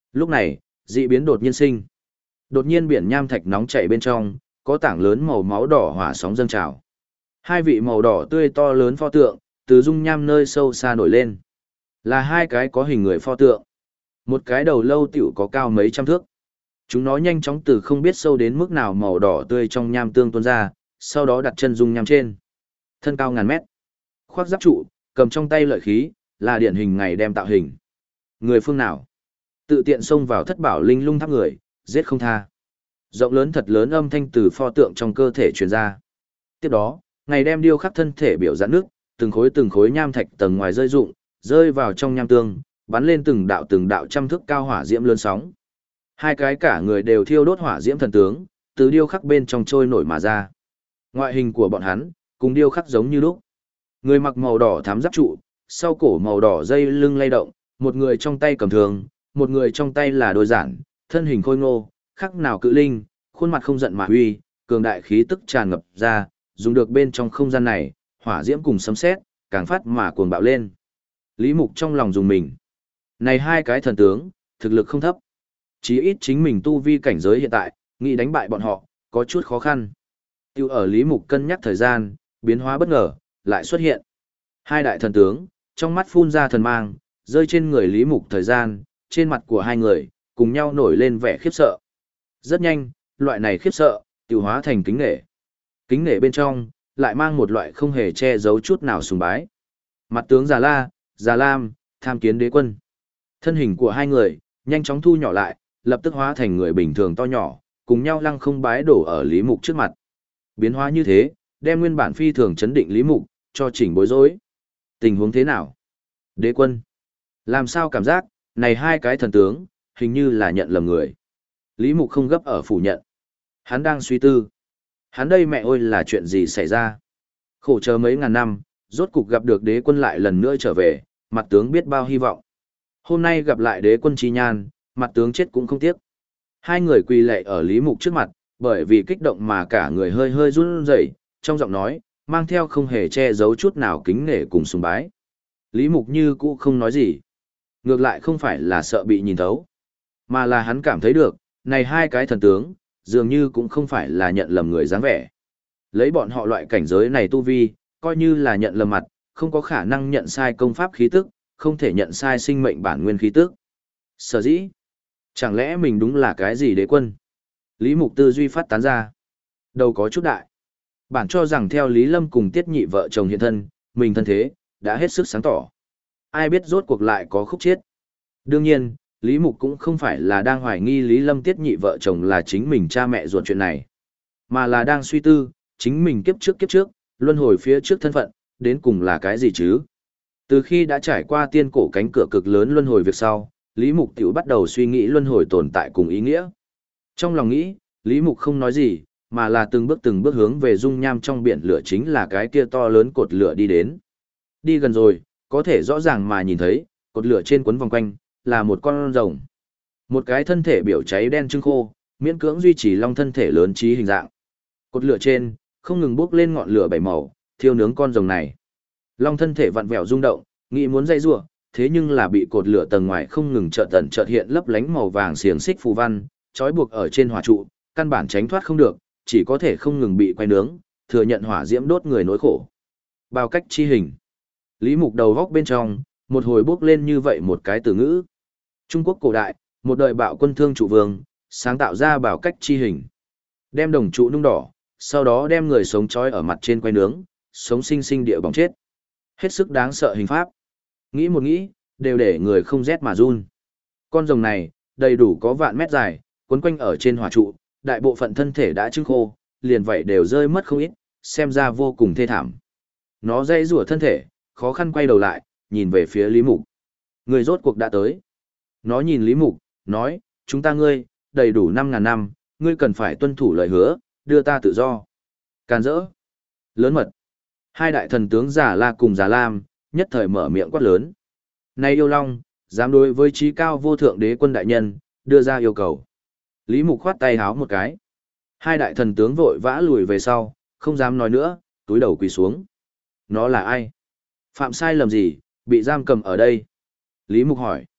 Lúc này, dị biến đột nhiên sinh. Đột nhiên biển nham thạch nóng chảy bên trong, có tảng lớn màu máu đỏ hỏa sóng dâng trào. Hai vị màu đỏ tươi to lớn pho tượng, từ dung nham nơi sâu xa nổi lên. Là hai cái có hình người pho tượng. Một cái đầu lâu tiểu có cao mấy trăm thước. Chúng nó nhanh chóng từ không biết sâu đến mức nào màu đỏ tươi trong nham tương tuôn ra, sau đó đặt chân dung nham trên. Thân cao ngàn mét. Khoác giáp trụ, cầm trong tay lợi khí, là điển hình ngày đem tạo hình. Người phương nào? Tự tiện xông vào thất bảo linh lung tháp người, giết không tha. Rộng lớn thật lớn âm thanh từ pho tượng trong cơ thể truyền ra. Tiếp đó, ngày đem điêu khắc thân thể biểu giãn nước, từng khối nham thạch tầng ngoài rơi rụng, rơi vào trong nham tương, bắn lên từng đạo trăm thước cao hỏa diễm lớn sóng. Hai cái cả người đều thiêu đốt hỏa diễm thần tướng, từ điêu khắc bên trong trôi nổi mà ra. Ngoại hình của bọn hắn, cùng điêu khắc giống như lúc. Người mặc màu đỏ thám giáp trụ, sau cổ màu đỏ dây lưng lay động, một người trong tay cầm thường, một người trong tay là đôi giản, thân hình khôi ngô, khắc nào cự linh, khuôn mặt không giận mà huy, cường đại khí tức tràn ngập ra, dùng được bên trong không gian này, hỏa diễm cùng sấm sét, càng phát mà cuồng bạo lên. Lý Mục trong lòng dùng mình. Này hai cái thần tướng, thực lực không thấp. Chí ít chính mình tu vi cảnh giới hiện tại, nghĩ đánh bại bọn họ, có chút khó khăn. Tiêu ở Lý Mục cân nhắc thời gian, biến hóa bất ngờ, lại xuất hiện. Hai đại thần tướng, trong mắt phun ra thần mang, rơi trên người Lý Mục thời gian, trên mặt của hai người, cùng nhau nổi lên vẻ khiếp sợ. Rất nhanh, loại này khiếp sợ, tiêu hóa thành kính nể. Kính nể bên trong, lại mang một loại không hề che giấu chút nào sùng bái. Mặt tướng Già La, Già Lam, tham kiến đế quân. Thân hình của hai người, nhanh chóng thu nhỏ lại, lập tức hóa thành người bình thường to nhỏ, cùng nhau lăng không bái đổ ở Lý Mục trước mặt. Biến hóa như thế, đem nguyên bản phi thường chấn định Lý Mục, cho chỉnh bối rối. Tình huống thế nào? Đế quân. Làm sao cảm giác, này hai cái thần tướng, hình như là nhận lầm người. Lý Mục không gấp ở phủ nhận. Hắn đang suy tư. Hắn đây mẹ ơi là chuyện gì xảy ra? Khổ chờ mấy ngàn năm, rốt cục gặp được đế quân lại lần nữa trở về, mặt tướng biết bao hy vọng. Hôm nay gặp lại đế quân Chi Nhan, mặt tướng chết cũng không tiếc. Hai người quỳ lạy ở Lý Mục trước mặt, bởi vì kích động mà cả người hơi hơi run rẩy, trong giọng nói, mang theo không hề che giấu chút nào kính nể cùng sùng bái. Lý Mục như cũ không nói gì. Ngược lại không phải là sợ bị nhìn thấu, mà là hắn cảm thấy được, này hai cái thần tướng, dường như cũng không phải là nhận lầm người dáng vẻ. Lấy bọn họ loại cảnh giới này tu vi, coi như là nhận lầm mặt, không có khả năng nhận sai công pháp khí tức, không thể nhận sai sinh mệnh bản nguyên khí tức. Sở dĩ, chẳng lẽ mình đúng là cái gì đế quân? Lý Mục tư duy phát tán ra. Đầu có chút đại. Bản cho rằng theo Lý Lâm cùng Tiết Nhị vợ chồng hiện thân, mình thân thế, đã hết sức sáng tỏ. Ai biết rốt cuộc lại có khúc chiết. Đương nhiên, Lý Mục cũng không phải là đang hoài nghi Lý Lâm Tiết Nhị vợ chồng là chính mình cha mẹ ruột chuyện này, mà là đang suy tư, chính mình kiếp trước, luân hồi phía trước thân phận, đến cùng là cái gì chứ? Từ khi đã trải qua tiên cổ cánh cửa cực lớn luân hồi việc sau, Lý Mục tiểu bắt đầu suy nghĩ luân hồi tồn tại cùng ý nghĩa. Trong lòng nghĩ, Lý Mục không nói gì, mà là từng bước hướng về dung nham trong biển lửa chính là cái kia to lớn cột lửa đi đến. Đi gần rồi, có thể rõ ràng mà nhìn thấy, cột lửa trên quấn vòng quanh, là một con rồng. Một cái thân thể biểu cháy đen trưng khô, miễn cưỡng duy trì long thân thể lớn trí hình dạng. Cột lửa trên, không ngừng bốc lên ngọn lửa bảy màu, thiêu nướng con rồng này. Long thân thể vặn vẹo rung động, nghĩ muốn dây rủa, thế nhưng là bị cột lửa tầng ngoài không ngừng chợt hiện lấp lánh màu vàng xiềng xích phù văn, trói buộc ở trên hỏa trụ, căn bản tránh thoát không được, chỉ có thể không ngừng bị quay nướng, thừa nhận hỏa diễm đốt người nỗi khổ. Bao cách chi hình. Lý Mục đầu góc bên trong, một hồi bốc lên như vậy một cái từ ngữ. Trung Quốc cổ đại, một đời bạo quân thương trụ vương, sáng tạo ra bảo cách chi hình. Đem đồng trụ nung đỏ, sau đó đem người sống trói ở mặt trên quay nướng, sống sinh sinh địa bỏng chết. Hết sức đáng sợ hình pháp. Nghĩ một nghĩ, đều để người không rét mà run. Con rồng này, đầy đủ có vạn mét dài, quấn quanh ở trên hỏa trụ, đại bộ phận thân thể đã trưng khô, liền vậy đều rơi mất không ít, xem ra vô cùng thê thảm. Nó dây rủa thân thể, khó khăn quay đầu lại, nhìn về phía Lý Mục. Người rốt cuộc đã tới. Nó nhìn Lý Mục, nói, chúng ta ngươi, đầy đủ 5.000 năm, ngươi cần phải tuân thủ lời hứa, đưa ta tự do. Càn rỡ. Lớn mật. Hai đại thần tướng Già La cùng Già Lam, nhất thời mở miệng quát lớn. Này yêu long, dám đối với trí cao vô thượng đế quân đại nhân, đưa ra yêu cầu. Lý Mục khoát tay háo một cái. Hai đại thần tướng vội vã lùi về sau, không dám nói nữa, túi đầu quỳ xuống. Nó là ai? Phạm sai lầm gì, bị giam cầm ở đây? Lý Mục hỏi.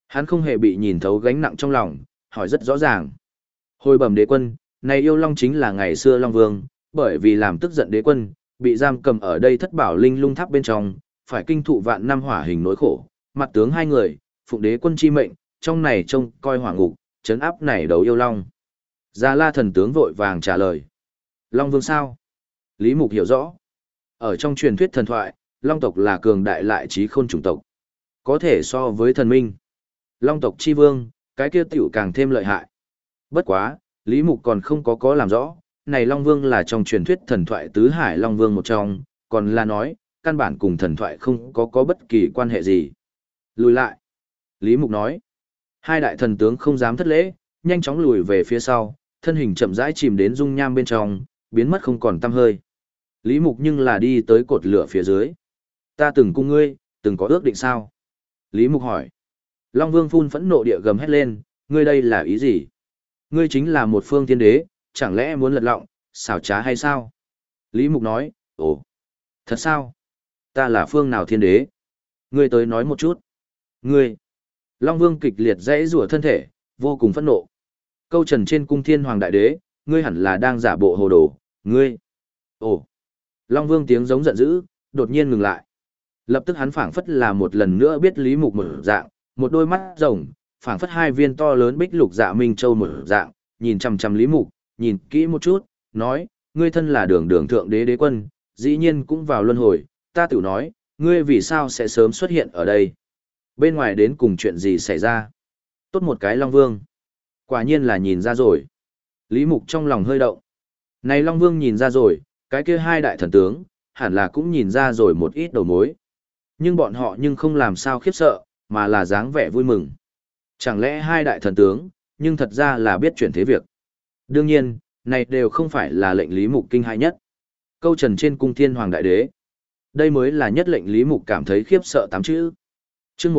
Hắn không hề bị nhìn thấu gánh nặng trong lòng, hỏi rất rõ ràng. Hồi bẩm đế quân, này yêu long chính là ngày xưa Long Vương, bởi vì làm tức giận đế quân, bị giam cầm ở đây thất bảo linh lung tháp bên trong, phải kinh thụ vạn năm hỏa hình nỗi khổ, mặt tướng hai người, phụng đế quân chi mệnh, trong này trông coi hỏa ngục, trấn áp này đầu yêu long. Già La thần tướng vội vàng trả lời. Long Vương sao? Lý Mục hiểu rõ. Ở trong truyền thuyết thần thoại, Long tộc là cường đại lại trí khôn chủng tộc. Có thể so với thần minh. Long tộc chi vương, cái kia tiểu càng thêm lợi hại. Bất quá, Lý Mục còn không có làm rõ, này Long Vương là trong truyền thuyết thần thoại tứ hải Long Vương một trong, còn là nói, căn bản cùng thần thoại không có bất kỳ quan hệ gì. Lùi lại. Lý Mục nói. Hai đại thần tướng không dám thất lễ, nhanh chóng lùi về phía sau, thân hình chậm rãi chìm đến dung nham bên trong, biến mất không còn tăm hơi. Lý Mục nhưng là đi tới cột lửa phía dưới. Ta từng cùng ngươi, từng có ước định sao? Lý Mục hỏi. Long Vương phun phẫn nộ địa gầm hét lên, ngươi đây là ý gì? Ngươi chính là một phương thiên đế, chẳng lẽ muốn lật lọng, xảo trá hay sao? Lý Mục nói, ồ, thật sao? Ta là phương nào thiên đế? Ngươi tới nói một chút. Ngươi. Long Vương kịch liệt dãy rủa thân thể, vô cùng phẫn nộ. Câu trần trên cung thiên hoàng đại đế, ngươi hẳn là đang giả bộ hồ đồ, ngươi. Ồ. Long Vương tiếng giống giận dữ, đột nhiên ngừng lại. Lập tức hắn phảng phất là một lần nữa biết Lý Mục một dạng, một đôi mắt rồng, phảng phất hai viên to lớn bích lục dạ minh châu một dạng, nhìn chằm chằm Lý Mục, nhìn kỹ một chút, nói, ngươi thân là đường đường thượng đế đế quân, dĩ nhiên cũng vào luân hồi, ta tự nói, ngươi vì sao sẽ sớm xuất hiện ở đây? Bên ngoài đến cùng chuyện gì xảy ra? Tốt một cái Long Vương. Quả nhiên là nhìn ra rồi. Lý Mục trong lòng hơi động. Này Long Vương nhìn ra rồi, cái kia hai đại thần tướng, hẳn là cũng nhìn ra rồi một ít đầu mối. Nhưng bọn họ nhưng không làm sao khiếp sợ, mà là dáng vẻ vui mừng. Chẳng lẽ hai đại thần tướng, nhưng thật ra là biết chuyển thế việc. Đương nhiên, này đều không phải là lệnh Lý Mục kinh hãi nhất. Câu trần trên cung thiên hoàng đại đế. Đây mới là nhất lệnh Lý Mục cảm thấy khiếp sợ tám chữ. Chương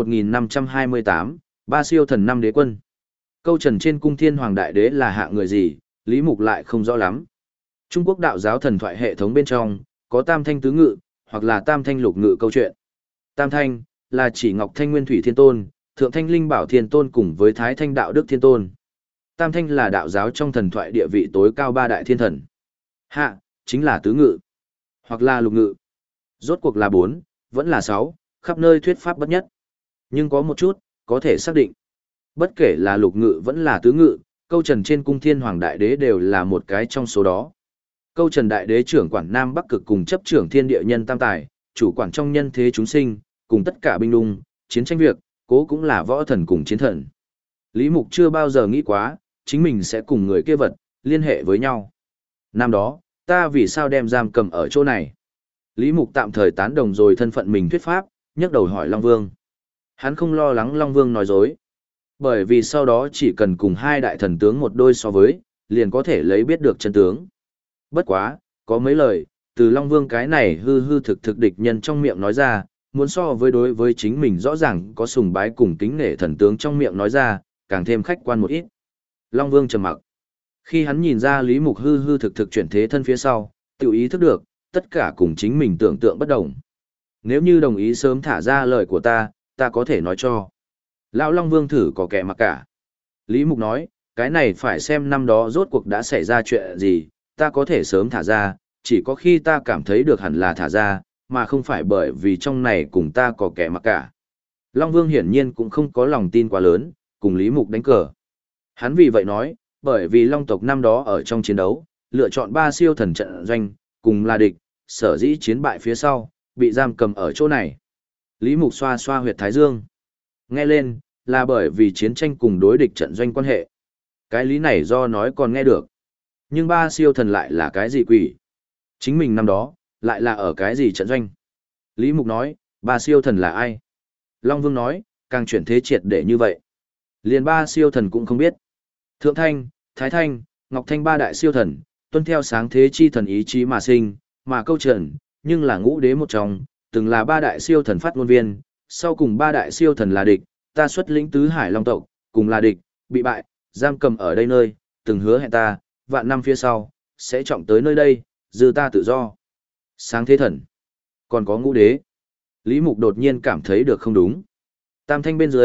1528, ba siêu thần năm đế quân. Câu trần trên cung thiên hoàng đại đế là hạ người gì, Lý Mục lại không rõ lắm. Trung Quốc đạo giáo thần thoại hệ thống bên trong, có tam thanh tứ ngự, hoặc là tam thanh lục ngự câu chuyện. Tam thanh, là chỉ Ngọc Thanh Nguyên Thủy Thiên Tôn, Thượng Thanh Linh Bảo Thiên Tôn cùng với Thái Thanh Đạo Đức Thiên Tôn. Tam thanh là đạo giáo trong thần thoại địa vị tối cao ba đại thiên thần. Hạ, chính là tứ ngự, hoặc là lục ngự. Rốt cuộc là 4, vẫn là 6, khắp nơi thuyết pháp bất nhất. Nhưng có một chút, có thể xác định. Bất kể là lục ngự vẫn là tứ ngự, câu trần trên cung thiên hoàng đại đế đều là một cái trong số đó. Câu trần đại đế trưởng quản Nam Bắc Cực cùng chấp trưởng thiên địa nhân tam tài, chủ quản trong nhân thế chúng sinh, cùng tất cả binh lung, chiến tranh việc, cố cũng là võ thần cùng chiến thần. Lý Mục chưa bao giờ nghĩ quá, chính mình sẽ cùng người kia vật, liên hệ với nhau. Năm đó, ta vì sao đem giam cầm ở chỗ này? Lý Mục tạm thời tán đồng rồi thân phận mình thuyết pháp, nhấc đầu hỏi Long Vương. Hắn không lo lắng Long Vương nói dối. Bởi vì sau đó chỉ cần cùng hai đại thần tướng một đôi so với, liền có thể lấy biết được chân tướng. Bất quá, có mấy lời, từ Long Vương cái này hư hư thực thực địch nhân trong miệng nói ra, muốn so với đối với chính mình rõ ràng có sùng bái cùng kính nể thần tướng trong miệng nói ra, càng thêm khách quan một ít. Long Vương trầm mặc. Khi hắn nhìn ra Lý Mục hư hư thực thực chuyển thế thân phía sau, tự ý thức được, tất cả cùng chính mình tưởng tượng bất đồng. Nếu như đồng ý sớm thả ra lời của ta có thể nói cho. Lão Long Vương thử có kẻ mặc cả. Lý Mục nói, cái này phải xem năm đó rốt cuộc đã xảy ra chuyện gì, ta có thể sớm thả ra, chỉ có khi ta cảm thấy được hẳn là thả ra, mà không phải bởi vì trong này cùng ta có kẻ mặc cả. Long Vương hiển nhiên cũng không có lòng tin quá lớn, cùng Lý Mục đánh cờ. Hắn vì vậy nói, bởi vì Long tộc năm đó ở trong chiến đấu, lựa chọn 3 siêu thần trận doanh, cùng là địch, sở dĩ chiến bại phía sau, bị giam cầm ở chỗ này. Lý Mục xoa xoa huyệt thái dương. Nghe lên, là bởi vì chiến tranh cùng đối địch trận doanh quan hệ. Cái lý này do nói còn nghe được. Nhưng 3 siêu thần lại là cái gì quỷ? Chính mình năm đó, lại là ở cái gì trận doanh? Lý Mục nói, 3 siêu thần là ai? Long Vương nói, càng chuyển thế triệt để như vậy. Liền 3 siêu thần cũng không biết. Thượng Thanh, Thái Thanh, Ngọc Thanh 3 đại siêu thần, tuân theo sáng thế chi thần ý chí mà sinh, mà câu trần, nhưng là ngũ đế một trong, từng là 3 đại siêu thần phát ngôn viên, sau cùng 3 đại siêu thần là địch, ta xuất lĩnh tứ hải long tộc, cùng là địch, bị bại, giam cầm ở đây nơi, từng hứa hẹn ta, vạn năm phía sau, sẽ trọng tới nơi đây, dư ta tự do. Sáng thế thần, còn có ngũ đế. Lý Mục đột nhiên cảm thấy được không đúng. Tam thanh bên dưới,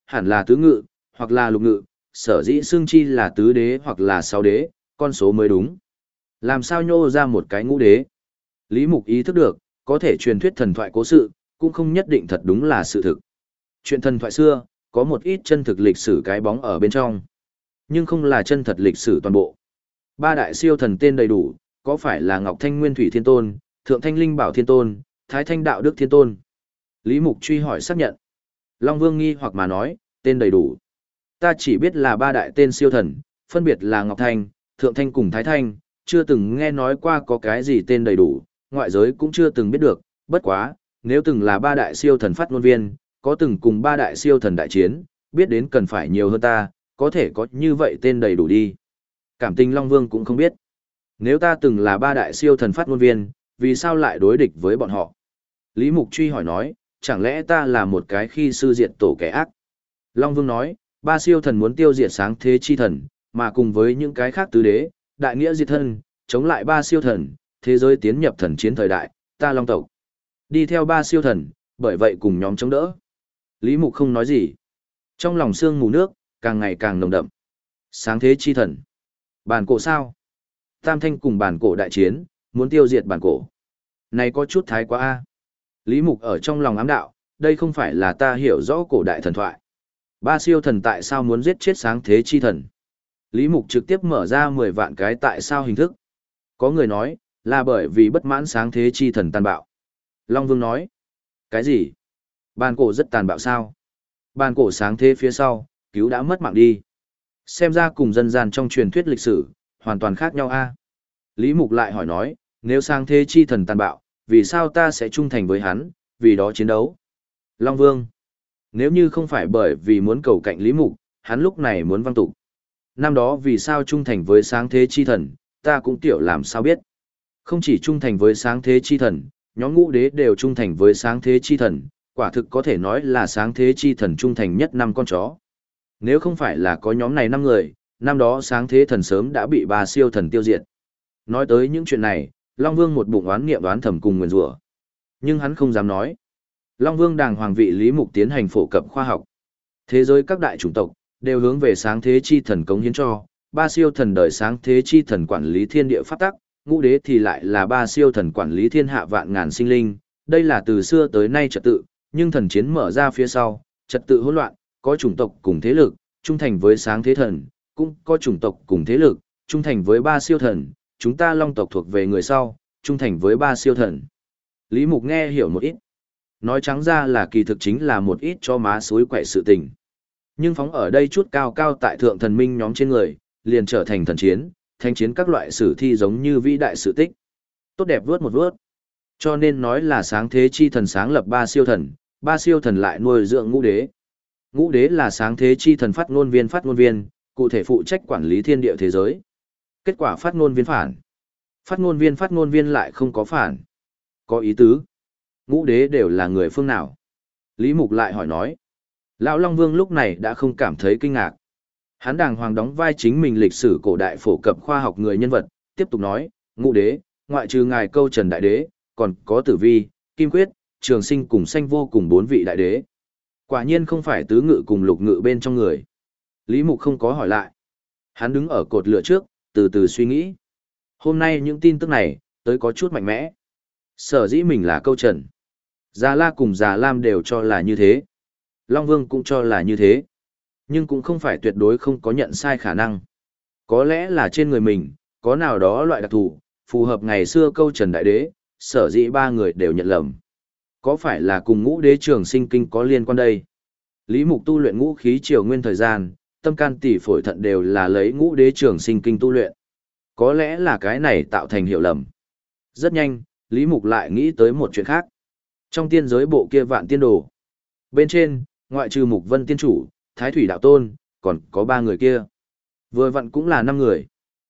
hẳn là tứ ngự, hoặc là lục ngự, sở dĩ xương chi là tứ đế hoặc là sáu đế, con số mới đúng. Làm sao nhô ra một cái ngũ đế? Lý Mục ý thức được, có thể truyền thuyết thần thoại cố sự, cũng không nhất định thật đúng là sự thực. Chuyện thần thoại xưa, có một ít chân thực lịch sử cái bóng ở bên trong, nhưng không là chân thật lịch sử toàn bộ. Ba đại siêu thần tên đầy đủ, có phải là Ngọc Thanh Nguyên Thủy Thiên Tôn, Thượng Thanh Linh Bảo Thiên Tôn, Thái Thanh Đạo Đức Thiên Tôn? Lý Mục truy hỏi xác nhận. Long Vương nghi hoặc mà nói, tên đầy đủ. Ta chỉ biết là ba đại tên siêu thần, phân biệt là Ngọc Thanh, Thượng Thanh cùng Thái Thanh, chưa từng nghe nói qua có cái gì tên đầy đủ, ngoại giới cũng chưa từng biết được, bất quá, nếu từng là ba đại siêu thần phát ngôn viên, có từng cùng ba đại siêu thần đại chiến, biết đến cần phải nhiều hơn ta, có thể có như vậy tên đầy đủ đi. Cảm tình Long Vương cũng không biết. Nếu ta từng là ba đại siêu thần phát ngôn viên, vì sao lại đối địch với bọn họ? Lý Mục truy hỏi nói, chẳng lẽ ta là một cái khi sư diệt tổ kẻ ác? Long Vương nói, ba siêu thần muốn tiêu diệt sáng thế chi thần, mà cùng với những cái khác tứ đế, đại nghĩa diệt thân, chống lại ba siêu thần, thế giới tiến nhập thần chiến thời đại, ta Long tộc. Đi theo ba siêu thần, bởi vậy cùng nhóm chống đỡ. Lý Mục không nói gì. Trong lòng sương mù nước, càng ngày càng nồng đậm. Sáng thế chi thần. Bản cổ sao? Tam Thanh cùng bản cổ đại chiến, muốn tiêu diệt bản cổ. Này có chút thái quá a. Lý Mục ở trong lòng ám đạo, đây không phải là ta hiểu rõ cổ đại thần thoại. Ba siêu thần tại sao muốn giết chết sáng thế chi thần? Lý Mục trực tiếp mở ra 10 vạn cái tại sao hình thức. Có người nói, là bởi vì bất mãn sáng thế chi thần tàn bạo. Long Vương nói, cái gì? Bàn cổ rất tàn bạo sao? Bàn cổ sáng thế phía sau, cứu đã mất mạng đi. Xem ra cùng dân gian trong truyền thuyết lịch sử, hoàn toàn khác nhau a. Lý Mục lại hỏi nói, nếu sáng thế chi thần tàn bạo, vì sao ta sẽ trung thành với hắn, vì đó chiến đấu? Long Vương, nếu như không phải bởi vì muốn cầu cạnh Lý Mục, hắn lúc này muốn văng tục. Năm đó vì sao trung thành với sáng thế chi thần, ta cũng tiểu làm sao biết. Không chỉ trung thành với sáng thế chi thần, nhóm ngũ đế đều trung thành với sáng thế chi thần, quả thực có thể nói là sáng thế chi thần trung thành nhất năm con chó. Nếu không phải là có nhóm này 5 người, năm đó sáng thế thần sớm đã bị ba siêu thần tiêu diệt. Nói tới những chuyện này, Long Vương một bụng oán niệm oán thầm cùng nguyền rủa. Nhưng hắn không dám nói. Long Vương đàng hoàng vị Lý Mục tiến hành phổ cập khoa học. Thế giới các đại chủng tộc đều hướng về sáng thế chi thần cống hiến cho, ba siêu thần đời sáng thế chi thần quản lý thiên địa pháp tắc, ngũ đế thì lại là ba siêu thần quản lý thiên hạ vạn ngàn sinh linh, đây là từ xưa tới nay trật tự, nhưng thần chiến mở ra phía sau, trật tự hỗn loạn, có chủng tộc cùng thế lực, trung thành với sáng thế thần, cũng có chủng tộc cùng thế lực, trung thành với ba siêu thần, chúng ta Long tộc thuộc về người sau, trung thành với ba siêu thần. Lý Mục nghe hiểu một ít. Nói trắng ra là kỳ thực chính là một ít cho má suối quậy sự tình. Nhưng phóng ở đây chút cao cao tại thượng thần minh nhóm trên người, liền trở thành thần chiến, thanh chiến các loại sử thi giống như vĩ đại sự tích. Tốt đẹp vớt một vớt. Cho nên nói là sáng thế chi thần sáng lập ba siêu thần lại nuôi dưỡng ngũ đế. Ngũ đế là sáng thế chi thần phát ngôn viên, cụ thể phụ trách quản lý thiên địa thế giới. Kết quả phát ngôn viên phản. Phát ngôn viên lại không có phản. Có ý tứ. Ngũ đế đều là người phương nào? Lý Mục lại hỏi nói. Lão Long Vương lúc này đã không cảm thấy kinh ngạc. Hắn đàng hoàng đóng vai chính mình lịch sử cổ đại phổ cập khoa học người nhân vật, tiếp tục nói, ngũ đế, ngoại trừ ngài Câu Trần đại đế, còn có Tử Vi, Kim Quyết, Trường Sinh cùng Sanh Vô cùng 4 vị đại đế. Quả nhiên không phải tứ ngự cùng lục ngự bên trong người. Lý Mục không có hỏi lại. Hắn đứng ở cột lửa trước, từ từ suy nghĩ. Hôm nay những tin tức này, tới có chút mạnh mẽ. Sở dĩ mình là Câu Trần. Già La cùng Già Lam đều cho là như thế. Long Vương cũng cho là như thế. Nhưng cũng không phải tuyệt đối không có nhận sai khả năng. Có lẽ là trên người mình, có nào đó loại đặc thù, phù hợp ngày xưa Câu Trần đại đế, sở dĩ ba người đều nhận lầm. Có phải là cùng ngũ đế Trường Sinh kinh có liên quan đây? Lý Mục tu luyện ngũ khí triều nguyên thời gian, tâm can tỷ phổi thận đều là lấy ngũ đế Trường Sinh kinh tu luyện. Có lẽ là cái này tạo thành hiểu lầm. Rất nhanh, Lý Mục lại nghĩ tới một chuyện khác. Trong tiên giới bộ kia vạn tiên đồ. Bên trên, ngoại trừ Mục Vân tiên chủ, Thái Thủy đạo tôn, còn có 3 người kia. Vừa vặn cũng là 5 người.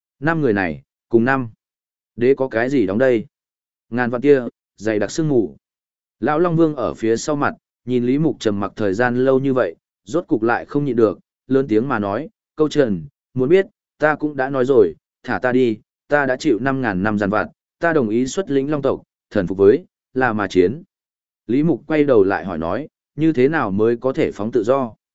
5 người này, cùng 5. Đế có cái gì đóng đây? Ngàn vạn kia, dày đặc sương ngủ. Lão Long Vương ở phía sau mặt, nhìn Lý Mục trầm mặc thời gian lâu như vậy, rốt cục lại không nhịn được, lớn tiếng mà nói, Câu Trần, muốn biết, ta cũng đã nói rồi, thả ta đi, ta đã chịu 5.000 năm giàn vặt, ta đồng ý xuất lĩnh Long tộc, thần phục với, là mà chiến. Lý Mục quay đầu lại hỏi nói, như thế nào mới có thể phóng tự do?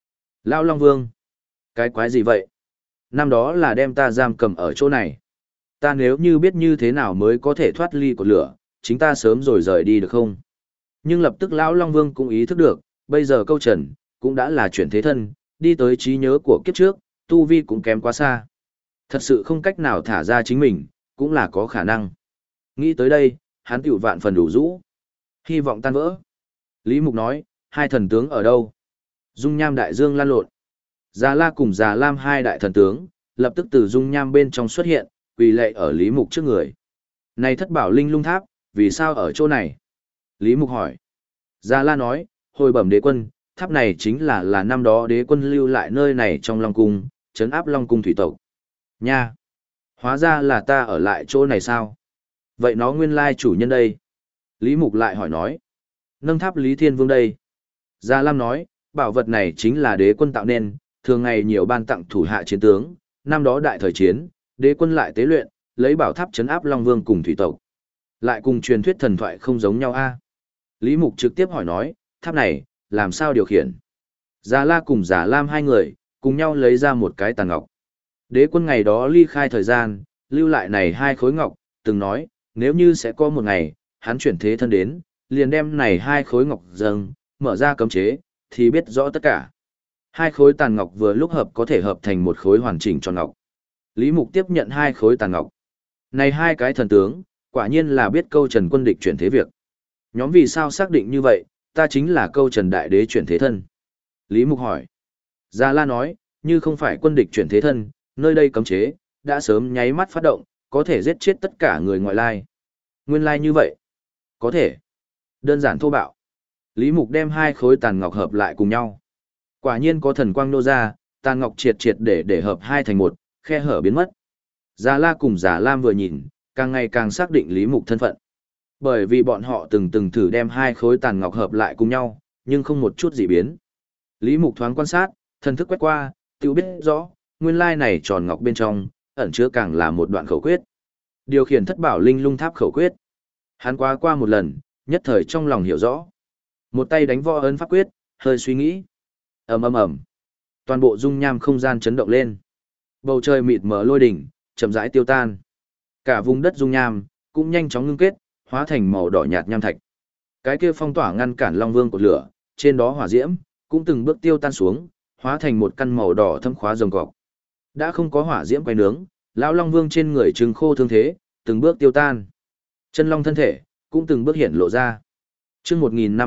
Lão Long Vương, cái quái gì vậy? Năm đó là đem ta giam cầm ở chỗ này. Ta nếu như biết như thế nào mới có thể thoát ly của lửa, chính ta sớm rồi rời đi được không? Nhưng lập tức Lão Long Vương cũng ý thức được, bây giờ câu trần, cũng đã là chuyển thế thân, đi tới trí nhớ của kiếp trước, tu vi cũng kém quá xa. Thật sự không cách nào thả ra chính mình, cũng là có khả năng. Nghĩ tới đây, hắn tiểu vạn phần đủ rũ. Hy vọng tan vỡ. Lý Mục nói, hai thần tướng ở đâu? Dung nham đại dương lan lộn. Già La cùng Già Lam hai đại thần tướng, lập tức từ dung nham bên trong xuất hiện, quỳ lạy ở Lý Mục trước người. Này thất bảo linh lung tháp, vì sao ở chỗ này? Lý Mục hỏi. Già La nói, hồi bẩm đế quân, tháp này chính là năm đó đế quân lưu lại nơi này trong Long Cung, trấn áp Long Cung thủy tộc. Nha! Hóa ra là ta ở lại chỗ này sao? Vậy nó nguyên lai chủ nhân đây. Lý Mục lại hỏi nói. Nâng tháp Lý Thiên Vương đây. Gia Lam nói, bảo vật này chính là đế quân tạo nên, thường ngày nhiều ban tặng thủ hạ chiến tướng, năm đó đại thời chiến, đế quân lại tế luyện, lấy bảo tháp trấn áp Long Vương cùng thủy tộc. Lại cùng truyền thuyết thần thoại không giống nhau a. Lý Mục trực tiếp hỏi nói, tháp này, làm sao điều khiển? Già La cùng Già Lam hai người, cùng nhau lấy ra một cái tàn ngọc. Đế quân ngày đó ly khai thời gian, lưu lại này hai khối ngọc, từng nói, nếu như sẽ có một ngày, hắn chuyển thế thân đến, liền đem này hai khối ngọc dâng, mở ra cấm chế, thì biết rõ tất cả. Hai khối tàn ngọc vừa lúc hợp có thể hợp thành một khối hoàn chỉnh tròn ngọc. Lý Mục tiếp nhận hai khối tàn ngọc. Này hai cái thần tướng, quả nhiên là biết câu Trần quân địch chuyển thế việc. Nhóm vì sao xác định như vậy, ta chính là câu Trần đại đế chuyển thế thân. Lý Mục hỏi. Gia La nói, như không phải quân địch chuyển thế thân, nơi đây cấm chế, đã sớm nháy mắt phát động, có thể giết chết tất cả người ngoại lai. Nguyên lai như vậy. Có thể. Đơn giản thô bạo. Lý Mục đem hai khối tàn ngọc hợp lại cùng nhau. Quả nhiên có thần quang nô ra, tàn ngọc triệt triệt để hợp hai thành một, khe hở biến mất. Già La cùng Già Lam vừa nhìn, càng ngày càng xác định Lý Mục thân phận. Bởi vì bọn họ từng thử đem hai khối tàn ngọc hợp lại cùng nhau, nhưng không một chút gì biến. Lý Mục thoáng quan sát, thần thức quét qua, tự biết rõ, nguyên lai này tròn ngọc bên trong, ẩn chứa càng là một đoạn khẩu quyết. Điều khiển thất bảo linh lung tháp khẩu quyết. Hắn qua một lần, nhất thời trong lòng hiểu rõ. Một tay đánh võ ấn pháp quyết, hơi suy nghĩ. Ầm ầm ầm. Toàn bộ dung nham không gian chấn động lên. Bầu trời mịt mờ lôi đỉnh, chậm rãi tiêu tan. Cả vùng đất dung nham cũng nhanh chóng ngưng kết, hóa thành màu đỏ nhạt nham thạch. Cái kia phong tỏa ngăn cản Long Vương cột lửa, trên đó hỏa diễm cũng từng bước tiêu tan xuống, hóa thành một căn màu đỏ thâm khóa rồng cọc. Đã không có hỏa diễm quay nướng, lão Long Vương trên người trừng khô thương thế, từng bước tiêu tan. Chân long thân thể cũng từng bước hiện lộ ra. Chương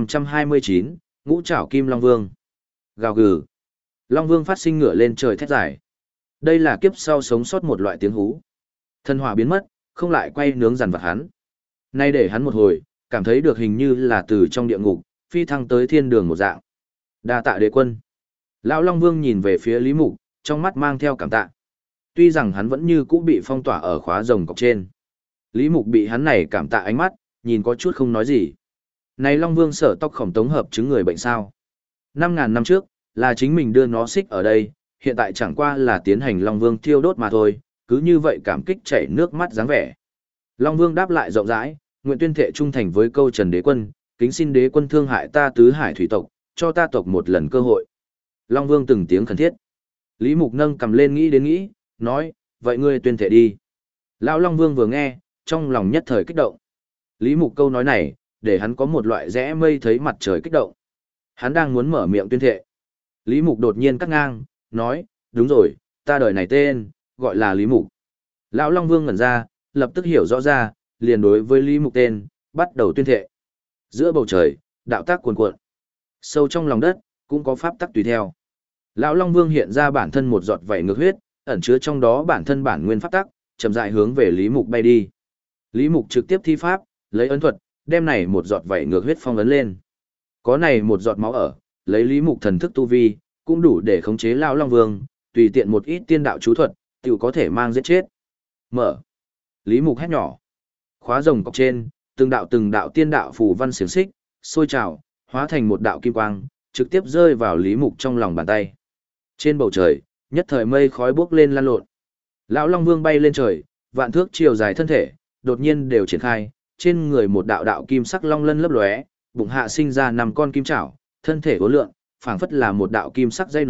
1529, Ngũ Trảo Kim Long Vương. Gào gừ. Long Vương phát sinh ngửa lên trời thét dài. Đây là kiếp sau sống sót một loại tiếng hú. Thân hỏa biến mất, không lại quay nướng dằn vặt hắn. Nay để hắn một hồi, cảm thấy được hình như là từ trong địa ngục, phi thăng tới thiên đường một dạng. Đa tạ đế quân. Lão Long Vương nhìn về phía Lý Mục, trong mắt mang theo cảm tạ. Tuy rằng hắn vẫn như cũ bị phong tỏa ở khóa rồng cọc trên. Lý Mục bị hắn này cảm tạ ánh mắt, nhìn có chút không nói gì. Này Long Vương sở tóc khổng tống hợp chứng người bệnh sao? 5.000 năm trước, là chính mình đưa nó xích ở đây, hiện tại chẳng qua là tiến hành Long Vương thiêu đốt mà thôi, cứ như vậy cảm kích chảy nước mắt dáng vẻ. Long Vương đáp lại rộng rãi, nguyện tuyên thệ trung thành với câu Trần đế quân, kính xin đế quân thương hại ta tứ hải thủy tộc, cho ta tộc một lần cơ hội. Long Vương từng tiếng khẩn thiết. Lý Mục nâng cầm lên nghĩ, nói, vậy ngươi tuyên thệ đi. Lão Long Vương vừa nghe, trong lòng nhất thời kích động. Lý Mục câu nói này, để hắn có một loại rẽ mây thấy mặt trời kích động. Hắn đang muốn mở miệng tuyên thệ. Lý Mục đột nhiên cắt ngang, nói, đúng rồi, ta đời này tên, gọi là Lý Mục. Lão Long Vương ngẩn ra, lập tức hiểu rõ ra, liền đối với Lý Mục tên, bắt đầu tuyên thệ. Giữa bầu trời, đạo tác cuồn cuộn. Sâu trong lòng đất, cũng có pháp tắc tùy theo. Lão Long Vương hiện ra bản thân một giọt vảy ngược huyết, ẩn chứa trong đó bản thân bản nguyên pháp tắc, chậm rãi hướng về Lý Mục bay đi. Lý Mục trực tiếp thi pháp, lấy ấn thuật, đem này một giọt vảy ngược huyết phong ấn lên. Có này một giọt máu ở, lấy Lý Mục thần thức tu vi, cũng đủ để khống chế Lão Long Vương, tùy tiện một ít tiên đạo chú thuật, tiểu có thể mang giết chết. Mở. Lý Mục hét nhỏ. Khóa rồng cọc trên, từng đạo tiên đạo phù văn xiềng xích, sôi trào, hóa thành một đạo kim quang, trực tiếp rơi vào Lý Mục trong lòng bàn tay. Trên bầu trời, nhất thời mây khói bốc lên lan lộn. Lão Long Vương bay lên trời, vạn thước chiều dài thân thể, đột nhiên đều triển khai, trên người một đạo kim sắc long lân lấp lóe, bụng hạ sinh ra 5 con kim chảo, thân thể uốn lượn, phảng phất là một đạo kim sắc dây núi,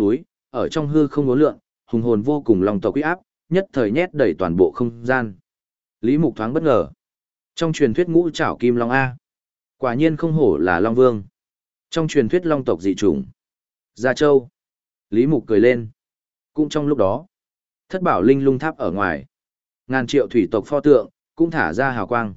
ở trong hư không uốn lượn, hùng hồn vô cùng long tộc uy áp, nhất thời nhét đầy toàn bộ không gian. Lý Mục thoáng bất ngờ. Trong truyền thuyết ngũ trảo kim long a, quả nhiên không hổ là Long Vương. Trong truyền thuyết long tộc dị chủng. Gia Châu. Lý Mục cười lên. Cũng trong lúc đó, Thất Bảo Linh Lung Tháp ở ngoài, ngàn triệu thủy tộc pho tượng cũng thả ra hào quang.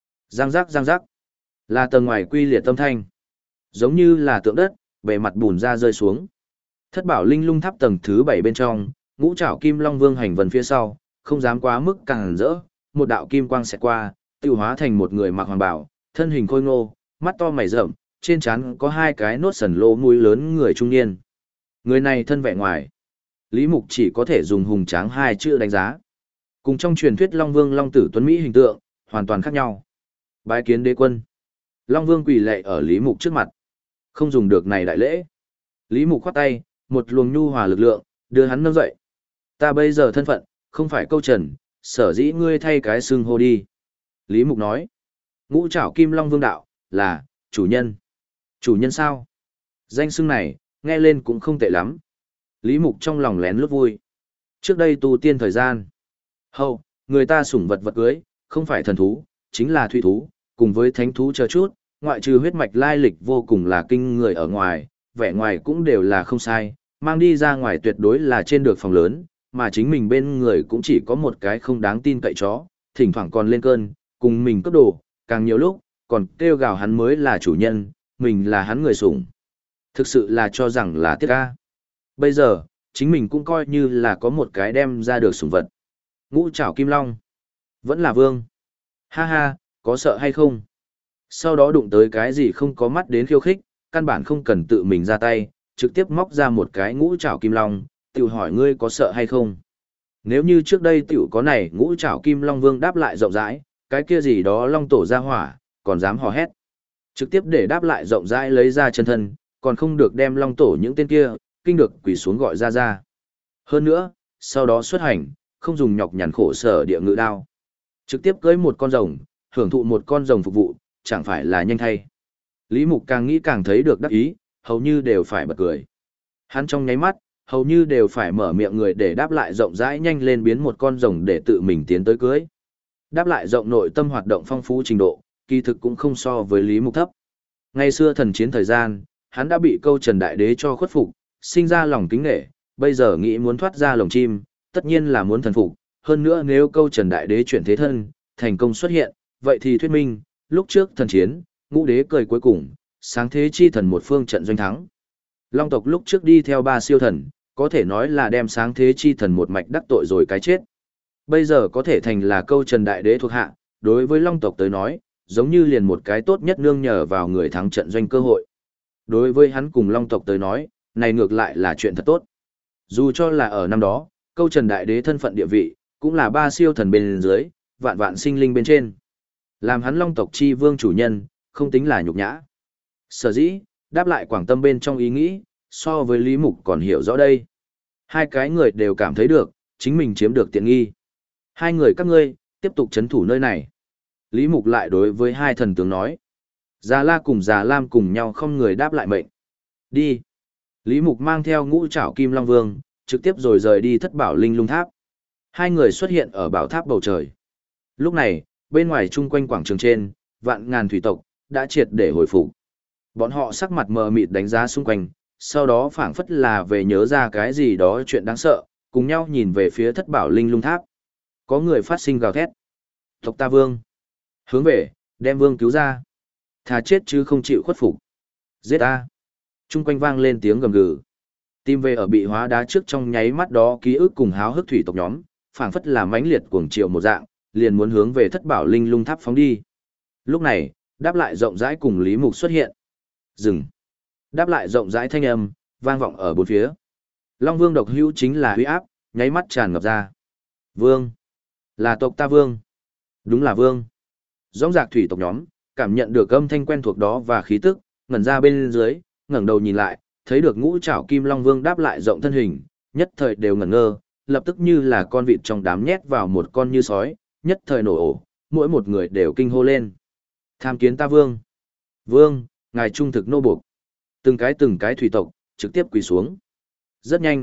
Giang giác, là tầng ngoài quy liệt tâm thanh. Giống như là tượng đất, bề mặt bùn ra rơi xuống. Thất Bảo Linh Lung Tháp tầng thứ 7 bên trong, ngũ trảo kim long vương hành vần phía sau, không dám quá mức càng rỡ, một đạo kim quang sẽ qua, tiêu hóa thành một người mặc hoàng bào, thân hình khôi ngô, mắt to mày rậm, trên trán có hai cái nốt sần lỗ mũi lớn người trung niên. Người này thân vẻ ngoài, Lý Mục chỉ có thể dùng hùng tráng hai chữ đánh giá. Cùng trong truyền thuyết Long Vương Long Tử Tuấn Mỹ hình tượng, hoàn toàn khác nhau. Bái kiến đế quân. Long Vương quỳ lạy ở Lý Mục trước mặt. Không dùng được này đại lễ. Lý Mục khoát tay, một luồng nhu hòa lực lượng, đưa hắn nâng dậy. Ta bây giờ thân phận, không phải câu trần, sở dĩ ngươi thay cái xưng hô đi. Lý Mục nói. Ngũ trảo kim long vương đạo, là, chủ nhân. Chủ nhân sao? Danh xưng này, nghe lên cũng không tệ lắm. Lý Mục trong lòng lén lút vui. Trước đây tu tiên thời gian. Hầu, người ta sủng vật vật cưới, không phải thần thú, chính là thủy thú, cùng với thánh thú chờ chút, ngoại trừ huyết mạch lai lịch vô cùng là kinh người ở ngoài, vẻ ngoài cũng đều là không sai, mang đi ra ngoài tuyệt đối là trên được phòng lớn, mà chính mình bên người cũng chỉ có một cái không đáng tin cậy chó, thỉnh thoảng còn lên cơn, cùng mình cấp đồ, càng nhiều lúc, còn kêu gào hắn mới là chủ nhân, mình là hắn người sủng. Thực sự là cho rằng là tiếc ca. Bây giờ, chính mình cũng coi như là có một cái đem ra được sủng vật. Ngũ trảo kim long. Vẫn là vương. Ha ha, có sợ hay không? Sau đó đụng tới cái gì không có mắt đến khiêu khích, căn bản không cần tự mình ra tay, trực tiếp móc ra một cái ngũ trảo kim long, tiểu hỏi ngươi có sợ hay không? Nếu như trước đây tiểu có này ngũ trảo kim long vương đáp lại rộng rãi, cái kia gì đó long tổ ra hỏa, còn dám hò hét. Trực tiếp để đáp lại rộng rãi lấy ra chân thân, còn không được đem long tổ những tên kia, kinh được quỳ xuống gọi ra. Hơn nữa, sau đó xuất hành, không dùng nhọc nhằn khổ sở địa ngự đao. Trực tiếp cưới một con rồng, hưởng thụ một con rồng phục vụ, chẳng phải là nhanh thay. Lý Mục càng nghĩ càng thấy được đắc ý, hầu như đều phải bật cười. Hắn trong nháy mắt, hầu như đều phải mở miệng người để đáp lại rộng rãi nhanh lên biến một con rồng để tự mình tiến tới cưới. Đáp lại rộng nội tâm hoạt động phong phú trình độ, kỳ thực cũng không so với Lý Mục thấp. Ngày xưa thần chiến thời gian, hắn đã bị câu Trần Đại Đế cho khuất phục, sinh ra lòng kính nể, bây giờ nghĩ muốn thoát ra lồng chim, tất nhiên là muốn thần phục. Hơn nữa nếu câu Trần Đại Đế chuyển thế thân, thành công xuất hiện, vậy thì thuyết minh, lúc trước thần chiến, ngũ đế cười cuối cùng, sáng thế chi thần một phương trận doanh thắng. Long tộc lúc trước đi theo ba siêu thần, có thể nói là đem sáng thế chi thần một mạch đắc tội rồi cái chết. Bây giờ có thể thành là câu Trần Đại Đế thuộc hạ, đối với Long tộc tới nói, giống như liền một cái tốt nhất nương nhờ vào người thắng trận doanh cơ hội. Đối với hắn cùng Long tộc tới nói, này ngược lại là chuyện thật tốt. Dù cho là ở năm đó, câu Trần Đại Đế thân phận địa vị, cũng là ba siêu thần bên dưới, vạn vạn sinh linh bên trên. Làm hắn Long tộc chi vương chủ nhân, không tính là nhục nhã. Sở dĩ, đáp lại Quảng Tâm bên trong ý nghĩ, so với Lý Mục còn hiểu rõ đây. Hai cái người đều cảm thấy được, chính mình chiếm được tiện nghi. Hai người các ngươi, tiếp tục trấn thủ nơi này. Lý Mục lại đối với hai thần tướng nói. Già La cùng Già Lam cùng nhau không người đáp lại mệnh. Đi. Lý Mục mang theo ngũ trảo kim long vương, trực tiếp rồi rời đi Thất Bảo Linh Lung Tháp. Hai người xuất hiện ở bảo tháp bầu trời. Lúc này, bên ngoài chung quanh quảng trường trên, vạn ngàn thủy tộc, đã triệt để hồi phục. Bọn họ sắc mặt mờ mịt đánh giá xung quanh, sau đó phảng phất là về nhớ ra cái gì đó chuyện đáng sợ, cùng nhau nhìn về phía Thất Bảo Linh Lung Tháp. Có người phát sinh gào thét. Tộc ta vương. Hướng về, đem vương cứu ra. Thà chết chứ không chịu khuất phục. Giết ta. Chung quanh vang lên tiếng gầm gừ. Tìm về ở bị hóa đá trước trong nháy mắt đó ký ức cùng háo hức thủy tộc nhóm, phảng phất là mãnh liệt cuồng triệu một dạng, liền muốn hướng về Thất Bảo Linh Lung Tháp phóng đi. Lúc này, đáp lại rộng rãi cùng Lý Mục xuất hiện. Dừng. Đáp lại rộng rãi thanh âm, vang vọng ở bốn phía. Long Vương độc hữu chính là huy áp, nháy mắt tràn ngập ra. Vương. Là tộc ta vương. Đúng là vương. Dõng dạc thủy tộc nhóm, cảm nhận được âm thanh quen thuộc đó và khí tức, ngẩn ra bên dưới, ngẩng đầu nhìn lại, thấy được ngũ trảo kim long vương đáp lại rộng thân hình, nhất thời đều ngẩn ngơ, lập tức như là con vịt trong đám nhét vào một con như sói, nhất thời nổ ổ, mỗi một người đều kinh hô lên. Tham kiến ta vương. Vương, ngài trung thực nô buộc. Từng cái thủy tộc, trực tiếp quỳ xuống. Rất nhanh,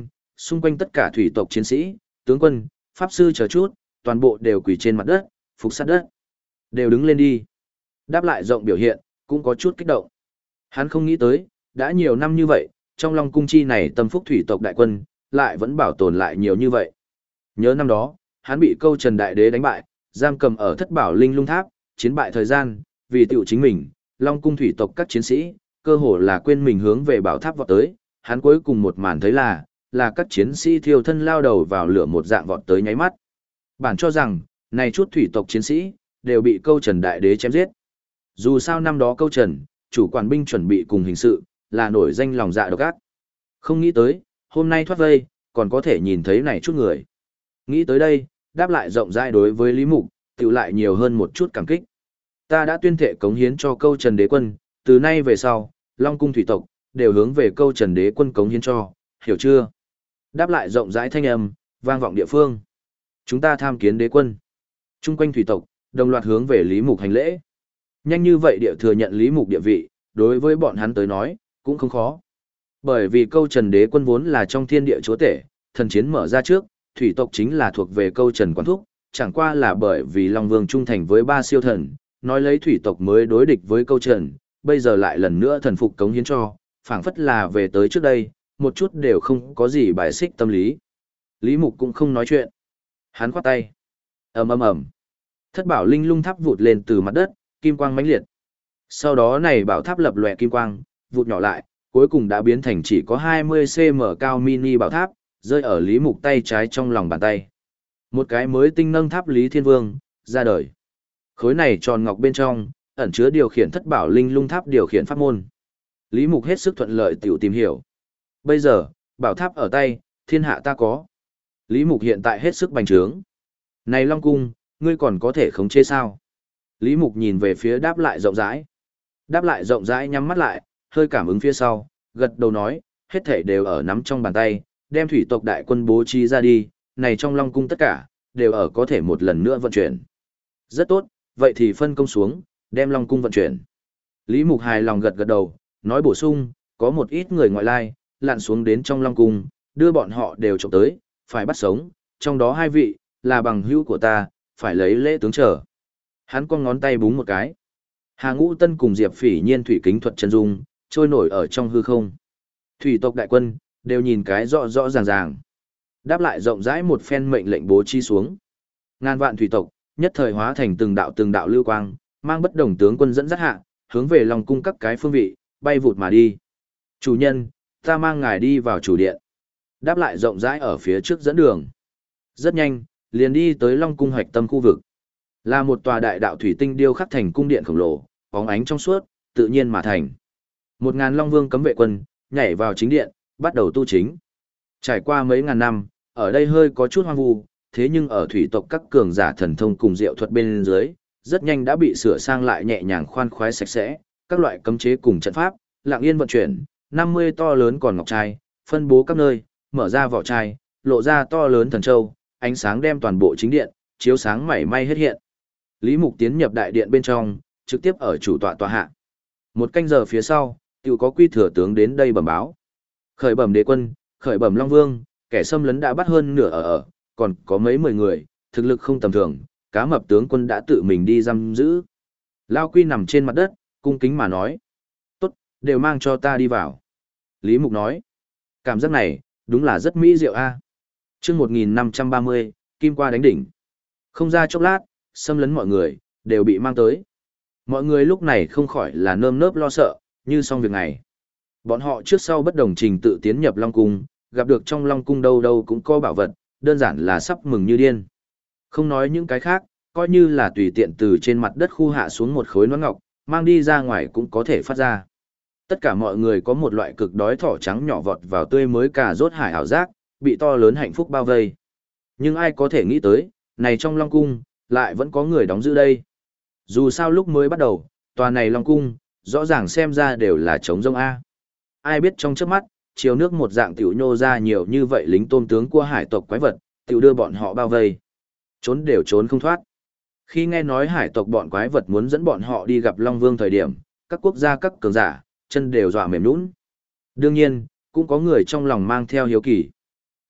Xung quanh tất cả thủy tộc chiến sĩ, tướng quân, pháp sư chờ chút, toàn bộ đều quỳ trên mặt đất, phục sát đất. Đều đứng lên đi. Đáp lại rộng biểu hiện, cũng có chút kích động. Hắn không nghĩ tới, đã nhiều năm như vậy, trong Long Cung chi này tâm phúc thủy tộc đại quân, lại vẫn bảo tồn lại nhiều như vậy. Nhớ năm đó, hắn bị câu Trần Đại Đế đánh bại, giam cầm ở Thất Bảo Linh Lung Tháp, chiến bại thời gian, vì tiểu chính mình, Long Cung thủy tộc các chiến sĩ, cơ hồ là quên mình hướng về bảo tháp vọt tới, hắn cuối cùng một màn thấy là các chiến sĩ thiêu thân lao đầu vào lửa một dạng vọt tới nháy mắt. Bản cho rằng, này chút thủy tộc chiến sĩ, đều bị câu Trần Đại Đế chém giết. Dù sao năm đó câu Trần, chủ quản binh chuẩn bị cùng hình sự, là nổi danh lòng dạ độc ác. Không nghĩ tới, hôm nay thoát vây, còn có thể nhìn thấy này chút người. Nghĩ tới đây, đáp lại rộng rãi đối với Lý Mục, tự lại nhiều hơn một chút cảm kích. Ta đã tuyên thệ cống hiến cho câu Trần Đế quân, từ nay về sau, Long Cung thủy tộc, đều hướng về câu Trần Đế quân cống hiến cho, hiểu chưa? Đáp lại rộng rãi thanh âm, vang vọng địa phương. Chúng ta tham kiến đế quân. Trung quanh thủy tộc, đồng loạt hướng về Lý Mục hành lễ. Nhanh như vậy địa thừa nhận Lý Mục địa vị, đối với bọn hắn tới nói, cũng không khó. Bởi vì câu Trần Đế quân vốn là trong thiên địa chúa tể, thần chiến mở ra trước, thủy tộc chính là thuộc về câu Trần Quán Thúc, chẳng qua là bởi vì Long Vương trung thành với ba siêu thần, nói lấy thủy tộc mới đối địch với câu Trần, bây giờ lại lần nữa thần phục cống hiến cho, phảng phất là về tới trước đây, một chút đều không có gì bài xích tâm lý. Lý Mục cũng không nói chuyện. Hắn khoát tay. Ầm ầm ầm. Thất Bảo Linh Lung Tháp vụt lên từ mặt đất, kim quang mãnh liệt. Sau đó này bảo tháp lập lòe kim quang, vụt nhỏ lại, cuối cùng đã biến thành chỉ có 20 cm cao mini bảo tháp, rơi ở Lý Mục tay trái trong lòng bàn tay. Một cái mới tinh nâng tháp Lý Thiên Vương, ra đời. Khối này tròn ngọc bên trong, ẩn chứa điều khiển Thất Bảo Linh Lung Tháp điều khiển pháp môn. Lý Mục hết sức thuận lợi tiểu tìm hiểu. Bây giờ, bảo tháp ở tay, thiên hạ ta có. Lý Mục hiện tại hết sức bành trướng. Này Long Cung, ngươi còn có thể khống chế sao? Lý Mục nhìn về phía đáp lại rộng rãi. Đáp lại rộng rãi nhắm mắt lại, hơi cảm ứng phía sau, gật đầu nói, hết thảy đều ở nắm trong bàn tay, đem thủy tộc đại quân bố trí ra đi, này trong Long Cung tất cả, đều ở có thể một lần nữa vận chuyển. Rất tốt, vậy thì phân công xuống, đem Long Cung vận chuyển. Lý Mục hài lòng gật gật đầu, nói bổ sung, có một ít người ngoại lai, lặn xuống đến trong Long Cung, đưa bọn họ đều trộm tới, phải bắt sống, trong đó 2 vị, là bằng hữu của ta, phải lấy lễ tướng trở. Hắn con ngón tay búng một cái. Hà Ngũ Tân cùng Diệp Phỉ Nhiên thủy kính thuật chân dung, trôi nổi ở trong hư không. Thủy tộc đại quân, đều nhìn cái rõ rõ ràng ràng. Đáp lại rộng rãi một phen mệnh lệnh bố trí xuống. Ngàn vạn thủy tộc, nhất thời hóa thành từng đạo lưu quang, mang bất đồng tướng quân dẫn dắt hạ, hướng về Long Cung các cái phương vị, bay vụt mà đi. Chủ nhân, ta mang ngài đi vào chủ điện. Đáp lại rộng rãi ở phía trước dẫn đường. Rất nhanh, liền đi tới Long Cung hoạch tâm khu vực. Là một tòa đại đạo thủy tinh điêu khắc thành cung điện khổng lồ, bóng ánh trong suốt, tự nhiên mà thành. 1000 Long Vương cấm vệ quân, nhảy vào chính điện, bắt đầu tu chính. Trải qua mấy ngàn năm, ở đây hơi có chút hoang vu, thế nhưng ở thủy tộc các cường giả thần thông cùng diệu thuật bên dưới, rất nhanh đã bị sửa sang lại nhẹ nhàng khoan khoái sạch sẽ, các loại cấm chế cùng trận pháp, lặng yên vận chuyển, 50 to lớn còn ngọc trai, phân bố các nơi, mở ra vỏ trai, lộ ra to lớn thần châu, ánh sáng đem toàn bộ chính điện, chiếu sáng mảy may hết hiện. Lý Mục tiến nhập đại điện bên trong, trực tiếp ở chủ tọa tòa hạ. Một canh giờ phía sau, tiểu có quy thừa tướng đến đây bẩm báo. Khởi bẩm đế quân, khởi bẩm Long Vương, kẻ xâm lấn đã bắt hơn nửa ở, còn có mấy 10 người, thực lực không tầm thường, cá mập tướng quân đã tự mình đi giam giữ. Lao Quy nằm trên mặt đất, cung kính mà nói. Tốt, đều mang cho ta đi vào. Lý Mục nói. Cảm giác này, đúng là rất mỹ diệu a. Chương 1530, Kim qua đánh đỉnh. Không ra chốc lát, xâm lấn mọi người, đều bị mang tới. Mọi người lúc này không khỏi là nơm nớp lo sợ, như xong việc này. Bọn họ trước sau bất đồng trình tự tiến nhập Long Cung, gặp được trong Long Cung đâu đâu cũng có bảo vật, đơn giản là sắp mừng như điên. Không nói những cái khác, coi như là tùy tiện từ trên mặt đất khu hạ xuống một khối nón ngọc, mang đi ra ngoài cũng có thể phát ra. Tất cả mọi người có một loại cực đói thỏ trắng nhỏ vọt vào tươi mới cà rốt hải ảo giác, bị to lớn hạnh phúc bao vây. Nhưng ai có thể nghĩ tới, này trong Long Cung, lại vẫn có người đóng giữ đây. Dù sao lúc mới bắt đầu, tòa này Long Cung, rõ ràng xem ra đều là trống rông A. Ai biết trong chớp mắt, chiều nước một dạng tiểu nhô ra nhiều như vậy lính tôm tướng của hải tộc quái vật, tiểu đưa bọn họ bao vây. Trốn đều trốn không thoát. Khi nghe nói hải tộc bọn quái vật muốn dẫn bọn họ đi gặp Long Vương thời điểm, các quốc gia các cường giả, chân đều dọa mềm nhũn. Đương nhiên, cũng có người trong lòng mang theo hiếu kỳ.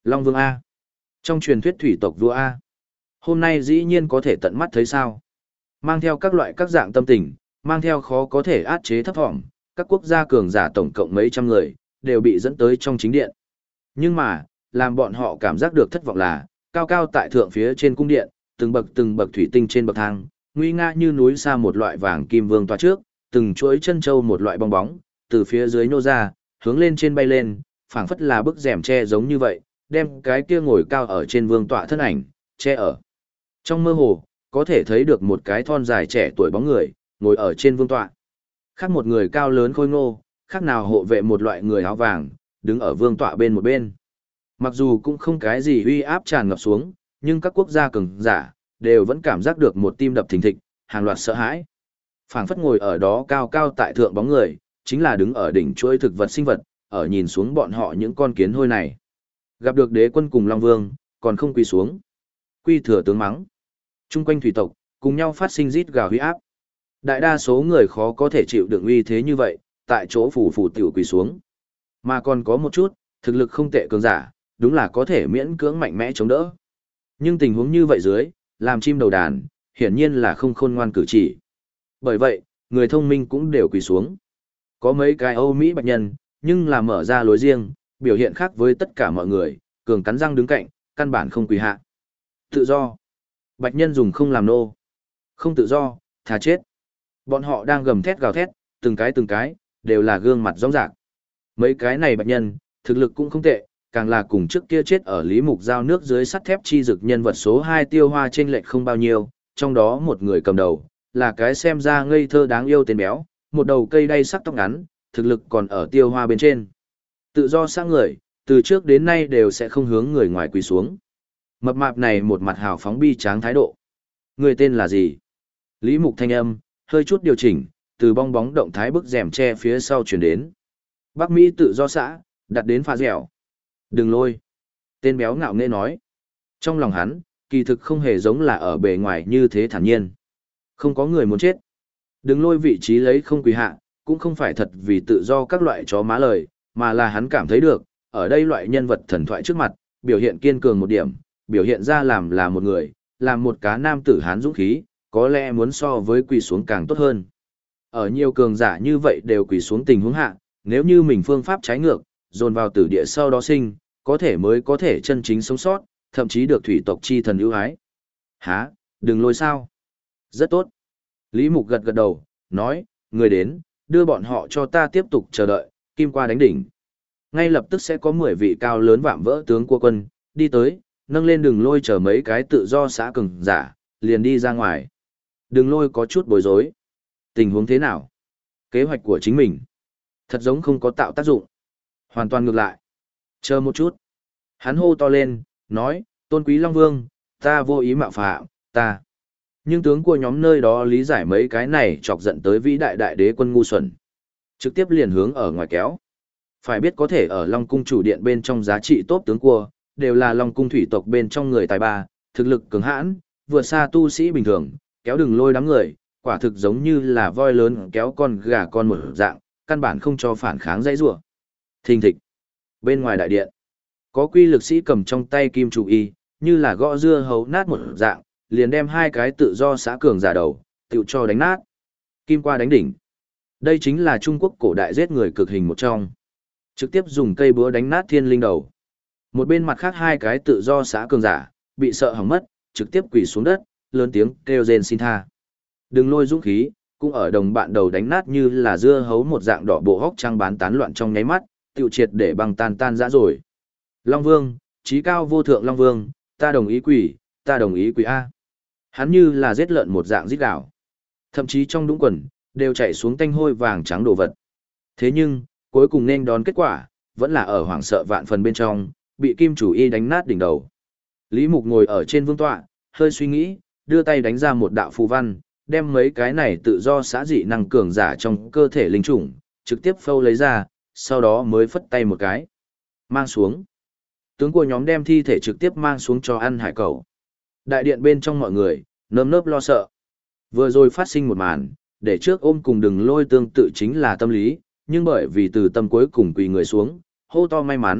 Long Vương A. Trong truyền thuyết thủy tộc vua A. Hôm nay dĩ nhiên có thể tận mắt thấy sao. Mang theo các loại các dạng tâm tình, mang theo khó có thể át chế thấp thỏm, các quốc gia cường giả tổng cộng mấy trăm người, đều bị dẫn tới trong chính điện. Nhưng mà, làm bọn họ cảm giác được thất vọng là, cao cao tại thượng phía trên cung điện, từng bậc thủy tinh trên bậc thang, nguy nga như núi xa một loại vàng kim vương tọa trước, từng chuỗi chân châu một loại bong bóng, từ phía dưới nô ra, hướng lên trên bay lên, phảng phất là bức rèm che giống như vậy, đem cái kia ngồi cao ở trên vương tọa thân ảnh, che ở. Trong mơ hồ, có thể thấy được một cái thon dài trẻ tuổi bóng người, ngồi ở trên vương tọa. Khác một người cao lớn khôi ngô, khác nào hộ vệ một loại người áo vàng, đứng ở vương tọa bên một bên. Mặc dù cũng không cái gì uy áp tràn ngập xuống, nhưng các quốc gia cường giả đều vẫn cảm giác được một tim đập thình thịch, hàng loạt sợ hãi. Phảng phất ngồi ở đó cao cao tại thượng bóng người, chính là đứng ở đỉnh chuỗi thực vật sinh vật, ở nhìn xuống bọn họ những con kiến hôi này. Gặp được đế quân cùng Long Vương, còn không quỳ xuống. Quy thừa tướng mắng. Trung quanh thủy tộc, cùng nhau phát sinh rít gào huy áp. Đại đa số người khó có thể chịu đựng uy thế như vậy, tại chỗ phủ tiểu quỳ xuống. Mà còn có một chút, thực lực không tệ cường giả, đúng là có thể miễn cưỡng mạnh mẽ chống đỡ. Nhưng tình huống như vậy dưới, làm chim đầu đàn, hiển nhiên là không khôn ngoan cử chỉ. Bởi vậy, người thông minh cũng đều quỳ xuống. Có mấy cái Âu Mỹ bạch nhân, nhưng là mở ra lối riêng, biểu hiện khác với tất cả mọi người, cường cắn răng đứng cạnh, căn bản không quỳ hạ. Tự do. Bạch nhân dùng không làm nô. Không tự do, thà chết. Bọn họ đang gầm thét gào thét, từng cái, đều là gương mặt rõ rạc. Mấy cái này bạch nhân, thực lực cũng không tệ, càng là cùng trước kia chết ở Lý Mục Giao nước dưới sắt thép chi dực nhân vật số 2 Tiêu Hoa trên lệch không bao nhiêu, trong đó một người cầm đầu, là cái xem ra ngây thơ đáng yêu tên béo, một đầu cây đay sắc tóc ngắn, thực lực còn ở Tiêu Hoa bên trên. Tự do sang người, từ trước đến nay đều sẽ không hướng người ngoài quỳ xuống. Mập mạp này một mặt hào phóng bi tráng thái độ. Người tên là gì? Lý Mục thanh âm, hơi chút điều chỉnh, từ bong bóng động thái bức rèm che phía sau chuyển đến. Bắc Mỹ tự do xã, đặt đến pha dẻo. Đừng lôi. Tên béo ngạo nghễ nói. Trong lòng hắn, kỳ thực không hề giống là ở bề ngoài như thế thản nhiên. Không có người muốn chết. Đừng lôi vị trí lấy không quỳ hạ, cũng không phải thật vì tự do các loại chó má lời, mà là hắn cảm thấy được, ở đây loại nhân vật thần thoại trước mặt, biểu hiện kiên cường một điểm, biểu hiện ra làm là một người, làm một cá nam tử hán dũng khí, có lẽ muốn so với quỳ xuống càng tốt hơn. Ở nhiều cường giả như vậy đều quỳ xuống tình huống hạ, nếu như mình phương pháp trái ngược, dồn vào tử địa sau đó sinh, có thể mới có thể chân chính sống sót, thậm chí được thủy tộc chi thần ưu ái. Hả, đừng lôi sao. Rất tốt. Lý Mục gật gật đầu, nói, người đến, đưa bọn họ cho ta tiếp tục chờ đợi, kim qua đánh đỉnh. Ngay lập tức sẽ có 10 vị cao lớn vạm vỡ tướng của quân, đi tới, nâng lên đường lôi chờ mấy cái tự do xã cường giả, liền đi ra ngoài. Đường lôi có chút bối rối. Tình huống thế nào? Kế hoạch của chính mình. Thật giống không có tạo tác dụng. Hoàn toàn ngược lại. Chờ một chút. Hắn hô to lên, nói, tôn quý Long Vương, ta vô ý mạo phạm, ta. Nhưng tướng của nhóm nơi đó lý giải mấy cái này chọc giận tới vĩ đại đại đế quân ngu xuẩn. Trực tiếp liền hướng ở ngoài kéo. Phải biết có thể ở Long Cung chủ điện bên trong giá trị tốt tướng cua, đều là Long Cung thủy tộc bên trong người tài ba, thực lực cứng hãn, vượt xa tu sĩ bình thường, kéo đừng lôi đám người, quả thực giống như là voi lớn kéo con gà con một dạng, căn bản không cho phản kháng dãy rủa. Thình thịch. Bên ngoài đại điện, có quy lực sĩ cầm trong tay kim trụ y, như là gõ dưa hấu nát một dạng, liền đem hai cái tự do xã cường giả đầu, tự cho đánh nát. Kim qua đánh đỉnh. Đây chính là Trung Quốc cổ đại giết người cực hình một trong. Trực tiếp dùng cây búa đánh nát thiên linh đầu. Một bên mặt khác hai cái tự do xã cường giả, bị sợ hỏng mất, trực tiếp quỳ xuống đất, lớn tiếng kêu rên xin tha. Đừng lôi dũng khí, cũng ở đồng bạn đầu đánh nát như là dưa hấu một dạng đỏ bộ hốc trăng bán tán loạn trong nháy mắt, tiêu triệt để băng tan tan rã rồi. Long Vương, trí cao vô thượng Long Vương, ta đồng ý quỳ, ta đồng ý quỳ A. Hắn như là giết lợn một dạng giết đảo. Thậm chí trong đũng quần, đều chạy xuống tanh hôi vàng trắng đồ vật. Thế nhưng, cuối cùng nên đón kết quả, vẫn là ở hoảng sợ vạn phần bên trong, bị kim chủ y đánh nát đỉnh đầu. Lý Mục ngồi ở trên vương tọa, hơi suy nghĩ, đưa tay đánh ra một đạo phù văn, đem mấy cái này tự do xã dị năng cường giả trong cơ thể linh chủng, trực tiếp phâu lấy ra, sau đó mới phất tay một cái. Mang xuống. Tướng của nhóm đem thi thể trực tiếp mang xuống cho ăn hải cẩu. Đại điện bên trong mọi người, nơm nớp lo sợ. Vừa rồi phát sinh một màn, để trước ôm cùng đừng lôi tương tự chính là tâm lý, nhưng bởi vì từ tâm cuối cùng quỳ người xuống, hô to may mắn,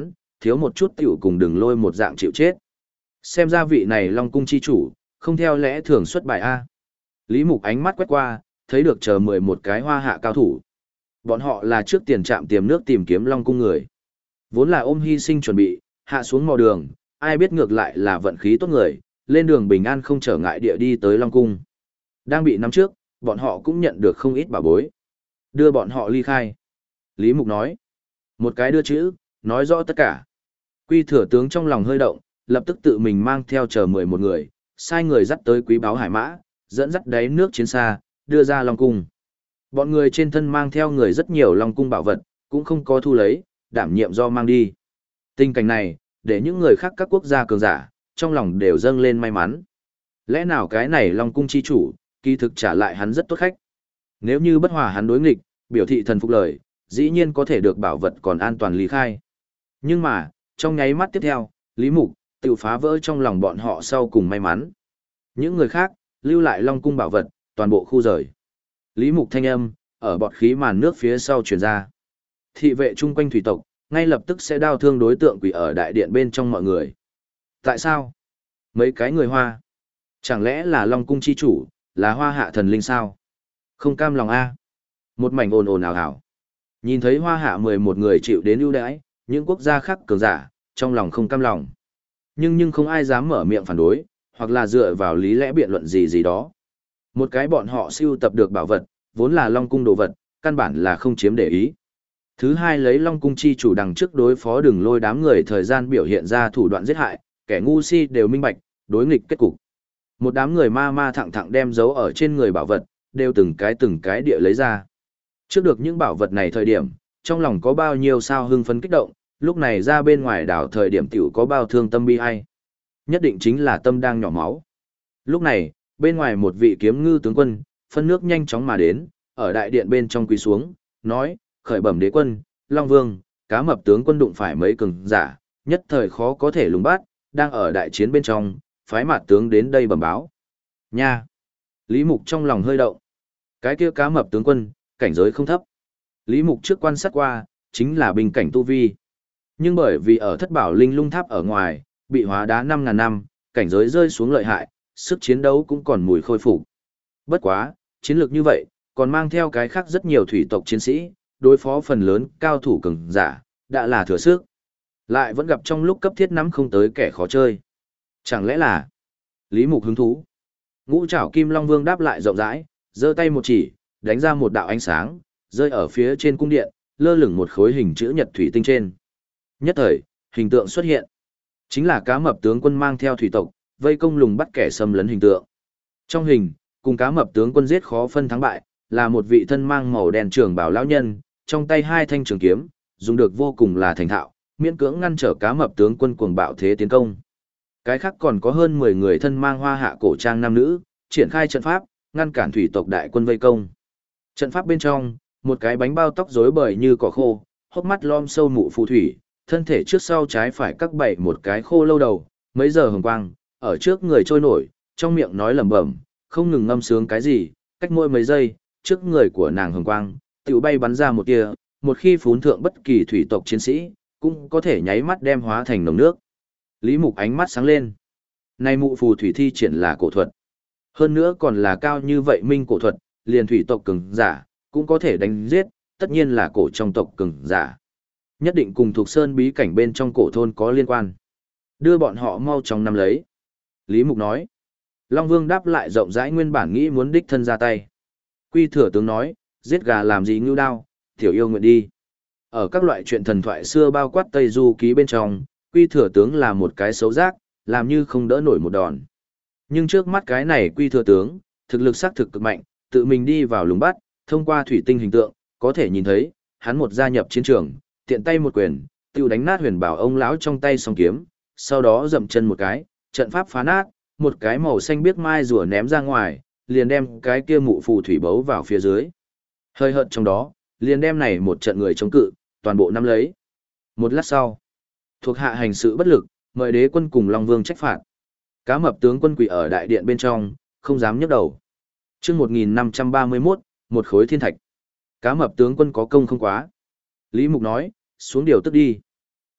thiếu một chút tiểu cùng đừng lôi một dạng chịu chết. Xem ra vị này Long cung chi chủ, không theo lẽ thường xuất bài A. Lý Mục ánh mắt quét qua, thấy được chờ 11 cái hoa hạ cao thủ. Bọn họ là trước tiền trạm tiềm nước tìm kiếm Long cung người. Vốn là ôm hy sinh chuẩn bị, hạ xuống mò đường, ai biết ngược lại là vận khí tốt người, lên đường bình an không trở ngại địa đi tới Long cung. Đang bị nắm trước, bọn họ cũng nhận được không ít bảo bối. Đưa bọn họ ly khai. Lý Mục nói. Một cái đưa chữ, nói rõ tất cả. Quy thừa tướng trong lòng hơi động, lập tức tự mình mang theo chờ 11 người, sai người dắt tới quý báo hải mã, dẫn dắt đáy nước chiến xa, đưa ra Long cung. Bọn người trên thân mang theo người rất nhiều Long cung bảo vật, cũng không có thu lấy, đảm nhiệm do mang đi. Tình cảnh này, để những người khác các quốc gia cường giả, trong lòng đều dâng lên may mắn. Lẽ nào cái này Long cung chi chủ, kỳ thực trả lại hắn rất tốt khách. Nếu như bất hòa hắn đối nghịch, biểu thị thần phục lời, dĩ nhiên có thể được bảo vật còn an toàn lý khai. Nhưng mà, trong nháy mắt tiếp theo, Lý Mục, tự phá vỡ trong lòng bọn họ sau cùng may mắn. Những người khác, lưu lại Long cung bảo vật, toàn bộ khu rời. Lý Mục thanh âm, ở bọt khí màn nước phía sau truyền ra. Thị vệ chung quanh thủy tộc, ngay lập tức sẽ đao thương đối tượng quỷ ở đại điện bên trong mọi người. Tại sao? Mấy cái người Hoa. Chẳng lẽ là Long cung chi chủ, là Hoa hạ thần linh sao? Không cam lòng a. Một mảnh ồn ồn ào ào. Nhìn thấy Hoa hạ 11 người chịu đến ưu đãi, những quốc gia khác cường giả, trong lòng không cam lòng. Nhưng không ai dám mở miệng phản đối, hoặc là dựa vào lý lẽ biện luận gì gì đó. Một cái bọn họ siêu tập được bảo vật, vốn là Long cung đồ vật, căn bản là không chiếm để ý. Thứ hai lấy Long cung chi chủ đằng trước đối phó đừng lôi đám người thời gian biểu hiện ra thủ đoạn giết hại, kẻ ngu si đều minh bạch, đối nghịch kết cục. Một đám người ma thẳng đem giấu ở trên người bảo vật, đều từng cái địa lấy ra. Trước được những bảo vật này thời điểm, trong lòng có bao nhiêu sao hưng phấn kích động, lúc này ra bên ngoài đảo thời điểm tiểu có bao thương tâm bi ai. Nhất định chính là tâm đang nhỏ máu. Lúc này, bên ngoài một vị kiếm ngư tướng quân, phân nước nhanh chóng mà đến, ở đại điện bên trong quỳ xuống, nói, khởi bẩm đế quân, Long Vương, cá mập tướng quân đụng phải mấy cường giả, nhất thời khó có thể lùng bắt, đang ở đại chiến bên trong, phái mặt tướng đến đây bẩm báo. Nha! Lý Mục trong lòng hơi động. Cái kia cá mập tướng quân, cảnh giới không thấp. Lý Mục trước quan sát qua, chính là bình cảnh tu vi. Nhưng bởi vì ở thất bảo linh lung tháp ở ngoài, bị hóa đá 5.000 năm, cảnh giới rơi xuống lợi hại, sức chiến đấu cũng còn mùi khôi phục. Bất quá, chiến lược như vậy, còn mang theo cái khác rất nhiều thủy tộc chiến sĩ, đối phó phần lớn cao thủ cường giả, đã là thừa sức. Lại vẫn gặp trong lúc cấp thiết nắm không tới kẻ khó chơi. Chẳng lẽ là Lý Mục hứng thú? Ngũ Trảo Kim Long Vương đáp lại rộng rãi, giơ tay một chỉ, đánh ra một đạo ánh sáng, rơi ở phía trên cung điện, lơ lửng một khối hình chữ nhật thủy tinh trên. Nhất thời, hình tượng xuất hiện. Chính là cá mập tướng quân mang theo thủy tộc, vây công lùng bắt kẻ xâm lấn hình tượng. Trong hình, cùng cá mập tướng quân giết khó phân thắng bại, là một vị thân mang màu đen trường bào lão nhân, trong tay hai thanh trường kiếm, dùng được vô cùng là thành thạo, miễn cưỡng ngăn trở cá mập tướng quân cuồng bạo thế tiến công. Cái khác còn có hơn 10 người thân mang hoa hạ cổ trang nam nữ, triển khai trận pháp, ngăn cản thủy tộc đại quân vây công. Trận pháp bên trong, một cái bánh bao tóc rối bời như cỏ khô, hốc mắt lom sâu mụ phù thủy, thân thể trước sau trái phải các bảy một cái khô lâu đầu, mấy giờ hồng quang, ở trước người trôi nổi, trong miệng nói lẩm bẩm, không ngừng ngâm sướng cái gì, cách mỗi mấy giây, trước người của nàng hồng quang, tiểu bay bắn ra một tia, một khi phún thượng bất kỳ thủy tộc chiến sĩ, cũng có thể nháy mắt đem hóa thành nồng nước. Lý Mục ánh mắt sáng lên. Này mụ phù thủy thi triển là cổ thuật. Hơn nữa còn là cao như vậy minh cổ thuật, liền thủy tộc cường giả, cũng có thể đánh giết, tất nhiên là cổ trong tộc cường giả. Nhất định cùng thuộc sơn bí cảnh bên trong cổ thôn có liên quan. Đưa bọn họ mau chóng nắm lấy. Lý Mục nói. Long Vương đáp lại rộng rãi nguyên bản nghĩ muốn đích thân ra tay. Quy thừa tướng nói, giết gà làm gì ngưu đao, tiểu yêu nguyện đi. Ở các loại chuyện thần thoại xưa bao quát Tây Du ký bên trong, Quy thừa tướng là một cái xấu rác, làm như không đỡ nổi một đòn. Nhưng trước mắt cái này Quy thừa tướng, thực lực xác thực cực mạnh, tự mình đi vào lùng bắt, thông qua thủy tinh hình tượng, có thể nhìn thấy, hắn một gia nhập chiến trường, tiện tay một quyền, tiêu đánh nát huyền bảo ông lão trong tay song kiếm, sau đó dậm chân một cái, trận pháp phá nát, một cái màu xanh biếc mai rùa ném ra ngoài, liền đem cái kia mụ phù thủy bấu vào phía dưới. Hơi hợt trong đó, liền đem này một trận người chống cự, toàn bộ nắm lấy. Một lát sau, thuộc hạ hành sự bất lực, mời đế quân cùng Long Vương trách phạt. Cá mập tướng quân quỳ ở đại điện bên trong, không dám nhấc đầu. Chương 1531, một khối thiên thạch. Cá mập tướng quân có công không quá. Lý Mục nói, xuống điều tức đi.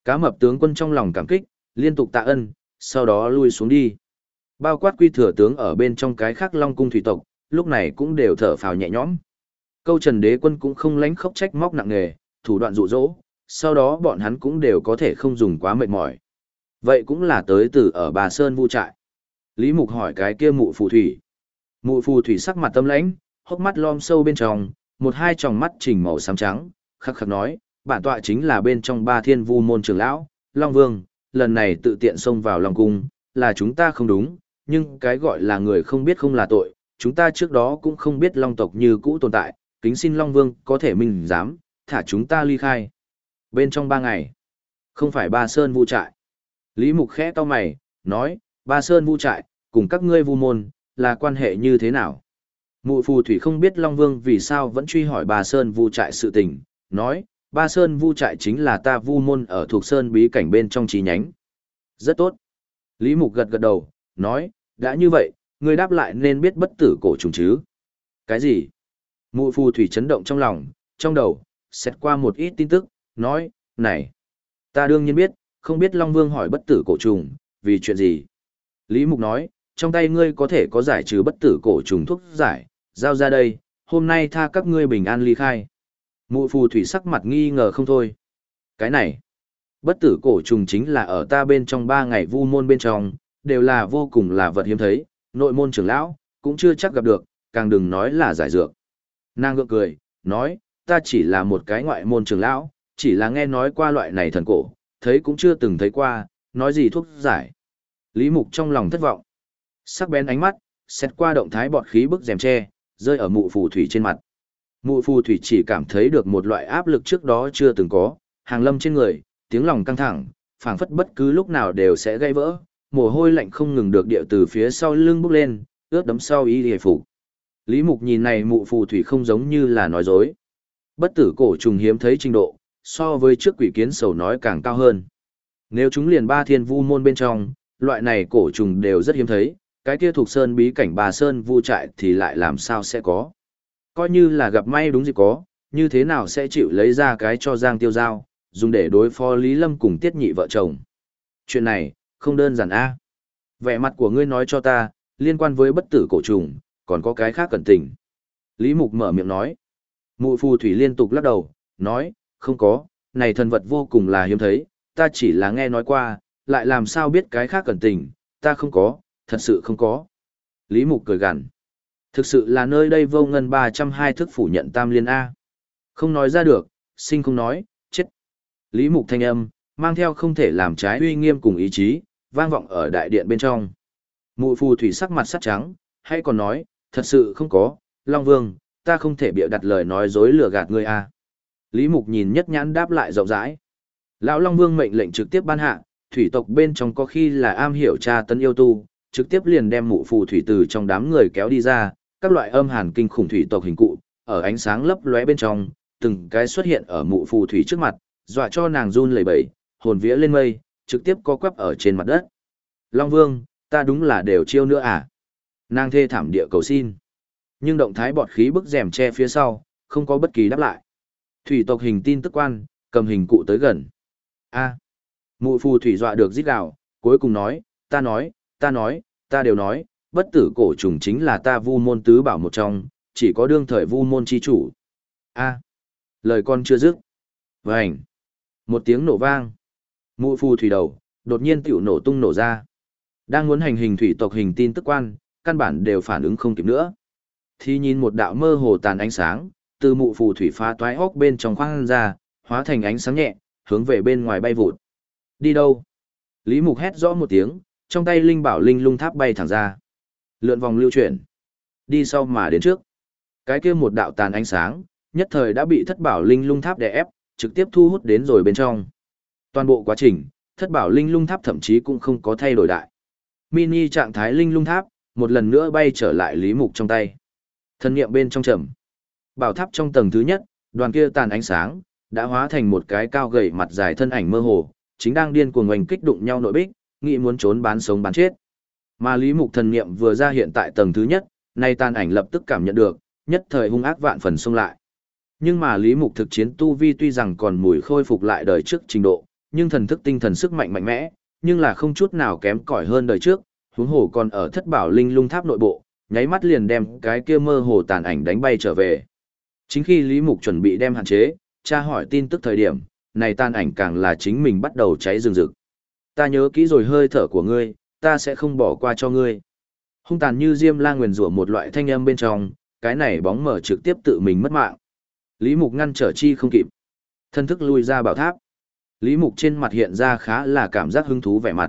Cá mập tướng quân trong lòng cảm kích, liên tục tạ ân, sau đó lui xuống đi. Bao quát quy thừa tướng ở bên trong cái khác Long cung thủy tộc, lúc này cũng đều thở phào nhẹ nhõm. Câu Trần đế quân cũng không lánh khóc trách móc nặng nề, thủ đoạn dụ dỗ, sau đó bọn hắn cũng đều có thể không dùng quá mệt mỏi. Vậy cũng là tới từ ở Bà Sơn Vu trại. Lý Mục hỏi cái kia mụ phù thủy. Mụ phù thủy sắc mặt tâm lãnh, hốc mắt lom sâu bên trong, một hai tròng mắt trình màu xám trắng, khắc khắc nói, bản tọa chính là bên trong Ba Thiên Vu môn trưởng lão, Long Vương, lần này tự tiện xông vào Long cung, là chúng ta không đúng, nhưng cái gọi là người không biết không là tội, chúng ta trước đó cũng không biết Long tộc như cũ tồn tại, kính xin Long Vương có thể minh dám, thả chúng ta ly khai. Bên trong 3 ngày, không phải Ba Sơn Vu trại. Lý Mục khẽ cau mày, nói, Ba Sơn Vu trại, cùng các ngươi Vu môn, là quan hệ như thế nào? Mụ phù thủy không biết Long Vương vì sao vẫn truy hỏi Ba Sơn Vu trại sự tình, nói, Ba Sơn Vu trại chính là ta Vu môn ở thuộc Sơn bí cảnh bên trong chi nhánh. Rất tốt. Lý Mục gật gật đầu, nói, đã như vậy, ngươi đáp lại nên biết bất tử cổ trùng chứ. Cái gì? Mụ phù thủy chấn động trong lòng, trong đầu, xét qua một ít tin tức, nói, này, ta đương nhiên biết, không biết Long Vương hỏi bất tử cổ trùng, vì chuyện gì? Lý Mục nói, trong tay ngươi có thể có giải trừ bất tử cổ trùng thuốc giải, giao ra đây, hôm nay tha các ngươi bình an ly khai. Mụ phù thủy sắc mặt nghi ngờ không thôi. Cái này, bất tử cổ trùng chính là ở ta bên trong 3 ngày Vu môn bên trong, đều là vô cùng là vật hiếm thấy, nội môn trưởng lão, cũng chưa chắc gặp được, càng đừng nói là giải dược. Nàng ngượng cười, nói, ta chỉ là một cái ngoại môn trưởng lão, chỉ là nghe nói qua loại này thần cổ, thấy cũng chưa từng thấy qua, nói gì thuốc giải. Lý Mục trong lòng thất vọng. Sắc bén ánh mắt, xét qua động thái bọt khí bức rèm tre, rơi ở mụ phù thủy trên mặt. Mụ phù thủy chỉ cảm thấy được một loại áp lực trước đó chưa từng có, hàng lâm trên người, tiếng lòng căng thẳng, phảng phất bất cứ lúc nào đều sẽ gây vỡ, mồ hôi lạnh không ngừng được điệu từ phía sau lưng bốc lên, ướt đấm sau y hề phục. Lý Mục nhìn này mụ phù thủy không giống như là nói dối. Bất tử cổ trùng hiếm thấy trình độ, so với trước quỷ kiến sầu nói càng cao hơn. Nếu chúng liền 3 thiên vu môn bên trong, loại này cổ trùng đều rất hiếm thấy, cái kia thuộc sơn bí cảnh Bà Sơn Vu trại thì lại làm sao sẽ có. Coi như là gặp may đúng dịp có, như thế nào sẽ chịu lấy ra cái cho Giang Tiêu Giao, dùng để đối phó Lý Lâm cùng Tiết Nhị vợ chồng. Chuyện này, không đơn giản a. Vẻ mặt của ngươi nói cho ta, liên quan với bất tử cổ trùng, còn có cái khác cẩn tình. Lý Mục mở miệng nói. Mụ phù thủy liên tục lắc đầu, nói, không có, này thần vật vô cùng là hiếm thấy, ta chỉ là nghe nói qua, lại làm sao biết cái khác cẩn tình, ta không có, thật sự không có. Lý Mục cười gằn. Thực sự là nơi đây vô ngân 302 thức phủ nhận tam liên A. Không nói ra được, sinh không nói, chết. Lý Mục thanh âm, mang theo không thể làm trái uy nghiêm cùng ý chí, vang vọng ở đại điện bên trong. Mụ phù thủy sắc mặt sắt trắng, hay còn nói, thật sự không có, Long Vương, ta không thể bịa đặt lời nói dối lừa gạt ngươi A. Lý Mục nhìn nhất nhãn đáp lại rộng rãi. Lão Long Vương mệnh lệnh trực tiếp ban hạ, thủy tộc bên trong có khi là am hiểu tra tấn yêu tu, trực tiếp liền đem mụ phù thủy từ trong đám người kéo đi ra, các loại âm hàn kinh khủng thủy tộc hình cụ, ở ánh sáng lấp lóe bên trong, từng cái xuất hiện ở mụ phù thủy trước mặt, dọa cho nàng run lẩy bẩy, hồn vía lên mây, trực tiếp co quắp ở trên mặt đất. Long Vương, ta đúng là đều chiêu nữa à? Nàng thê thảm địa cầu xin. Nhưng động thái bọt khí bức rèm che phía sau, không có bất kỳ đáp lại. Thủy tộc hình tin tức quan, cầm hình cụ tới gần. A. Mụ phù thủy dọa được rít gào, cuối cùng nói, ta đều nói, bất tử cổ trùng chính là ta Vu môn tứ bảo một trong, chỉ có đương thời Vu môn chi chủ. A. Lời con chưa dứt. Vành. Một tiếng nổ vang. Mụ phù thủy đầu, đột nhiên tiểu nổ tung nổ ra. Đang muốn hành hình thủy tộc hình tin tức quan, căn bản đều phản ứng không kịp nữa. Thì nhìn một đạo mơ hồ tàn ánh sáng, từ mụ phù thủy phá toái hốc bên trong khoang ra, hóa thành ánh sáng nhẹ, hướng về bên ngoài bay vụt. Đi đâu? Lý Mục hét rõ một tiếng, trong tay linh bảo linh lung tháp bay thẳng ra. Lượn vòng lưu chuyển. Đi sau mà đến trước. Cái kia một đạo tàn ánh sáng, nhất thời đã bị thất bảo linh lung tháp đè ép, trực tiếp thu hút đến rồi bên trong. Toàn bộ quá trình, thất bảo linh lung tháp thậm chí cũng không có thay đổi đại. Mini trạng thái linh lung tháp, một lần nữa bay trở lại Lý Mục trong tay. Thân niệm bên trong trầm. Bảo tháp trong tầng thứ nhất, đoàn kia tàn ánh sáng, đã hóa thành một cái cao gầy mặt dài thân ảnh mơ hồ, chính đang điên cuồng oanh kích đụng nhau nội bích, nghĩ muốn trốn bán sống bán chết. Mà Lý Mục thần niệm vừa ra hiện tại tầng thứ nhất, nay tàn ảnh lập tức cảm nhận được, nhất thời hung ác vạn phần xông lại. Nhưng mà Lý Mục thực chiến tu vi tuy rằng còn mùi khôi phục lại đời trước trình độ, nhưng thần thức tinh thần sức mạnh mạnh mẽ, nhưng là không chút nào kém cỏi hơn đời trước, huống hồ còn ở thất bảo linh lung tháp nội bộ, nháy mắt liền đem cái kia mơ hồ tàn ảnh đánh bay trở về. Chính khi Lý Mục chuẩn bị đem hạn chế, tra hỏi tin tức thời điểm, này tàn ảnh càng là chính mình bắt đầu cháy rừng rực. Ta nhớ kỹ rồi hơi thở của ngươi, ta sẽ không bỏ qua cho ngươi. Hung tàn như diêm la nguyền rủa một loại thanh âm bên trong, cái này bóng mở trực tiếp tự mình mất mạng. Lý Mục ngăn trở chi không kịp. Thân thức lui ra bảo tháp. Lý Mục trên mặt hiện ra khá là cảm giác hứng thú vẻ mặt.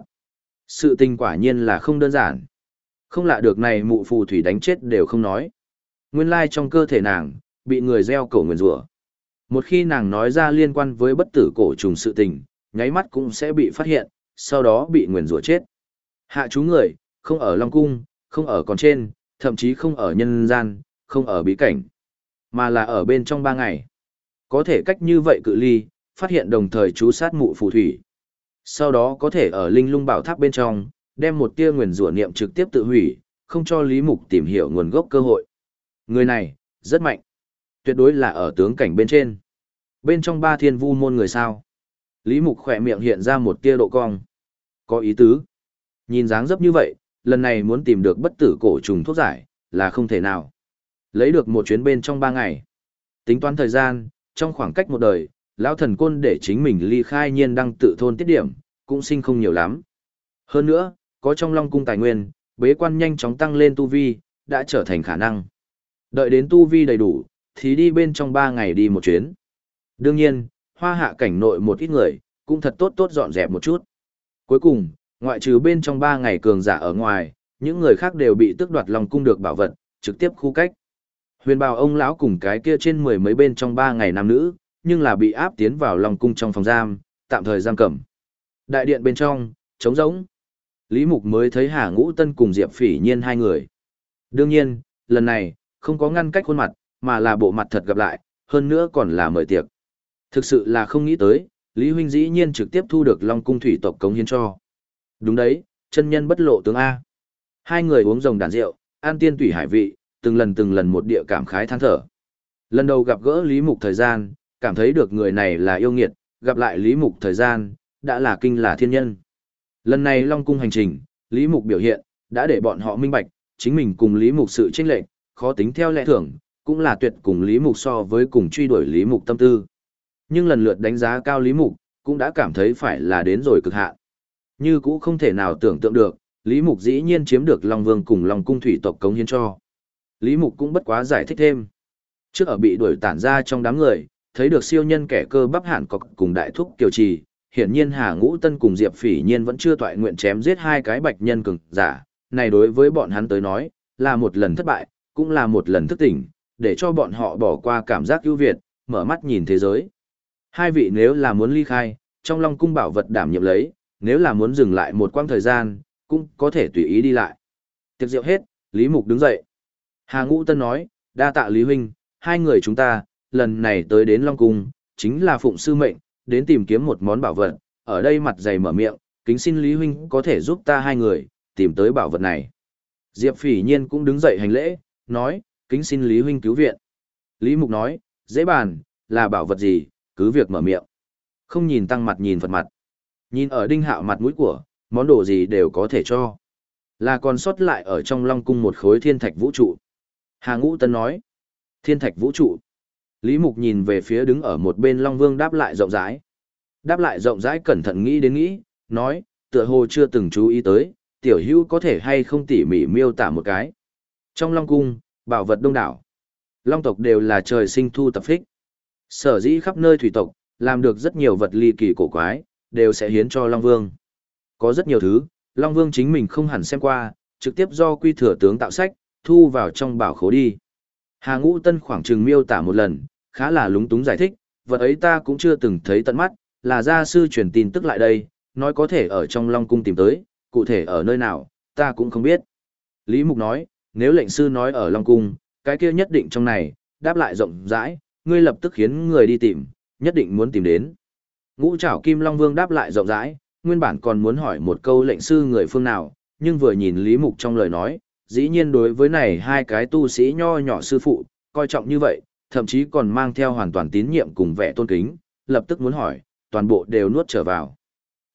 Sự tình quả nhiên là không đơn giản. Không lạ được này mụ phù thủy đánh chết đều không nói. Nguyên lai trong cơ thể nàng, bị người gieo cổ nguyền rủa. Một khi nàng nói ra liên quan với bất tử cổ trùng sự tình, nháy mắt cũng sẽ bị phát hiện, sau đó bị nguyền rủa chết. Hạ chú người, không ở Long Cung, không ở còn trên, thậm chí không ở nhân gian, không ở bí cảnh, mà là ở bên trong 3 ngày. Có thể cách như vậy cự ly, phát hiện đồng thời chú sát mụ phù thủy. Sau đó có thể ở linh lung bảo tháp bên trong, đem một tia nguyền rủa niệm trực tiếp tự hủy, không cho Lý Mục tìm hiểu nguồn gốc cơ hội. Người này, rất mạnh. Tuyệt đối là ở tướng cảnh bên trên. Bên trong 3 thiên vu môn người sao. Lý Mục khỏe miệng hiện ra một tia độ cong. Có ý tứ. Nhìn dáng dấp như vậy, lần này muốn tìm được bất tử cổ trùng thuốc giải, là không thể nào. Lấy được một chuyến bên trong 3 ngày. Tính toán thời gian, trong khoảng cách một đời, lão thần côn để chính mình ly khai nhiên đăng tự thôn tiết điểm, cũng sinh không nhiều lắm. Hơn nữa, có trong Long Cung tài nguyên, bế quan nhanh chóng tăng lên tu vi, đã trở thành khả năng. Đợi đến tu vi đầy đủ, thì đi bên trong 3 ngày đi một chuyến. Đương nhiên, hoa hạ cảnh nội một ít người, cũng thật tốt tốt dọn dẹp một chút. Cuối cùng, ngoại trừ bên trong 3 ngày cường giả ở ngoài, những người khác đều bị tước đoạt Long Cung được bảo vật, trực tiếp khu cách. Huyền bào ông lão cùng cái kia trên 10 mấy bên trong 3 ngày nam nữ, nhưng là bị áp tiến vào Long Cung trong phòng giam, tạm thời giam cầm. Đại điện bên trong, trống rỗng. Lý Mục mới thấy Hà Ngũ Tân cùng Diệp Phỉ Nhiên 2 người. Đương nhiên, lần này, không có ngăn cách khuôn mặt, mà là bộ mặt thật gặp lại, hơn nữa còn là mời tiệc. Thực sự là không nghĩ tới, Lý huynh dĩ nhiên trực tiếp thu được Long Cung thủy tộc cống hiến cho. Đúng đấy, chân nhân bất lộ tướng A. 2 người uống rồng đàn rượu, an tiên tủy hải vị, từng lần một địa cảm khái than thở. Lần đầu gặp gỡ Lý Mục thời gian, cảm thấy được người này là yêu nghiệt, gặp lại Lý Mục thời gian, đã là kinh là thiên nhân. Lần này Long Cung hành trình, Lý Mục biểu hiện, đã để bọn họ minh bạch, chính mình cùng Lý Mục sự chênh lệch, khó tính theo lẽ thường, cũng là tuyệt cùng Lý Mục so với cùng truy đuổi Lý Mục tâm tư. Nhưng lần lượt đánh giá cao Lý Mục, cũng đã cảm thấy phải là đến rồi cực hạn. Như cũng không thể nào tưởng tượng được, Lý Mục dĩ nhiên chiếm được Long Vương cùng Long Cung thủy tộc cống hiến cho. Lý Mục cũng bất quá giải thích thêm. Trước ở bị đuổi tản ra trong đám người, thấy được siêu nhân kẻ cơ bắp hạn cọc cùng đại thúc Kiều Trì, hiển nhiên Hà Ngũ Tân cùng Diệp Phỉ Nhiên vẫn chưa toại nguyện chém giết 2 cái bạch nhân cường giả, này đối với bọn hắn tới nói, là một lần thất bại, cũng là một lần thức tỉnh, để cho bọn họ bỏ qua cảm giác ưu việt, mở mắt nhìn thế giới. 2 vị nếu là muốn ly khai, trong Long Cung bảo vật đảm nhiệm lấy, nếu là muốn dừng lại một quãng thời gian, cũng có thể tùy ý đi lại. Tiệc rượu hết, Lý Mục đứng dậy. Hà Ngũ Tân nói, đa tạ Lý huynh, 2 người chúng ta, lần này tới đến Long Cung, chính là phụng sư mệnh, đến tìm kiếm một món bảo vật, ở đây mặt dày mở miệng, kính xin Lý huynh có thể giúp ta 2 người, tìm tới bảo vật này. Diệp Phỉ Nhiên cũng đứng dậy hành lễ, nói, kính xin Lý huynh cứu viện. Lý Mục nói, dễ bàn, là bảo vật gì, cứ việc mở miệng. Không nhìn tăng mặt nhìn Phật mặt. Nhìn ở Đinh Hạo mặt mũi của, món đồ gì đều có thể cho. Là còn sót lại ở trong Long Cung một khối thiên thạch vũ trụ. Hà Ngũ Tân nói, thiên thạch vũ trụ. Lý Mục nhìn về phía đứng ở một bên Long Vương đáp lại rộng rãi. Đáp lại rộng rãi cẩn thận nghĩ đến nghĩ, nói, tựa hồ chưa từng chú ý tới, tiểu hữu có thể hay không tỉ mỉ miêu tả một cái. Trong Long Cung, bảo vật đông đảo. Long tộc đều là trời sinh thu tập phích. Sở dĩ khắp nơi thủy tộc, làm được rất nhiều vật ly kỳ cổ quái, đều sẽ hiến cho Long Vương. Có rất nhiều thứ, Long Vương chính mình không hẳn xem qua, trực tiếp do quy thừa tướng tạo sách, thu vào trong bảo khố đi. Hà Ngũ Tân khoảng chừng miêu tả một lần, khá là lúng túng giải thích, vật ấy ta cũng chưa từng thấy tận mắt, là gia sư truyền tin tức lại đây, nói có thể ở trong Long Cung tìm tới, cụ thể ở nơi nào, ta cũng không biết. Lý Mục nói, nếu lệnh sư nói ở Long Cung, cái kia nhất định trong này, đáp lại rộng rãi, ngươi lập tức khiến người đi tìm, nhất định muốn tìm đến. Ngũ Trảo Kim Long Vương đáp lại rộng rãi, nguyên bản còn muốn hỏi một câu lệnh sư người phương nào, nhưng vừa nhìn Lý Mục trong lời nói, dĩ nhiên đối với này 2 cái tu sĩ nho nhỏ sư phụ, coi trọng như vậy, thậm chí còn mang theo hoàn toàn tín nhiệm cùng vẻ tôn kính, lập tức muốn hỏi, toàn bộ đều nuốt trở vào.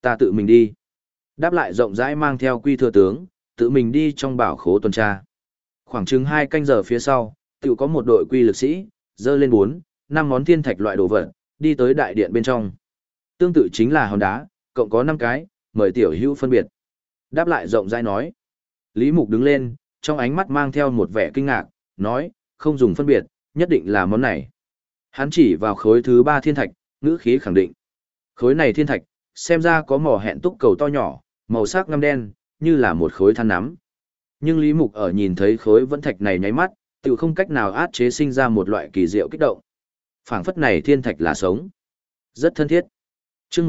Ta tự mình đi. Đáp lại rộng rãi mang theo quy thừa tướng, tự mình đi trong bảo khố tuần tra. Khoảng chừng 2 canh giờ phía sau, tự có một đội quy lực sĩ, dơ lên 4, 5 món thiên thạch loại đồ vật, đi tới đại điện bên trong. Tương tự chính là hòn đá, cộng có 5 cái, mời tiểu hữu phân biệt. Đáp lại rộng rãi nói. Lý Mục đứng lên, trong ánh mắt mang theo một vẻ kinh ngạc, nói, không dùng phân biệt, nhất định là món này. Hắn chỉ vào khối thứ 3 thiên thạch, ngữ khí khẳng định. Khối này thiên thạch, xem ra có mỏ hẹn túc cầu to nhỏ, màu sắc ngăm đen, như là một khối than nắm. Nhưng Lý Mục ở nhìn thấy khối vẫn thạch này nháy mắt, tự không cách nào át chế sinh ra một loại kỳ diệu kích động. Phảng phất này thiên thạch là sống. Rất thân thiết. Chương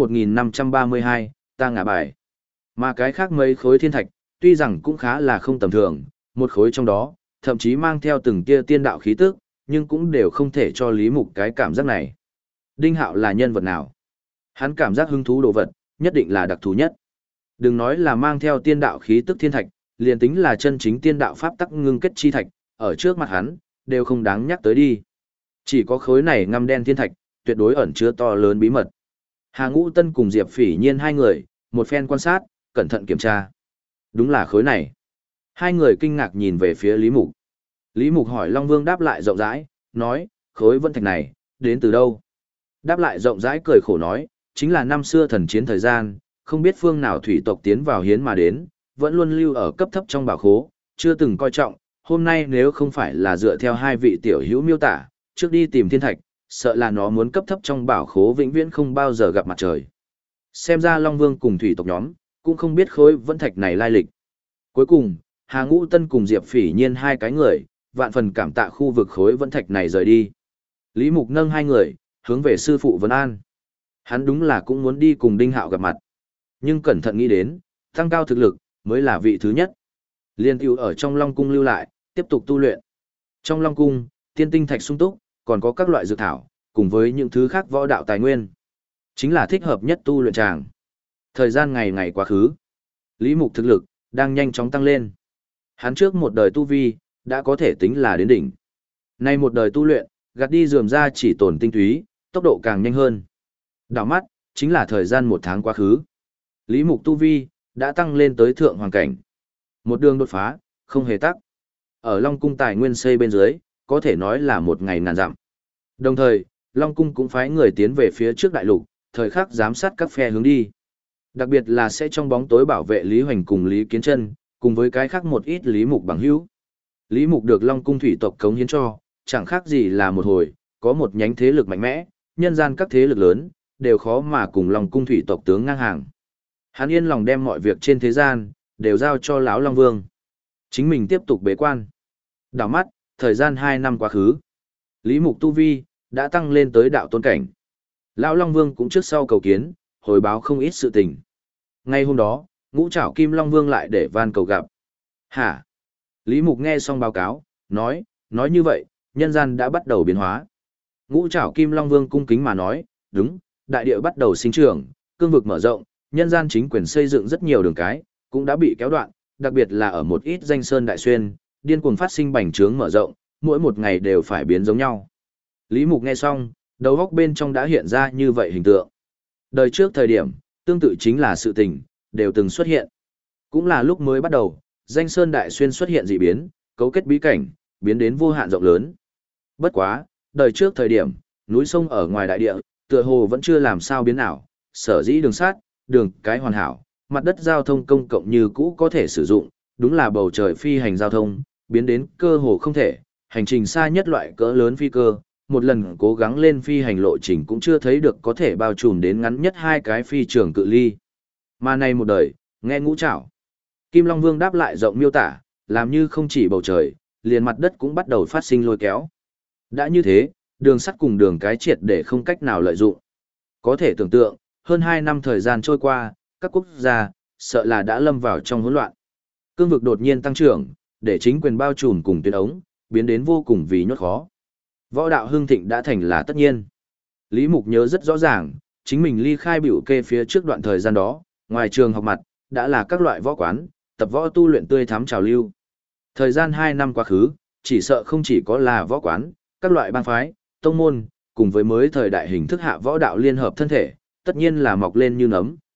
1532, ta ngả bài. Mà cái khác mấy khối thiên thạch, tuy rằng cũng khá là không tầm thường, một khối trong đó, thậm chí mang theo từng tia tiên đạo khí tức, nhưng cũng đều không thể cho Lý Mục cái cảm giác này. Đinh Hạo là nhân vật nào? Hắn cảm giác hứng thú đồ vật, nhất định là đặc thù nhất. Đừng nói là mang theo tiên đạo khí tức thiên thạch, liền tính là chân chính tiên đạo pháp tắc ngưng kết chi thạch, ở trước mặt hắn, đều không đáng nhắc tới đi. Chỉ có khối này ngăm đen thiên thạch, tuyệt đối ẩn chứa to lớn bí mật. Hà Ngũ Tân cùng Diệp Phỉ Nhiên hai người, một phen quan sát, cẩn thận kiểm tra. Đúng là khối này. Hai người kinh ngạc nhìn về phía Lý Mục. Lý Mục hỏi Long Vương đáp lại rộng rãi, nói, khối vân thạch này, đến từ đâu? Đáp lại rộng rãi cười khổ nói, chính là năm xưa thần chiến thời gian, không biết phương nào thủy tộc tiến vào hiến mà đến, vẫn luôn lưu ở cấp thấp trong bảo khố, chưa từng coi trọng, hôm nay nếu không phải là dựa theo hai vị tiểu hữu miêu tả, trước đi tìm thiên thạch, sợ là nó muốn cấp thấp trong bảo khố vĩnh viễn không bao giờ gặp mặt trời. Xem ra Long Vương cùng thủy tộc nhóm, cũng không biết khối vân thạch này lai lịch. Cuối cùng, Hà Ngũ Tân cùng Diệp Phỉ Nhiên hai cái người, vạn phần cảm tạ khu vực khối vân thạch này rời đi. Lý Mục nâng hai người, hướng về sư phụ Vân An. Hắn đúng là cũng muốn đi cùng Đinh Hạo gặp mặt. Nhưng cẩn thận nghĩ đến, tăng cao thực lực, mới là vị thứ nhất. Liên tiêu ở trong Long Cung lưu lại, tiếp tục tu luyện. Trong Long Cung, tiên tinh thạch sung túc, còn có các loại dược thảo, cùng với những thứ khác võ đạo tài nguyên. Chính là thích hợp nhất tu luyện tràng. Thời gian ngày ngày quá khứ. Lý Mục thực lực, đang nhanh chóng tăng lên. Hắn trước một đời tu vi, đã có thể tính là đến đỉnh. Nay một đời tu luyện, gạt đi rườm ra chỉ tổn tinh túy, tốc độ càng nhanh hơn. Đảo mắt, chính là thời gian 1 tháng quá khứ. Lý Mục tu vi, đã tăng lên tới thượng hoàng cảnh. Một đường đột phá, không hề tắc. Ở Long Cung tài nguyên xây bên dưới, có thể nói là một ngày ngàn dặm. Đồng thời, Long Cung cũng phái người tiến về phía trước đại lục, thời khắc giám sát các phe hướng đi. Đặc biệt là sẽ trong bóng tối bảo vệ Lý Hoành cùng Lý Kiến Chân, cùng với cái khác một ít Lý Mục bằng hữu. Lý Mục được Long Cung thủy tộc cống hiến cho, chẳng khác gì là một hồi, có một nhánh thế lực mạnh mẽ, nhân gian các thế lực lớn, đều khó mà cùng Long Cung thủy tộc tướng ngang hàng. Hắn yên lòng đem mọi việc trên thế gian, đều giao cho lão Long Vương. Chính mình tiếp tục bế quan. Đảo mắt, thời gian 2 năm quá khứ. Lý Mục tu vi, đã tăng lên tới đạo tôn cảnh. Lão Long Vương cũng trước sau cầu kiến, hồi báo không ít sự tình. Ngay hôm đó, Ngũ Trảo Kim Long Vương lại để van cầu gặp. Hả? Lý Mục nghe xong báo cáo, nói như vậy, nhân gian đã bắt đầu biến hóa. Ngũ Trảo Kim Long Vương cung kính mà nói, đúng, đại địa bắt đầu sinh trưởng, cương vực mở rộng, nhân gian chính quyền xây dựng rất nhiều đường cái, cũng đã bị kéo đoạn, đặc biệt là ở một ít danh sơn đại xuyên, điên cuồng phát sinh bành trướng mở rộng, mỗi một ngày đều phải biến giống nhau. Lý Mục nghe xong, đầu óc bên trong đã hiện ra như vậy hình tượng. Đời trước thời điểm, tương tự chính là sự tình, đều từng xuất hiện. Cũng là lúc mới bắt đầu, danh sơn đại xuyên xuất hiện dị biến, cấu kết bí cảnh, biến đến vô hạn rộng lớn. Bất quá, đời trước thời điểm, núi sông ở ngoài đại địa, tựa hồ vẫn chưa làm sao biến ảo, sở dĩ đường sắt, đường cái hoàn hảo, mặt đất giao thông công cộng như cũ có thể sử dụng, đúng là bầu trời phi hành giao thông, biến đến cơ hồ không thể, hành trình xa nhất loại cỡ lớn phi cơ, một lần cố gắng lên phi hành lộ trình cũng chưa thấy được có thể bao trùm đến ngắn nhất 2 cái phi trường cự ly. Mà này một đời, nghe Ngũ Trảo Kim Long Vương đáp lại rộng miêu tả, làm như không chỉ bầu trời, liền mặt đất cũng bắt đầu phát sinh lôi kéo. Đã như thế, đường sắt cùng đường cái triệt để không cách nào lợi dụng. Có thể tưởng tượng, hơn 2 năm thời gian trôi qua, các quốc gia, sợ là đã lâm vào trong hỗn loạn. Cương vực đột nhiên tăng trưởng, để chính quyền bao trùm cùng tuyến ống, biến đến vô cùng vì nhốt khó. Võ đạo hưng thịnh đã thành là tất nhiên. Lý Mục nhớ rất rõ ràng, chính mình ly khai biểu kê phía trước đoạn thời gian đó, ngoài trường học mặt, đã là các loại võ quán, tập võ tu luyện tươi thắm trào lưu. Thời gian 2 năm quá khứ, chỉ sợ không chỉ có là võ quán, các loại bang phái, tông môn, cùng với mới thời đại hình thức hạ võ đạo liên hợp thân thể, tất nhiên là mọc lên như nấm,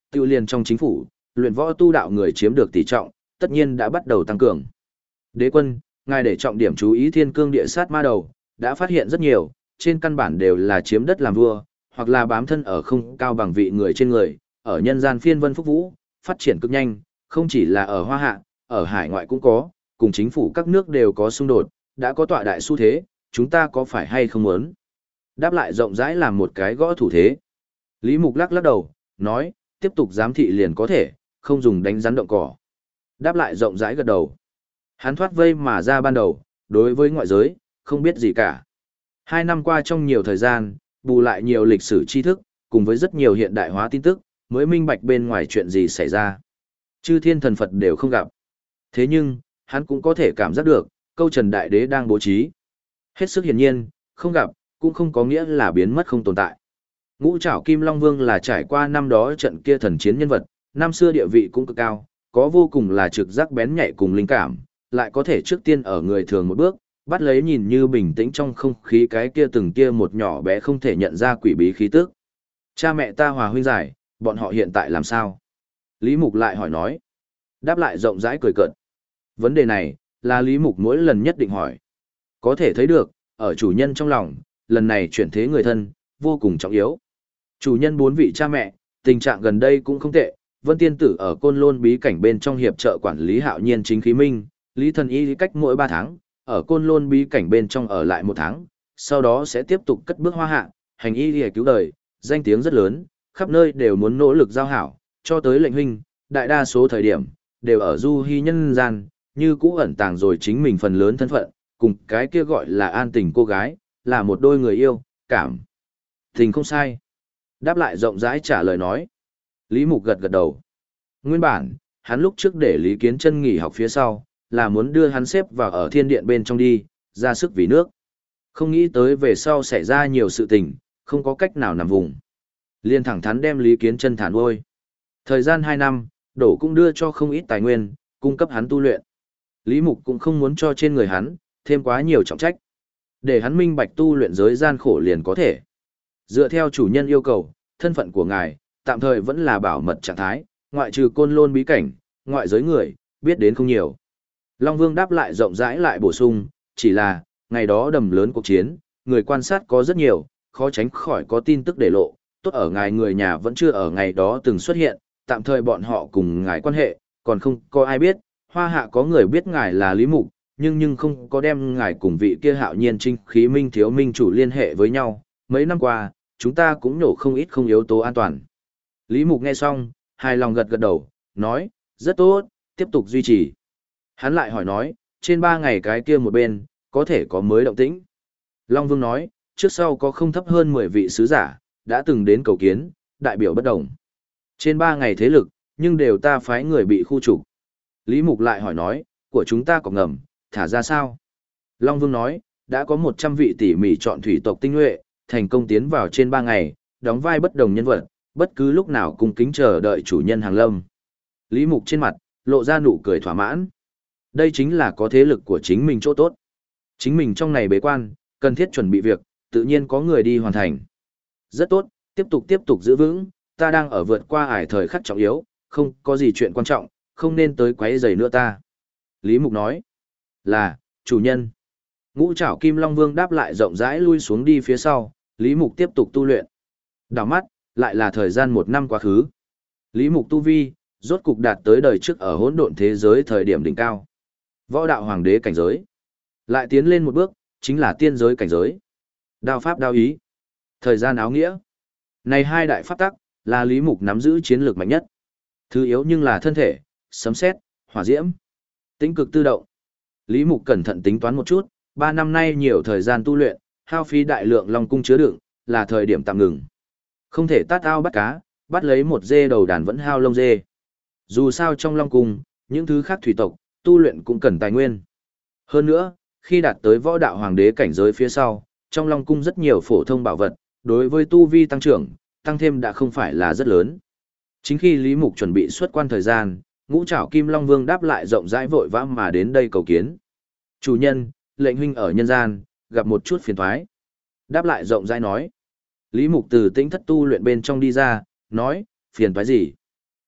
tiêu liên trong chính phủ, luyện võ tu đạo người chiếm được tỷ trọng, tất nhiên đã bắt đầu tăng cường. Đế quân, ngài để trọng điểm chú ý thiên cương địa sát ma đầu, đã phát hiện rất nhiều, trên căn bản đều là chiếm đất làm vua, hoặc là bám thân ở không cao bằng vị người trên người, ở nhân gian phiên vân phúc vũ, phát triển cực nhanh, không chỉ là ở Hoa Hạ, ở hải ngoại cũng có, cùng chính phủ các nước đều có xung đột, đã có tọa đại xu thế, chúng ta có phải hay không muốn? Đáp lại rộng rãi làm một cái gõ thủ thế. Lý Mục lắc lắc đầu, nói, tiếp tục giám thị liền có thể, không dùng đánh rắn động cỏ. Đáp lại rộng rãi gật đầu. Hắn thoát vây mà ra ban đầu, đối với ngoại giới, không biết gì cả. 2 năm qua trong nhiều thời gian, bù lại nhiều lịch sử tri thức, cùng với rất nhiều hiện đại hóa tin tức, mới minh bạch bên ngoài chuyện gì xảy ra. Chư thiên thần Phật đều không gặp. Thế nhưng, hắn cũng có thể cảm giác được, câu Trần Đại Đế đang bố trí. Hết sức hiển nhiên, không gặp, cũng không có nghĩa là biến mất không tồn tại. Ngũ Trảo Kim Long Vương là trải qua năm đó trận kia thần chiến nhân vật, năm xưa địa vị cũng cực cao, có vô cùng là trực giác bén nhạy cùng linh cảm, lại có thể trước tiên ở người thường một bước, bắt lấy nhìn như bình tĩnh trong không khí cái kia từng kia một nhỏ bé không thể nhận ra quỷ bí khí tức. Cha mẹ ta hòa huynh giải, bọn họ hiện tại làm sao? Lý Mục lại hỏi nói. Đáp lại rộng rãi cười cợt. Vấn đề này, là Lý Mục mỗi lần nhất định hỏi. Có thể thấy được, ở chủ nhân trong lòng, lần này chuyển thế người thân, vô cùng trọng yếu. Chủ nhân 4 vị cha mẹ, tình trạng gần đây cũng không tệ, Vân Tiên Tử ở Côn Lôn bí cảnh bên trong hiệp trợ quản lý Hạo Nhiên chính khí minh, Lý Thần Y cách mỗi 3 tháng, ở Côn Lôn bí cảnh bên trong ở lại 1 tháng, sau đó sẽ tiếp tục cất bước Hoa Hạ, hành y để cứu đời, danh tiếng rất lớn, khắp nơi đều muốn nỗ lực giao hảo, cho tới lệnh huynh, đại đa số thời điểm, đều ở du hy nhân gian, như cũ ẩn tàng rồi chính mình phần lớn thân phận, cùng cái kia gọi là an tình cô gái, là một đôi người yêu, cảm tình không sai. Đáp lại rộng rãi trả lời nói. Lý Mục gật gật đầu. Nguyên bản, hắn lúc trước để Lý Kiến Chân nghỉ học phía sau, là muốn đưa hắn xếp vào ở thiên điện bên trong đi, ra sức vì nước. Không nghĩ tới về sau xảy ra nhiều sự tình, không có cách nào nằm vùng. Liên thẳng thắn đem Lý Kiến Chân thả nuôi. Thời gian 2 năm, đổ cũng đưa cho không ít tài nguyên, cung cấp hắn tu luyện. Lý Mục cũng không muốn cho trên người hắn, thêm quá nhiều trọng trách. Để hắn minh bạch tu luyện giới gian khổ liền có thể. Dựa theo chủ nhân yêu cầu, thân phận của ngài, tạm thời vẫn là bảo mật trạng thái, ngoại trừ Côn Lôn bí cảnh, ngoại giới người, biết đến không nhiều. Long Vương đáp lại rộng rãi lại bổ sung, chỉ là, ngày đó đầm lớn cuộc chiến, người quan sát có rất nhiều, khó tránh khỏi có tin tức để lộ, tốt ở ngài người nhà vẫn chưa ở ngày đó từng xuất hiện, tạm thời bọn họ cùng ngài quan hệ, còn không có ai biết, Hoa Hạ có người biết ngài là Lý Mục, nhưng không có đem ngài cùng vị kia Hạo Nhiên chính khí minh thiếu minh chủ liên hệ với nhau, mấy năm qua, chúng ta cũng nhổ không ít không yếu tố an toàn. Lý Mục nghe xong, hài lòng gật gật đầu, nói, rất tốt, tiếp tục duy trì. Hắn lại hỏi nói, trên 3 ngày cái kia một bên, có thể có mới động tĩnh. Long Vương nói, trước sau có không thấp hơn 10 vị sứ giả, đã từng đến cầu kiến, đại biểu bất đồng. Trên 3 ngày thế lực, nhưng đều ta phái người bị khu trục. Lý Mục lại hỏi nói, của chúng ta có ngầm, thả ra sao? Long Vương nói, đã có 100 vị tỉ mỉ chọn thủy tộc tinh nhuệ, thành công tiến vào trên 3 ngày, đóng vai bất đồng nhân vật, bất cứ lúc nào cung kính chờ đợi chủ nhân hàng lâm. Lý Mục trên mặt, lộ ra nụ cười thỏa mãn. Đây chính là có thế lực của chính mình chỗ tốt. Chính mình trong này bế quan, cần thiết chuẩn bị việc, tự nhiên có người đi hoàn thành. Rất tốt, tiếp tục giữ vững, ta đang ở vượt qua ải thời khắc trọng yếu, không có gì chuyện quan trọng, không nên tới quấy rầy nữa ta. Lý Mục nói, là, chủ nhân. Ngũ Trảo Kim Long Vương đáp lại rộng rãi lui xuống đi phía sau, Lý Mục tiếp tục tu luyện. Đảo mắt, lại là thời gian 1 năm quá khứ. Lý Mục tu vi, rốt cục đạt tới đời trước ở hỗn độn thế giới thời điểm đỉnh cao. Võ đạo hoàng đế cảnh giới. Lại tiến lên một bước, chính là tiên giới cảnh giới. Đao pháp đao ý. Thời gian áo nghĩa. Này 2 đại pháp tắc, là Lý Mục nắm giữ chiến lược mạnh nhất. Thứ yếu nhưng là thân thể, sấm sét, hỏa diễm. Tĩnh cực tự động. Lý Mục cẩn thận tính toán một chút, 3 năm nay nhiều thời gian tu luyện, hao phí đại lượng long cung chứa đựng, là thời điểm tạm ngừng. Không thể tát ao bắt cá, bắt lấy một dê đầu đàn vẫn hao lông dê. Dù sao trong long cung, những thứ khác thủy tộc, tu luyện cũng cần tài nguyên. Hơn nữa, khi đạt tới võ đạo hoàng đế cảnh giới phía sau, trong long cung rất nhiều phổ thông bảo vật, đối với tu vi tăng trưởng, tăng thêm đã không phải là rất lớn. Chính khi Lý Mục chuẩn bị xuất quan thời gian, Ngũ Trảo Kim Long Vương đáp lại rộng rãi vội vã mà đến đây cầu kiến. Chủ nhân, lệnh huynh ở nhân gian, gặp một chút phiền thoái. Đáp lại rộng rãi nói. Lý Mục từ tĩnh thất tu luyện bên trong đi ra, nói, phiền thoái gì?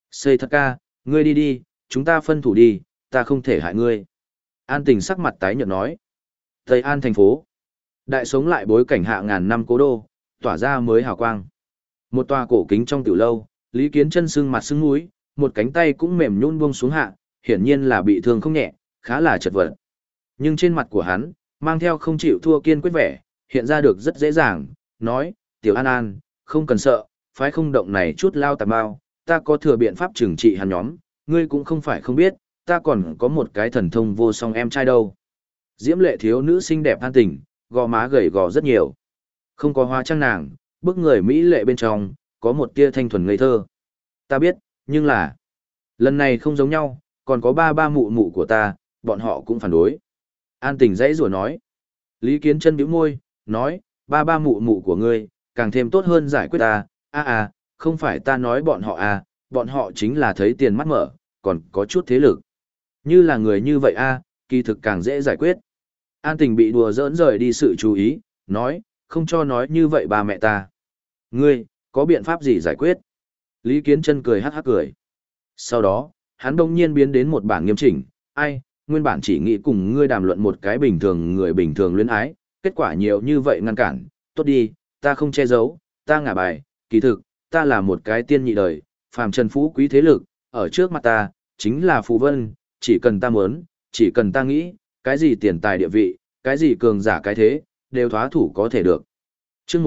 Xây thật ca, ngươi đi đi, chúng ta phân thủ đi, ta không thể hại ngươi. An Tình sắc mặt tái nhợt nói. Tây An thành phố. Đại sống lại bối cảnh hạ ngàn năm cố đô, tỏa ra mới hào quang. Một tòa cổ kính trong tiểu lâu, Lý Kiến Chân sưng mặt sưng mũi, một cánh tay cũng mềm nhũn buông xuống hạ, hiển nhiên là bị thương không nhẹ, khá là chật vật. Nhưng trên mặt của hắn, mang theo không chịu thua kiên quyết vẻ, hiện ra được rất dễ dàng, nói, Tiểu An An, không cần sợ, phái không động này chút lao tạp bao, ta có thừa biện pháp trừng trị hắn nhóm, ngươi cũng không phải không biết, ta còn có một cái thần thông vô song em trai đâu. Diễm lệ thiếu nữ xinh đẹp An Tình, gò má gầy gò rất nhiều. Không có hoa trang nàng, bức người mỹ lệ bên trong, có một tia thanh thuần ngây thơ. Ta biết, nhưng là, lần này không giống nhau, còn có ba mụ mụ của ta, bọn họ cũng phản đối. An Tình dãy rủa nói. Lý Kiến Chân bĩu môi, nói, ba mụ mụ của ngươi, càng thêm tốt hơn giải quyết ta, không phải ta nói bọn họ chính là thấy tiền mắt mở, còn có chút thế lực. Như là người như vậy kỳ thực càng dễ giải quyết. An Tình bị đùa giỡn rời đi sự chú ý, nói, không cho nói như vậy ba mẹ ta. Ngươi, có biện pháp gì giải quyết? Lý Kiến Chân cười hắc hắc cười. Sau đó, hắn đông nhiên biến đến một bản nghiêm chỉnh, nguyên bản chỉ nghĩ cùng ngươi đàm luận một cái bình thường người bình thường luyến ái, kết quả nhiều như vậy ngăn cản, tốt đi, ta không che giấu, ta ngả bài, kỳ thực, ta là một cái tiên nhị đời, phàm trần phú quý thế lực, ở trước mặt ta, chính là phù vân, chỉ cần ta muốn, chỉ cần ta nghĩ, cái gì tiền tài địa vị, cái gì cường giả cái thế, đều thoá thủ có thể được. Chương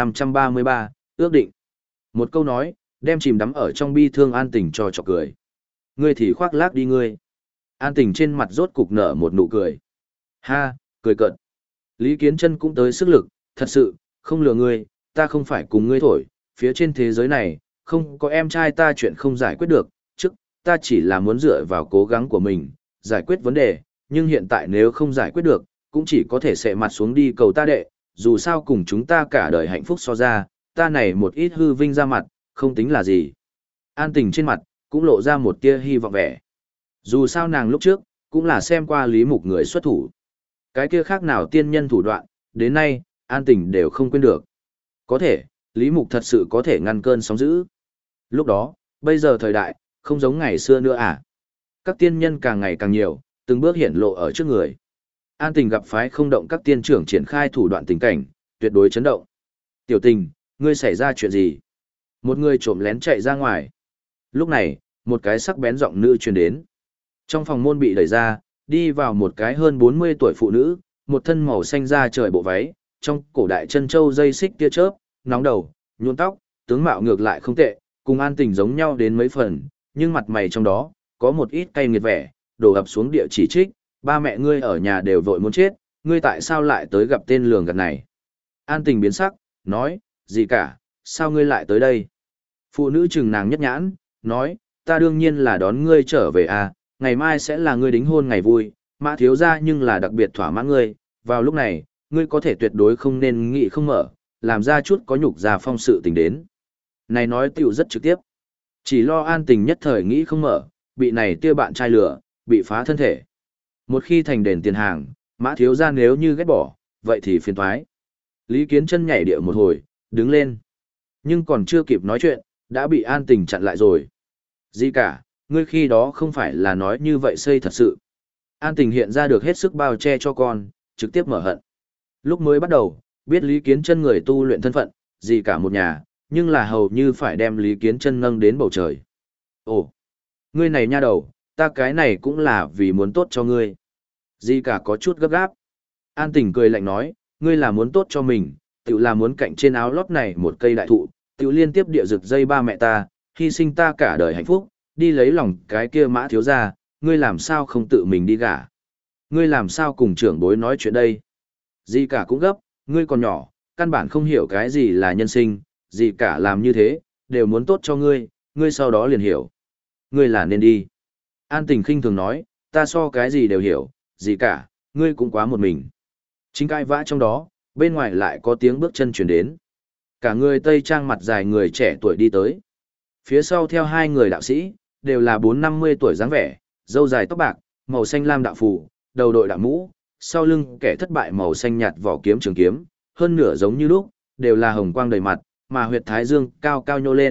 1533, ước định. Một câu nói, đem chìm đắm ở trong bi thương An Tình cho chọc cười. Ngươi thì khoác lác đi ngươi. An Tình trên mặt rốt cục nở một nụ cười. Ha, cười cợt. Lý Kiến Chân cũng tới sức lực, thật sự, không lừa ngươi, ta không phải cùng ngươi thổi, phía trên thế giới này, không có em trai ta chuyện không giải quyết được, trước, ta chỉ là muốn dựa vào cố gắng của mình, giải quyết vấn đề, nhưng hiện tại nếu không giải quyết được, cũng chỉ có thể xệ mặt xuống đi cầu ta đệ, dù sao cùng chúng ta cả đời hạnh phúc so ra, ta này một ít hư vinh ra mặt, không tính là gì. An Tình trên mặt, cũng lộ ra một tia hy vọng vẻ. Dù sao nàng lúc trước, cũng là xem qua Lý Mục người xuất thủ. Cái kia khác nào tiên nhân thủ đoạn, đến nay, An Tình đều không quên được. Có thể, Lý Mục thật sự có thể ngăn cơn sóng dữ. Lúc đó, bây giờ thời đại, không giống ngày xưa nữa Các tiên nhân càng ngày càng nhiều, từng bước hiển lộ ở trước người. An Tình gặp phái không động các tiên trưởng triển khai thủ đoạn tình cảnh, tuyệt đối chấn động. Tiểu Tình, ngươi xảy ra chuyện gì? Một người trộm lén chạy ra ngoài. Lúc này, một cái sắc bén giọng nữ truyền đến. Trong phòng môn bị đẩy ra, đi vào một cái hơn 40 tuổi phụ nữ, một thân màu xanh da trời bộ váy, trong cổ đại chân châu dây xích tia chớp, nóng đầu, nhuộm tóc, tướng mạo ngược lại không tệ, cùng An Tình giống nhau đến mấy phần, nhưng mặt mày trong đó, có một ít cay nghiệt vẻ, đổ ập xuống địa chỉ trích, ba mẹ ngươi ở nhà đều vội muốn chết, ngươi tại sao lại tới gặp tên lường gạt này? An Tình biến sắc, nói, gì cả, sao ngươi lại tới đây? Phụ nữ chừng nàng nhất nhãn, nói, ta đương nhiên là đón ngươi trở về ngày mai sẽ là ngươi đính hôn ngày vui, Mã thiếu gia nhưng là đặc biệt thỏa mãn ngươi, vào lúc này, ngươi có thể tuyệt đối không nên nghĩ không mở, làm ra chút có nhục ra phong sự tình đến. Này nói tiểu rất trực tiếp. Chỉ lo An Tình nhất thời nghĩ không mở, bị này tia bạn trai lửa, bị phá thân thể. Một khi thành đền tiền hàng, Mã thiếu gia nếu như ghét bỏ, vậy thì phiền toái. Lý Kiến Chân nhảy địa một hồi, đứng lên. Nhưng còn chưa kịp nói chuyện, đã bị An Tình chặn lại rồi. Gì cả, ngươi khi đó không phải là nói như vậy xây thật sự. An Tình hiện ra được hết sức bao che cho con, trực tiếp mở hận. Lúc mới bắt đầu, biết Lý Kiến Chân người tu luyện thân phận, gì cả một nhà, nhưng là hầu như phải đem Lý Kiến Chân nâng đến bầu trời. Ồ, ngươi này nha đầu, ta cái này cũng là vì muốn tốt cho ngươi. Gì cả có chút gấp gáp. An Tình cười lạnh nói, ngươi là muốn tốt cho mình, tự là muốn cạnh trên áo lót này một cây đại thụ, tự liên tiếp địa rực dây ba mẹ ta, hy sinh ta cả đời hạnh phúc, đi lấy lòng cái kia Mã thiếu gia, ngươi làm sao không tự mình đi gả? Ngươi làm sao cùng trưởng bối nói chuyện đây? Gì cả cũng gấp, ngươi còn nhỏ, căn bản không hiểu cái gì là nhân sinh, gì cả làm như thế, đều muốn tốt cho ngươi, ngươi sau đó liền hiểu. Ngươi là nên đi. An Tình khinh thường nói, ta so cái gì đều hiểu, gì cả, ngươi cũng quá một mình. Chính cãi vã trong đó, bên ngoài lại có tiếng bước chân chuyển đến. Cả người Tây Trang mặt dài người trẻ tuổi đi tới. Phía sau theo hai người đạo sĩ, đều là 4-50 tuổi dáng vẻ, râu dài tóc bạc, màu xanh lam đạo phù, đầu đội đạo mũ, sau lưng kẻ thất bại màu xanh nhạt vỏ kiếm trường kiếm, hơn nửa giống như lúc, đều là hồng quang đầy mặt, mà huyệt thái dương cao cao nhô lên,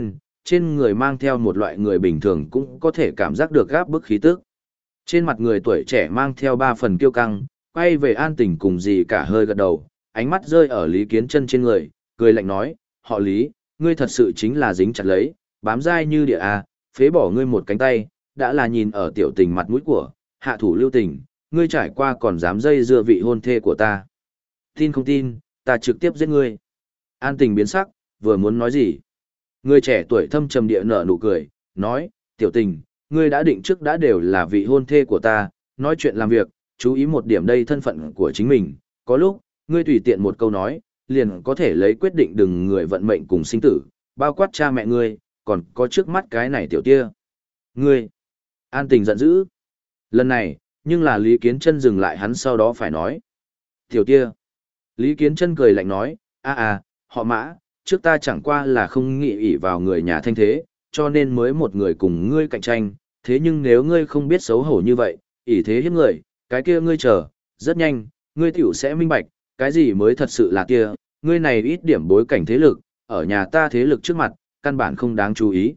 trên người mang theo một loại người bình thường cũng có thể cảm giác được gáp bức khí tức. Trên mặt người tuổi trẻ mang theo 3 phần kiêu căng, quay về An Tình cùng gì cả hơi gật đầu, ánh mắt rơi ở Lý Kiến Chân trên người, cười lạnh nói, họ Lý, ngươi thật sự chính là dính chặt lấy, bám dai như địa a, phế bỏ ngươi một cánh tay, đã là nhìn ở tiểu tình mặt mũi của, hạ thủ lưu tình, ngươi trải qua còn dám dây dưa vị hôn thê của ta. Tin không tin, ta trực tiếp giết ngươi. An Tình biến sắc, vừa muốn nói gì. Người trẻ tuổi thâm trầm địa nở nụ cười, nói, tiểu tình, ngươi đã định trước đã đều là vị hôn thê của ta, nói chuyện làm việc, chú ý một điểm đây thân phận của chính mình, có lúc, ngươi tùy tiện một câu nói, liền có thể lấy quyết định đừng người vận mệnh cùng sinh tử, bao quát cha mẹ ngươi, còn có trước mắt cái này tiểu tia. Ngươi, An Tình giận dữ. Lần này, nhưng là Lý Kiến Chân dừng lại hắn sau đó phải nói. Tiểu tia. Lý Kiến Chân cười lạnh nói, họ Mã, trước ta chẳng qua là không nghĩ ỷ vào người nhà thanh thế, cho nên mới một người cùng ngươi cạnh tranh, thế nhưng nếu ngươi không biết xấu hổ như vậy, ỷ thế hiếp người, cái kia ngươi chờ, rất nhanh, ngươi tiểu sẽ minh bạch, cái gì mới thật sự là kia, ngươi này ít điểm bối cảnh thế lực, ở nhà ta thế lực trước mặt, căn bản không đáng chú ý.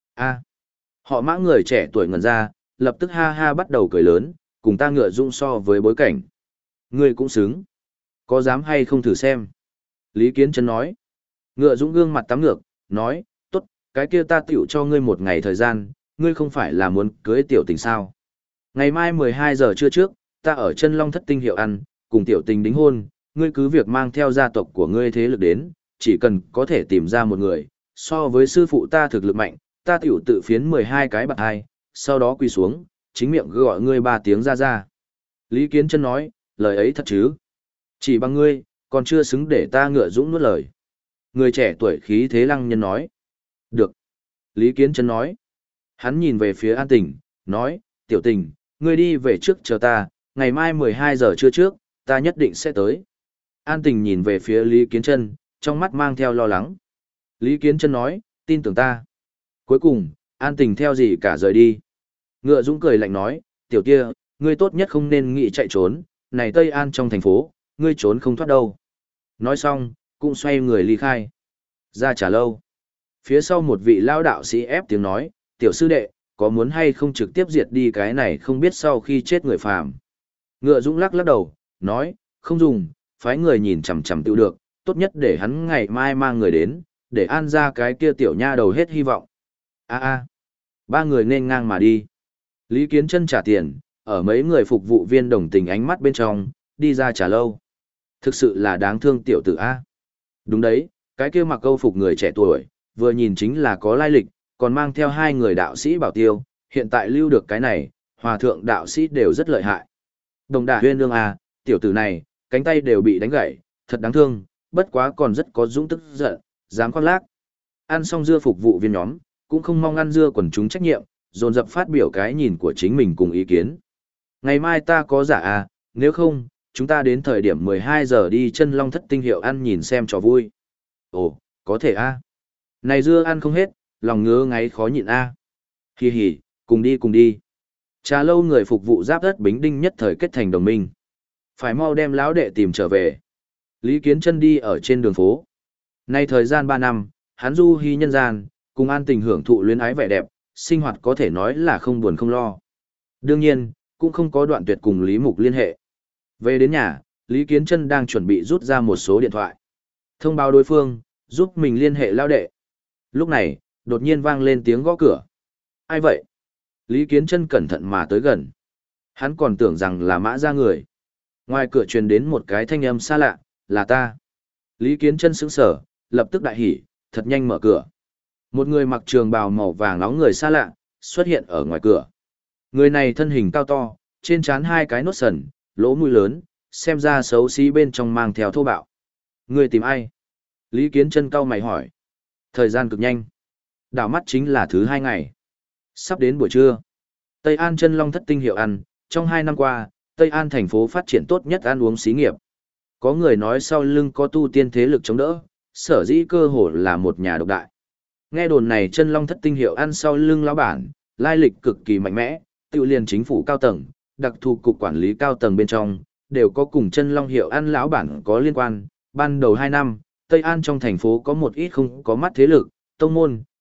Họ Mã người trẻ tuổi ngẩn ra, lập tức ha ha bắt đầu cười lớn, cùng ta Ngựa Dũng so với bối cảnh. Ngươi cũng xứng. Có dám hay không thử xem? Lý Kiến Chân nói. Ngựa Dũng gương mặt tắm ngược, nói, tốt, cái kia ta tiểu cho ngươi một ngày thời gian, ngươi không phải là muốn cưới tiểu tình sao? Ngày mai 12 giờ trưa trước, ta ở Chân Long Thất Tinh Hiệu ăn, cùng tiểu tình đính hôn, ngươi cứ việc mang theo gia tộc của ngươi thế lực đến, chỉ cần có thể tìm ra một người, so với sư phụ ta thực lực mạnh, ta tiểu tự phiến 12 cái bạc hai, sau đó quỳ xuống, chính miệng gọi ngươi 3 tiếng ra ra. Lý Kiến Chân nói, lời ấy thật chứ? Chỉ bằng ngươi, còn chưa xứng để ta Ngựa Dũng nuốt lời. Người trẻ tuổi khí thế lăng nhân nói. Được. Lý Kiến Chân nói. Hắn nhìn về phía An Tình, nói, tiểu tình, ngươi đi về trước chờ ta, ngày mai 12 giờ trưa trước, ta nhất định sẽ tới. An Tình nhìn về phía Lý Kiến Chân, trong mắt mang theo lo lắng. Lý Kiến Chân nói, tin tưởng ta. Cuối cùng, An Tình theo gì cả rời đi. Ngựa Dũng cười lạnh nói, tiểu kia, ngươi tốt nhất không nên nghĩ chạy trốn, này Tây An trong thành phố, ngươi trốn không thoát đâu. Nói xong, cũng xoay người ly khai. Ra Trà Lâu. Phía sau một vị lao đạo sĩ ép tiếng nói, tiểu sư đệ, có muốn hay không trực tiếp diệt đi cái này không biết sau khi chết người phàm. Ngựa Dũng lắc lắc đầu, nói, không dùng, phái người nhìn chằm chằm tự được, tốt nhất để hắn ngày mai mang người đến, để an ra cái kia tiểu nha đầu hết hy vọng. Ba người nên ngang mà đi. Lý Kiến Chân trả tiền, ở mấy người phục vụ viên đồng tình ánh mắt bên trong, đi ra Trà Lâu. Thực sự là đáng thương tiểu tử A. Đúng đấy, cái kia mặc câu phục người trẻ tuổi, vừa nhìn chính là có lai lịch, còn mang theo 2 người đạo sĩ bảo tiêu, hiện tại lưu được cái này, hòa thượng đạo sĩ đều rất lợi hại. Đồng Đà Huyên Nương A, tiểu tử này, cánh tay đều bị đánh gãy, thật đáng thương, bất quá còn rất có dũng tức giận, dám khoác lác. Ăn xong dưa phục vụ viên nhóm, cũng không mong ăn dưa quần chúng trách nhiệm, dồn dập phát biểu cái nhìn của chính mình cùng ý kiến. Ngày mai ta có giả à, nếu không, chúng ta đến thời điểm 12 giờ đi Chân Long Thất Tinh Hiệu ăn nhìn xem trò vui. Ồ, có thể a. Này dưa ăn không hết, lòng ngứa ngáy khó nhịn a. Hì hì, cùng đi cùng đi. Trà Lâu người phục vụ Giáp Đất Bính Đinh nhất thời kết thành đồng minh. Phải mau đem lão đệ tìm trở về. Lý Kiến Chân đi ở trên đường phố. Nay thời gian 3 năm, hắn du hí nhân gian, cùng An Tình hưởng thụ luyến ái vẻ đẹp, sinh hoạt có thể nói là không buồn không lo. Đương nhiên, cũng không có đoạn tuyệt cùng Lý Mục liên hệ. Về đến nhà, Lý Kiến Chân đang chuẩn bị rút ra một số điện thoại. Thông báo đối phương, giúp mình liên hệ lao đệ. Lúc này, đột nhiên vang lên tiếng gõ cửa. Ai vậy? Lý Kiến Chân cẩn thận mà tới gần. Hắn còn tưởng rằng là Mã gia người. Ngoài cửa truyền đến một cái thanh âm xa lạ, là ta. Lý Kiến Chân sững sờ, lập tức đại hỉ, thật nhanh mở cửa. Một người mặc trường bào màu vàng nóng người xa lạ, xuất hiện ở ngoài cửa. Người này thân hình cao to, trên trán 2 cái nốt sần, lỗ mũi lớn, xem ra xấu xí bên trong mang theo thô bạo. Người tìm ai? Lý Kiến Chân cau mày hỏi. Thời gian cực nhanh. Đảo mắt chính là thứ 2 ngày. Sắp đến buổi trưa. Tây An Chân Long Thất Tinh Hiệu ăn, trong 2 năm qua, Tây An thành phố phát triển tốt nhất ăn uống xí nghiệp. Có người nói sau lưng có tu tiên thế lực chống đỡ, sở dĩ cơ hồ là một nhà độc đại. Nghe đồn này Chân Long Thất Tinh Hiệu ăn sau lưng lão bản, lai lịch cực kỳ mạnh mẽ, tự liền chính phủ cao tầng, đặc thù cục quản lý cao tầng bên trong, đều có cùng Chân Long Hiệu ăn lão bản có liên quan. Ban đầu 2 năm, Tây An trong thành phố có một ít không có mắt thế lực, tông môn,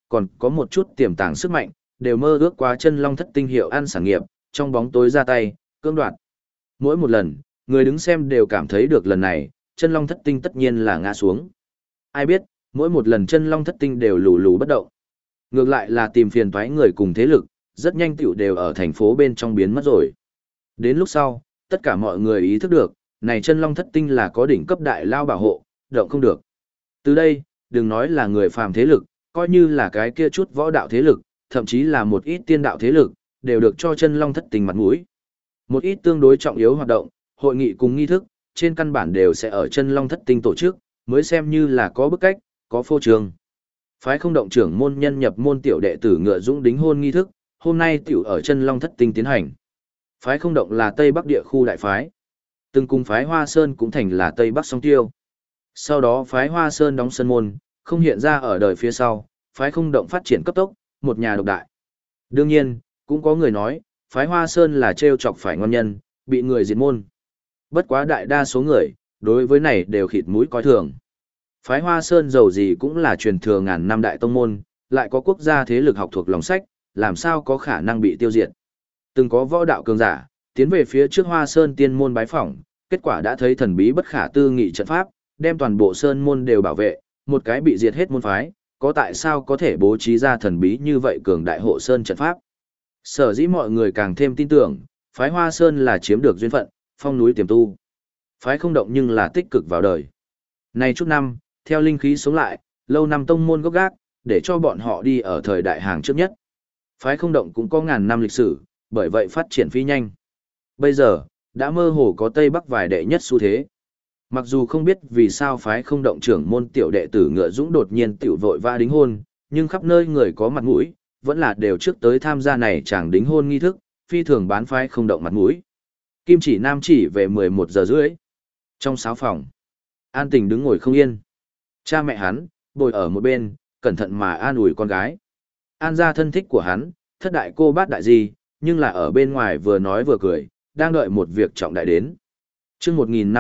còn có một chút tiềm tàng sức mạnh, đều mơ ước quá chân long thất tinh hiệu ăn sản nghiệp, trong bóng tối ra tay, cưỡng đoạt. Mỗi một lần, người đứng xem đều cảm thấy được lần này, chân long thất tinh tất nhiên là ngã xuống. Ai biết, mỗi một lần chân long thất tinh đều lù lù bất động. Ngược lại là tìm phiền toái người cùng thế lực, rất nhanh tiểu đều ở thành phố bên trong biến mất rồi. Đến lúc sau, tất cả mọi người ý thức được, này chân long thất tinh là có đỉnh cấp đại lao bảo hộ, động không được. Từ đây, đừng nói là người phàm thế lực, coi như là cái kia chút võ đạo thế lực, thậm chí là một ít tiên đạo thế lực, đều được cho chân long thất tinh mặt mũi. Một ít tương đối trọng yếu hoạt động, hội nghị cùng nghi thức, trên căn bản đều sẽ ở chân long thất tinh tổ chức, mới xem như là có bức cách, có phô trương. Phái không động trưởng môn nhân nhập môn tiểu đệ tử Ngựa Dũng đính hôn nghi thức, hôm nay tiểu ở chân long thất tinh tiến hành. Phái không động là Tây Bắc địa khu đại phái. Từng cùng phái Hoa Sơn cũng thành là Tây Bắc song tiêu. Sau đó phái Hoa Sơn đóng sân môn, không hiện ra ở đời phía sau, phái không động phát triển cấp tốc, một nhà độc đại. Đương nhiên, cũng có người nói, phái Hoa Sơn là trêu chọc phải ngon nhân, bị người diệt môn. Bất quá đại đa số người, đối với này đều khịt mũi coi thường. Phái Hoa Sơn dầu gì cũng là truyền thừa ngàn năm đại tông môn, lại có quốc gia thế lực học thuộc lòng sách, làm sao có khả năng bị tiêu diệt. Từng có võ đạo cường giả, tiến về phía trước Hoa Sơn tiên môn bái phỏng, kết quả đã thấy thần bí bất khả tư nghị trận pháp, đem toàn bộ sơn môn đều bảo vệ, một cái bị diệt hết môn phái, có tại sao có thể bố trí ra thần bí như vậy cường đại hộ sơn trận pháp. Sở dĩ mọi người càng thêm tin tưởng, phái Hoa Sơn là chiếm được duyên phận, phong núi tiềm tu. Phái không động nhưng là tích cực vào đời. Nay chút năm, theo linh khí sống lại, lâu năm tông môn gốc gác, để cho bọn họ đi ở thời đại hàng trước nhất. Phái không động cũng có ngàn năm lịch sử, bởi vậy phát triển phi nhanh. Bây giờ, đã mơ hồ có Tây Bắc vài đệ nhất xu thế. Mặc dù không biết vì sao phái không động trưởng môn tiểu đệ tử Ngựa Dũng đột nhiên tiểu vội vã đính hôn, nhưng khắp nơi người có mặt mũi, vẫn là đều trước tới tham gia này chàng đính hôn nghi thức, phi thường bán phái không động mặt mũi. Kim chỉ nam chỉ về 11 giờ rưỡi. Trong sáo phòng, An Tình đứng ngồi không yên. Cha mẹ hắn, bồi ở một bên, cẩn thận mà an ủi con gái. An gia thân thích của hắn, thất đại cô bát đại gì, nhưng là ở bên ngoài vừa nói vừa cười, đang đợi một việc trọng đại đến. Chương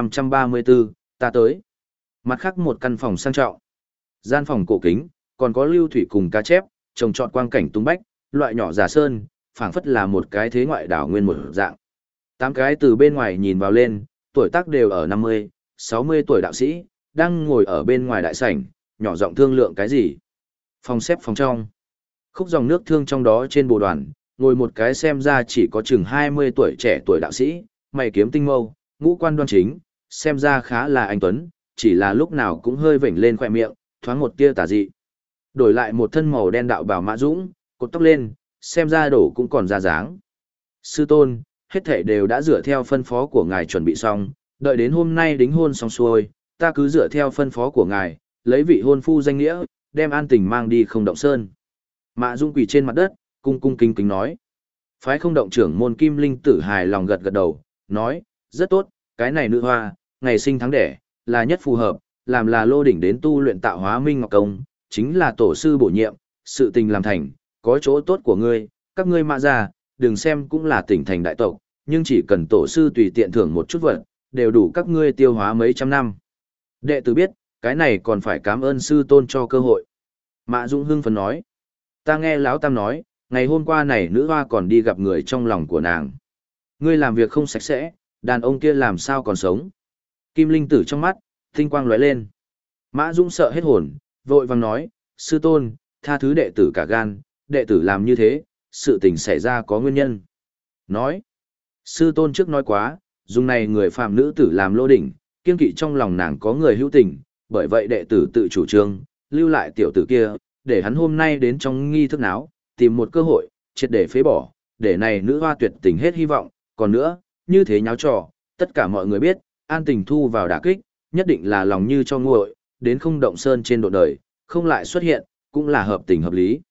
1534, ta tới. Mặt khác một căn phòng sang trọng. Gian phòng cổ kính, còn có lưu thủy cùng cá chép, trồng trọt quang cảnh tung bách, loại nhỏ giả sơn, phảng phất là một cái thế ngoại đảo nguyên một dạng. 8 cái từ bên ngoài nhìn vào lên, tuổi tác đều ở 50, 60 tuổi đạo sĩ, đang ngồi ở bên ngoài đại sảnh, nhỏ giọng thương lượng cái gì. Phòng xếp phòng trong. Khúc dòng nước thương trong đó trên bồ đoàn, ngồi một cái xem ra chỉ có chừng 20 tuổi trẻ tuổi đạo sĩ, mày kiếm tinh mâu, ngũ quan đoan chính, xem ra khá là anh tuấn, chỉ là lúc nào cũng hơi vểnh lên khỏe miệng, thoáng một tia tà dị. Đổi lại một thân màu đen đạo bào Mã Dũng, cột tóc lên, xem ra đổ cũng còn ra dáng. Sư tôn, hết thảy đều đã dựa theo phân phó của ngài chuẩn bị xong, đợi đến hôm nay đính hôn xong xuôi, ta cứ dựa theo phân phó của ngài, lấy vị hôn phu danh nghĩa, đem An Tình mang đi không động sơn. Mã Dũng quỳ trên mặt đất, cung cung kính kính nói. Phái không động trưởng môn Kim Linh Tử hài lòng gật gật đầu, nói, rất tốt, cái này nữ hoa, ngày sinh tháng đẻ, là nhất phù hợp, làm là lô đỉnh đến tu luyện tạo hóa minh ngọc công, chính là tổ sư bổ nhiệm, sự tình làm thành, có chỗ tốt của ngươi, các ngươi Mã gia, đừng xem cũng là tỉnh thành đại tộc, nhưng chỉ cần tổ sư tùy tiện thưởng một chút vật, đều đủ các ngươi tiêu hóa mấy trăm năm. Đệ tử biết, cái này còn phải cảm ơn sư tôn cho cơ hội. Mã Dũng hưng phấn nói, ta nghe Lão Tam nói, ngày hôm qua này nữ hoa còn đi gặp người trong lòng của nàng. Ngươi làm việc không sạch sẽ, đàn ông kia làm sao còn sống. Kim Linh Tử trong mắt, tinh quang lóe lên. Mã Dũng sợ hết hồn, vội vàng nói, sư tôn, tha thứ đệ tử cả gan, đệ tử làm như thế, sự tình xảy ra có nguyên nhân. Nói, sư tôn trước nói quá, dùng này người phàm nữ tử làm lô đỉnh, kiên kỵ trong lòng nàng có người hữu tình, bởi vậy đệ tử tự chủ trương, lưu lại tiểu tử kia, để hắn hôm nay đến trong nghi thức náo, tìm một cơ hội, triệt để phế bỏ, để này nữ hoa tuyệt tình hết hy vọng, còn nữa, như thế nháo trò, tất cả mọi người biết, An Tình thu vào đả kích, nhất định là lòng như cho nguội, đến không động sơn trên độ đời, không lại xuất hiện, cũng là hợp tình hợp lý.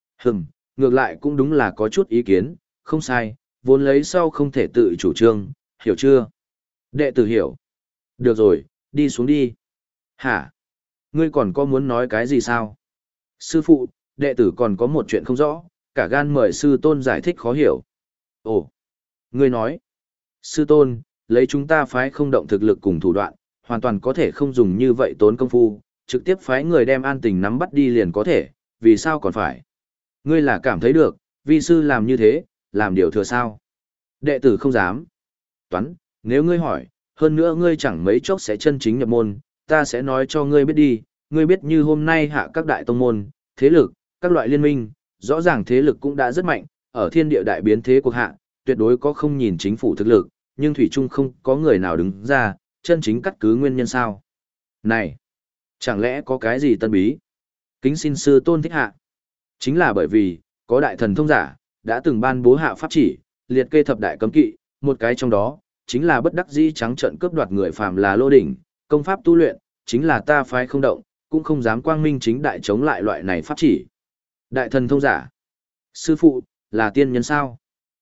Ngược lại cũng đúng là có chút ý kiến, không sai, vốn lấy sau không thể tự chủ trương, hiểu chưa? Đệ tử hiểu. Được rồi, đi xuống đi. Hả? Ngươi còn có muốn nói cái gì sao? Sư phụ, đệ tử còn có một chuyện không rõ, cả gan mời sư tôn giải thích khó hiểu. Ồ, ngươi nói. Sư tôn, lấy chúng ta phái không động thực lực cùng thủ đoạn, hoàn toàn có thể không dùng như vậy tốn công phu, trực tiếp phái người đem An Tình nắm bắt đi liền có thể, vì sao còn phải? Ngươi là cảm thấy được, vi sư làm như thế, làm điều thừa sao? Đệ tử không dám. Toán, nếu ngươi hỏi, hơn nữa ngươi chẳng mấy chốc sẽ chân chính nhập môn, ta sẽ nói cho ngươi biết đi, ngươi biết như hôm nay hạ các đại tông môn, thế lực, các loại liên minh, rõ ràng thế lực cũng đã rất mạnh, ở thiên địa đại biến thế cuộc hạ, tuyệt đối có không nhìn chính phủ thực lực, nhưng thủy chung không có người nào đứng ra, chân chính cắt cứ nguyên nhân sao. Này, chẳng lẽ có cái gì tân bí? Kính xin sư tôn thích hạ. Chính là bởi vì, có đại thần thông giả, đã từng ban bố hạ pháp chỉ, liệt kê thập đại cấm kỵ, một cái trong đó, chính là bất đắc dĩ trắng trợn cướp đoạt người phàm là lô đỉnh, công pháp tu luyện, chính là ta phái không động, cũng không dám quang minh chính đại chống lại loại này pháp chỉ. Đại thần thông giả. Sư phụ, là tiên nhân sao?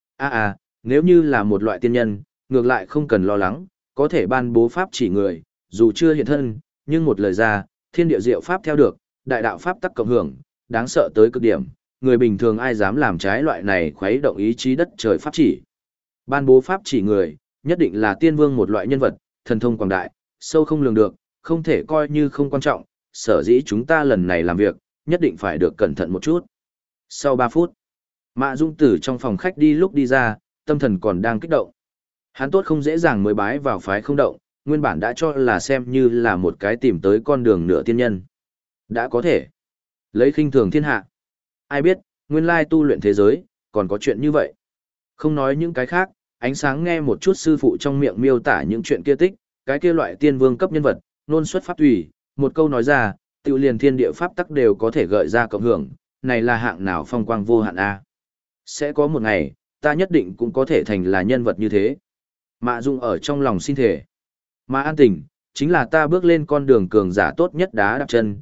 Nếu như là một loại tiên nhân, ngược lại không cần lo lắng, có thể ban bố pháp chỉ người, dù chưa hiện thân, nhưng một lời ra, thiên địa diệu pháp theo được, đại đạo pháp tắc cộng hưởng, đáng sợ tới cực điểm, người bình thường ai dám làm trái loại này khuấy động ý chí đất trời pháp chỉ. Ban bố pháp chỉ người, nhất định là tiên vương một loại nhân vật, thần thông quảng đại, sâu không lường được, không thể coi như không quan trọng, sở dĩ chúng ta lần này làm việc, nhất định phải được cẩn thận một chút. Sau 3 phút, Mạ Dung Tử trong phòng khách đi lúc đi ra, tâm thần còn đang kích động. Hắn tốt không dễ dàng mới bái vào phái không động, nguyên bản đã cho là xem như là một cái tìm tới con đường nửa tiên nhân. Đã có thể lấy khinh thường thiên hạ. Ai biết, nguyên lai tu luyện thế giới, còn có chuyện như vậy. Không nói những cái khác, ánh sáng nghe một chút sư phụ trong miệng miêu tả những chuyện kia tích, cái kia loại tiên vương cấp nhân vật, nôn xuất pháp tùy, một câu nói ra, tự liền thiên địa pháp tắc đều có thể gợi ra cộng hưởng, này là hạng nào phong quang vô hạn a. Sẽ có một ngày, ta nhất định cũng có thể thành là nhân vật như thế. Mạ Dung ở trong lòng xin thể. Mà An Tình, chính là ta bước lên con đường cường giả tốt nhất đá đạp chân.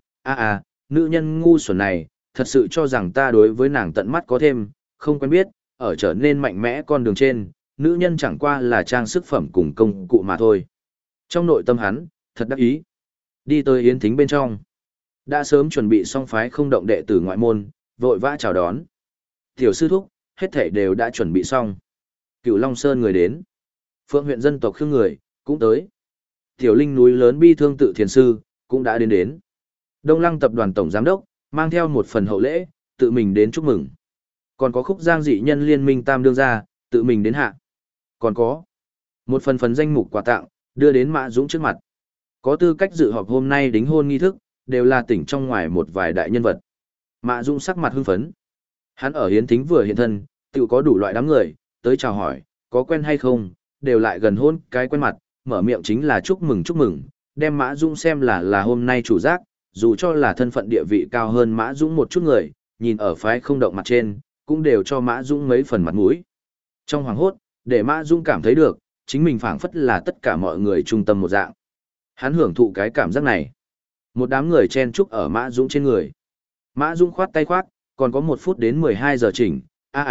Nữ nhân ngu xuẩn này, thật sự cho rằng ta đối với nàng tận mắt có thêm, không quen biết, ở trở nên mạnh mẽ con đường trên, nữ nhân chẳng qua là trang sức phẩm cùng công cụ mà thôi. Trong nội tâm hắn, thật đắc ý. Đi tới yến thính bên trong. Đã sớm chuẩn bị xong phái không động đệ tử ngoại môn, vội vã chào đón. Tiểu sư thúc, hết thảy đều đã chuẩn bị xong. Cửu Long Sơn người đến. Phượng huyện dân tộc Khương người, cũng tới. Tiểu Linh núi lớn bi thương tự thiền sư, cũng đã đến. Đông Lăng tập đoàn tổng giám đốc, mang theo một phần hậu lễ, tự mình đến chúc mừng. Còn có khúc giang dị nhân liên minh tam đương gia, tự mình đến hạ. Còn có một phần danh mục quà tặng, đưa đến Mã Dũng trước mặt. Có tư cách dự họp hôm nay đính hôn nghi thức, đều là tỉnh trong ngoài một vài đại nhân vật. Mã Dũng sắc mặt hưng phấn. Hắn ở hiến thính vừa hiện thân, tự có đủ loại đám người, tới chào hỏi, có quen hay không, đều lại gần hôn cái quen mặt, mở miệng chính là chúc mừng, đem Mã Dũng xem là hôm nay chủ giác, dù cho là thân phận địa vị cao hơn Mã Dũng một chút người, nhìn ở phái không động mặt trên, cũng đều cho Mã Dũng mấy phần mặt mũi. Trong hoàng hốt, để Mã Dũng cảm thấy được, chính mình phảng phất là tất cả mọi người trung tâm một dạng. Hắn hưởng thụ cái cảm giác này. Một đám người chen chúc ở Mã Dũng trên người. Mã Dũng khoát tay khoát, còn có 1 phút đến 12 giờ chỉnh.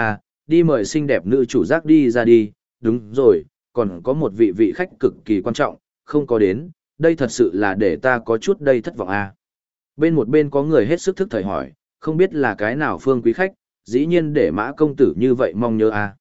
Đi mời xinh đẹp nữ chủ giác đi ra đi, đúng rồi, còn có một vị khách cực kỳ quan trọng, không có đến, đây thật sự là để ta có chút đây thất vọng Bên một bên có người hết sức thức thời hỏi, không biết là cái nào phương quý khách, dĩ nhiên để Mã công tử như vậy mong nhớ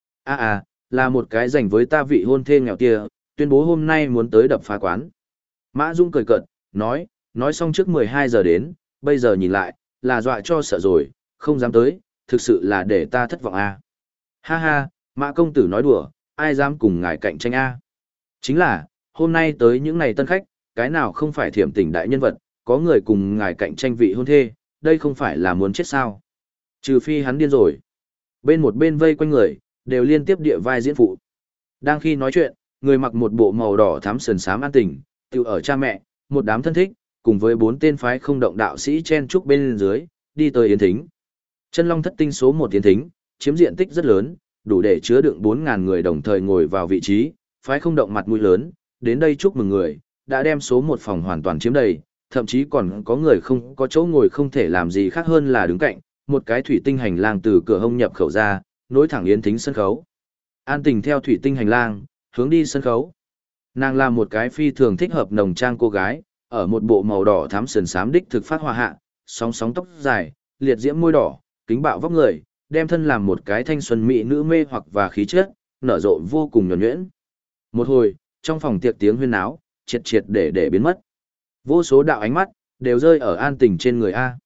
là một cái dành với ta vị hôn thê nghèo tia, tuyên bố hôm nay muốn tới đập phá quán. Mã Dung cười cợt, nói xong trước 12 giờ đến, bây giờ nhìn lại, là dọa cho sợ rồi, không dám tới, thực sự là để ta thất vọng Ha ha, Mã công tử nói đùa, ai dám cùng ngài cạnh tranh Chính là, hôm nay tới những này tân khách, cái nào không phải thiểm tỉnh đại nhân vật, có người cùng ngài cạnh tranh vị hôn thê, đây không phải là muốn chết sao. Trừ phi hắn điên rồi. Bên một bên vây quanh người, đều liên tiếp địa vai diễn phụ. Đang khi nói chuyện, người mặc một bộ màu đỏ thắm sườn xám An Tình, tự ở cha mẹ, một đám thân thích, cùng với 4 tên phái không động đạo sĩ chen trúc bên dưới, đi tới yến thính. Chân Long thất tinh số 1 yến thính, chiếm diện tích rất lớn, đủ để chứa đựng 4.000 người đồng thời ngồi vào vị trí, phái không động mặt mũi lớn, đến đây chúc mừng người, đã đem số 1 phòng hoàn toàn chiếm đầy, thậm chí còn có người không có chỗ ngồi không thể làm gì khác hơn là đứng cạnh, một cái thủy tinh hành lang từ cửa hông nhập khẩu ra, nối thẳng yến thính sân khấu. An Tình theo thủy tinh hành lang, hướng đi sân khấu. Nàng là một cái phi thường thích hợp nồng trang cô gái, ở một bộ màu đỏ thắm sườn xám đích thực phát hoa hạ, sóng sóng tóc dài, liệt diễm môi đỏ, kính bạo vóc người, đem thân làm một cái thanh xuân mỹ nữ mê hoặc và khí chất, nở rộ vô cùng nhuần nhuyễn. Một hồi, trong phòng tiệc tiếng huyên náo, triệt để biến mất. Vô số đạo ánh mắt đều rơi ở An Tình trên người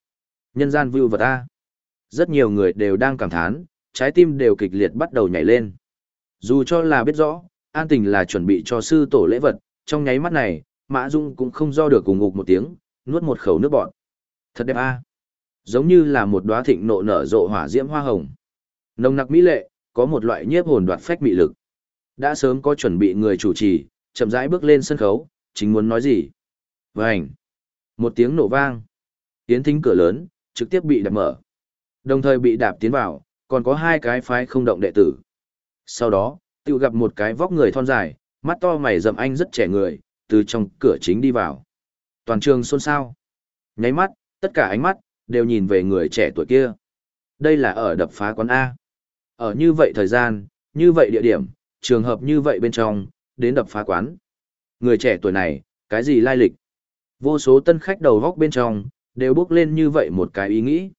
Nhân gian view vật A. Rất nhiều người đều đang cảm thán, trái tim đều kịch liệt bắt đầu nhảy lên. Dù cho là biết rõ, An Tình là chuẩn bị cho sư tổ lễ vật, trong nháy mắt này, Mã Dung cũng không do được cùng ngục một tiếng, nuốt một khẩu nước bọt. Thật đẹp a, giống như là một đóa thịnh nộ nở rộ hỏa diễm hoa hồng. Nồng nặc mỹ lệ, có một loại nhiếp hồn đoạt phách mị lực. Đã sớm có chuẩn bị người chủ trì, chậm rãi bước lên sân khấu, chính muốn nói gì. Vành. Một tiếng nổ vang. Tiến thính cửa lớn, trực tiếp bị đạp mở. Đồng thời bị đạp tiến vào, còn có hai cái phái không động đệ tử. Sau đó, tự gặp một cái vóc người thon dài, mắt to mày rậm anh rất trẻ người, từ trong cửa chính đi vào. Toàn trường xôn xao. Nháy mắt, tất cả ánh mắt, đều nhìn về người trẻ tuổi kia. Đây là ở đập phá quán A. Ở như vậy thời gian, như vậy địa điểm, trường hợp như vậy bên trong, đến đập phá quán. Người trẻ tuổi này, cái gì lai lịch? Vô số tân khách đầu góc bên trong, đều bước lên như vậy một cái ý nghĩ.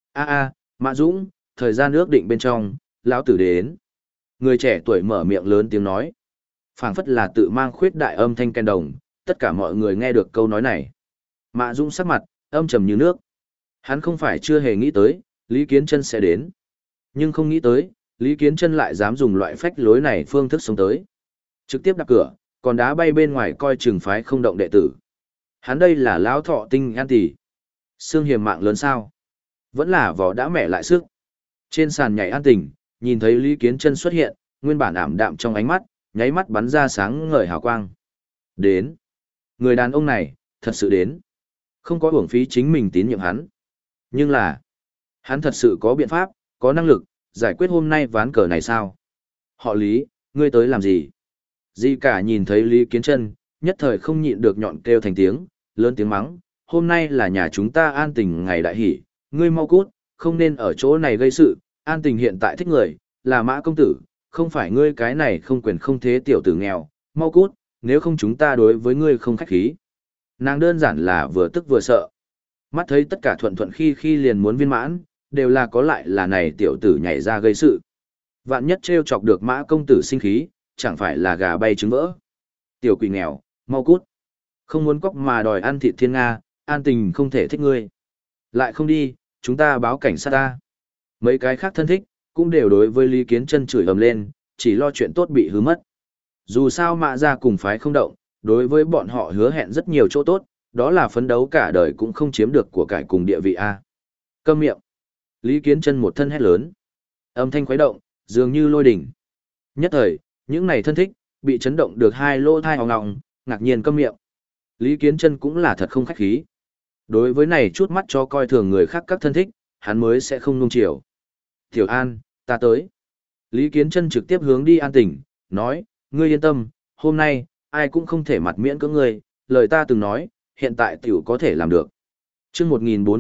Mã Dũng, thời gian ước định bên trong, lão tử đến. Người trẻ tuổi mở miệng lớn tiếng nói. Phảng phất là tự mang khuyết đại âm thanh kèn đồng, tất cả mọi người nghe được câu nói này. Mã Dũng sắc mặt, âm trầm như nước. Hắn không phải chưa hề nghĩ tới, Lý Kiến Chân sẽ đến. Nhưng không nghĩ tới, Lý Kiến Chân lại dám dùng loại phách lối này phương thức sống tới. Trực tiếp đạp cửa, còn đá bay bên ngoài coi chừng phái không động đệ tử. Hắn đây là lão thọ tinh An Tỷ. Xương hiểm mạng lớn sao? Vẫn là vỏ đã mẹ lại sức. Trên sàn nhảy An Tình, nhìn thấy Lý Kiến Chân xuất hiện, nguyên bản ảm đạm trong ánh mắt, nháy mắt bắn ra sáng ngời hào quang. Đến. Người đàn ông này, thật sự đến. Không có uổng phí chính mình tín nhiệm hắn. Nhưng là, hắn thật sự có biện pháp, có năng lực, giải quyết hôm nay ván cờ này sao? Họ Lý, ngươi tới làm gì? Di cả nhìn thấy Lý Kiến Chân, nhất thời không nhịn được nhọn kêu thành tiếng, lớn tiếng mắng. Hôm nay là nhà chúng ta An Tình ngày đại hỷ, ngươi mau cút, không nên ở chỗ này gây sự. An Tình hiện tại thích người, là Mã công tử, không phải ngươi cái này không quyền không thế tiểu tử nghèo, mau cút, nếu không chúng ta đối với ngươi không khách khí. Nàng đơn giản là vừa tức vừa sợ. Mắt thấy tất cả thuận thuận khi khi liền muốn viên mãn, đều là có lại là này tiểu tử nhảy ra gây sự. Vạn nhất trêu chọc được Mã công tử sinh khí, chẳng phải là gà bay trứng vỡ. Tiểu quỷ nghèo, mau cút. Không muốn cóc mà đòi ăn thịt thiên Nga, An Tình không thể thích ngươi. Lại không đi, chúng ta báo cảnh sát ta. Mấy cái khác thân thích, cũng đều đối với Lý Kiến Chân chửi ầm lên, chỉ lo chuyện tốt bị hư mất. Dù sao Mã gia cùng phái không động, đối với bọn họ hứa hẹn rất nhiều chỗ tốt, đó là phấn đấu cả đời cũng không chiếm được của cải cùng địa vị A. Câm miệng. Lý Kiến Chân một thân hét lớn. Âm thanh khuấy động, dường như lôi đỉnh. Nhất thời, những này thân thích, bị chấn động được hai lỗ thai ong ong, ngạc nhiên câm miệng. Lý Kiến Chân cũng là thật không khách khí. Đối với này chút mắt cho coi thường người khác các thân thích, hắn mới sẽ không nung chiều. Tiểu An, ta tới. Lý Kiến Chân trực tiếp hướng đi An Tình, nói, ngươi yên tâm, hôm nay, ai cũng không thể mặt miễn cưỡng ngươi, lời ta từng nói, hiện tại tiểu có thể làm được. Chương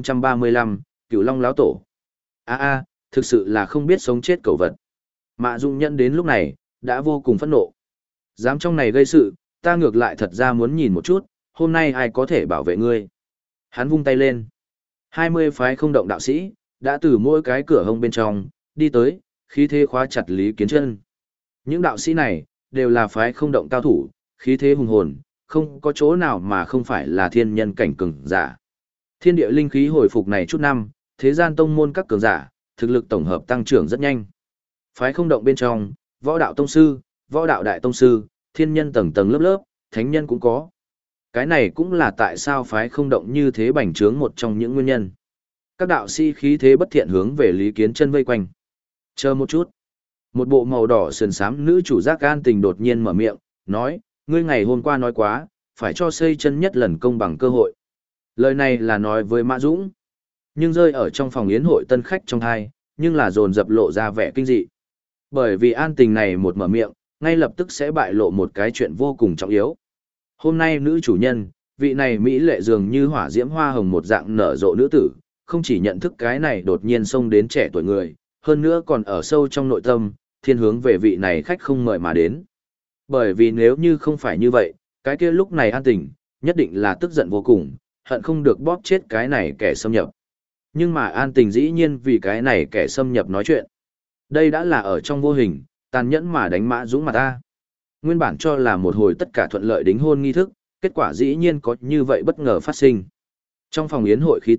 1435, Cửu Long lão tổ. Thực sự là không biết sống chết cẩu vật. Mã Dung Nhẫn đến lúc này, đã vô cùng phẫn nộ. Dám trong này gây sự, ta ngược lại thật ra muốn nhìn một chút, hôm nay ai có thể bảo vệ ngươi. Hắn vung tay lên. 20 phái không động đạo sĩ, đã từ mỗi cái cửa hông bên trong, đi tới, khí thế khóa chặt Lý Kiến Chân. Những đạo sĩ này, đều là phái không động cao thủ, khí thế hùng hồn, không có chỗ nào mà không phải là thiên nhân cảnh cường giả. Thiên địa linh khí hồi phục này chút năm, thế gian tông môn các cường giả, thực lực tổng hợp tăng trưởng rất nhanh. Phái không động bên trong, võ đạo tông sư, võ đạo đại tông sư, thiên nhân tầng tầng lớp lớp, thánh nhân cũng có. Cái này cũng là tại sao phái không động như thế bành trướng một trong những nguyên nhân. Các đạo sĩ khí thế bất thiện hướng về Lý Kiến Chân vây quanh. Chờ một chút. Một bộ màu đỏ sườn xám nữ chủ giác An Tình đột nhiên mở miệng, nói, ngươi ngày hôm qua nói quá, phải cho xây chân nhất lần công bằng cơ hội. Lời này là nói với Mã Dũng, nhưng rơi ở trong phòng yến hội tân khách trong hai, nhưng là dồn dập lộ ra vẻ kinh dị. Bởi vì An Tình này một mở miệng, ngay lập tức sẽ bại lộ một cái chuyện vô cùng trọng yếu. Hôm nay nữ chủ nhân, vị này mỹ lệ dường như hỏa diễm hoa hồng một dạng nở rộ nữ tử, không chỉ nhận thức cái này đột nhiên xông đến trẻ tuổi người, hơn nữa còn ở sâu trong nội tâm, thiên hướng về vị này khách không mời mà đến. Bởi vì nếu như không phải như vậy, cái kia lúc này An Tình, nhất định là tức giận vô cùng, hận không được bóp chết cái này kẻ xâm nhập. Nhưng mà An Tình dĩ nhiên vì cái này kẻ xâm nhập nói chuyện. Đây đã là ở trong vô hình, tàn nhẫn mà đánh Mã Dũng mặt ta. Nguyên bản cho là một hồi tất cả thuận lợi đính hôn nghi thức, kết quả dĩ nhiên có như vậy bất ngờ phát sinh. Trong phòng yến hội khí tức,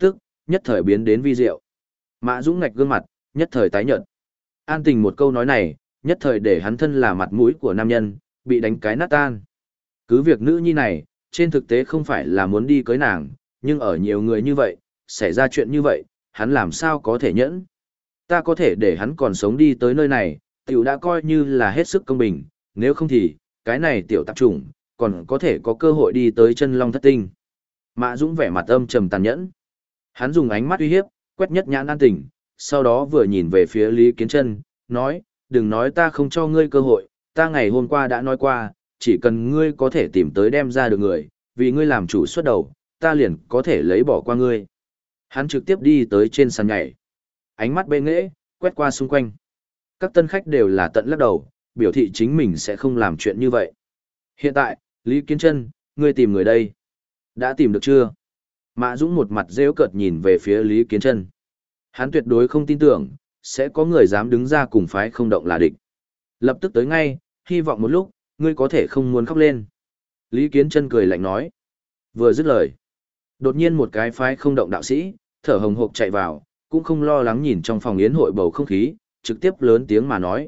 nhất thời biến đến vi diệu. Mã Dũng ngạch gương mặt, nhất thời tái nhợt. An Tình một câu nói này, nhất thời để hắn thân là mặt mũi của nam nhân, bị đánh cái nát tan. Cứ việc nữ nhi này, trên thực tế không phải là muốn đi cưới nàng, nhưng ở nhiều người như vậy, xảy ra chuyện như vậy, hắn làm sao có thể nhẫn. Ta có thể để hắn còn sống đi tới nơi này, tiểu đã coi như là hết sức công bình, nếu không thì, cái này tiểu tạp chủng, còn có thể có cơ hội đi tới chân long thất tinh. Mã Dũng vẻ mặt âm trầm tàn nhẫn. Hắn dùng ánh mắt uy hiếp, quét nhất nhãn An Tình, sau đó vừa nhìn về phía Lý Kiến Chân, nói, đừng nói ta không cho ngươi cơ hội, ta ngày hôm qua đã nói qua, chỉ cần ngươi có thể tìm tới đem ra được người, vì ngươi làm chủ xuất đầu, ta liền có thể lấy bỏ qua ngươi. Hắn trực tiếp đi tới trên sàn nhảy. Ánh mắt bệ nghễ, quét qua xung quanh. Các tân khách đều là tận lắc đầu, biểu thị chính mình sẽ không làm chuyện như vậy. Hiện tại, Lý Kiến Chân, ngươi tìm người đây. Đã tìm được chưa? Mã Dũng một mặt rêu cợt nhìn về phía Lý Kiến Chân. Hắn tuyệt đối không tin tưởng, sẽ có người dám đứng ra cùng phái không động là địch. Lập tức tới ngay, hy vọng một lúc, ngươi có thể không muốn khóc lên. Lý Kiến Chân cười lạnh nói. Vừa dứt lời. Đột nhiên một cái phái không động đạo sĩ, thở hồng hộc chạy vào, cũng không lo lắng nhìn trong phòng yến hội bầu không khí, trực tiếp lớn tiếng mà nói,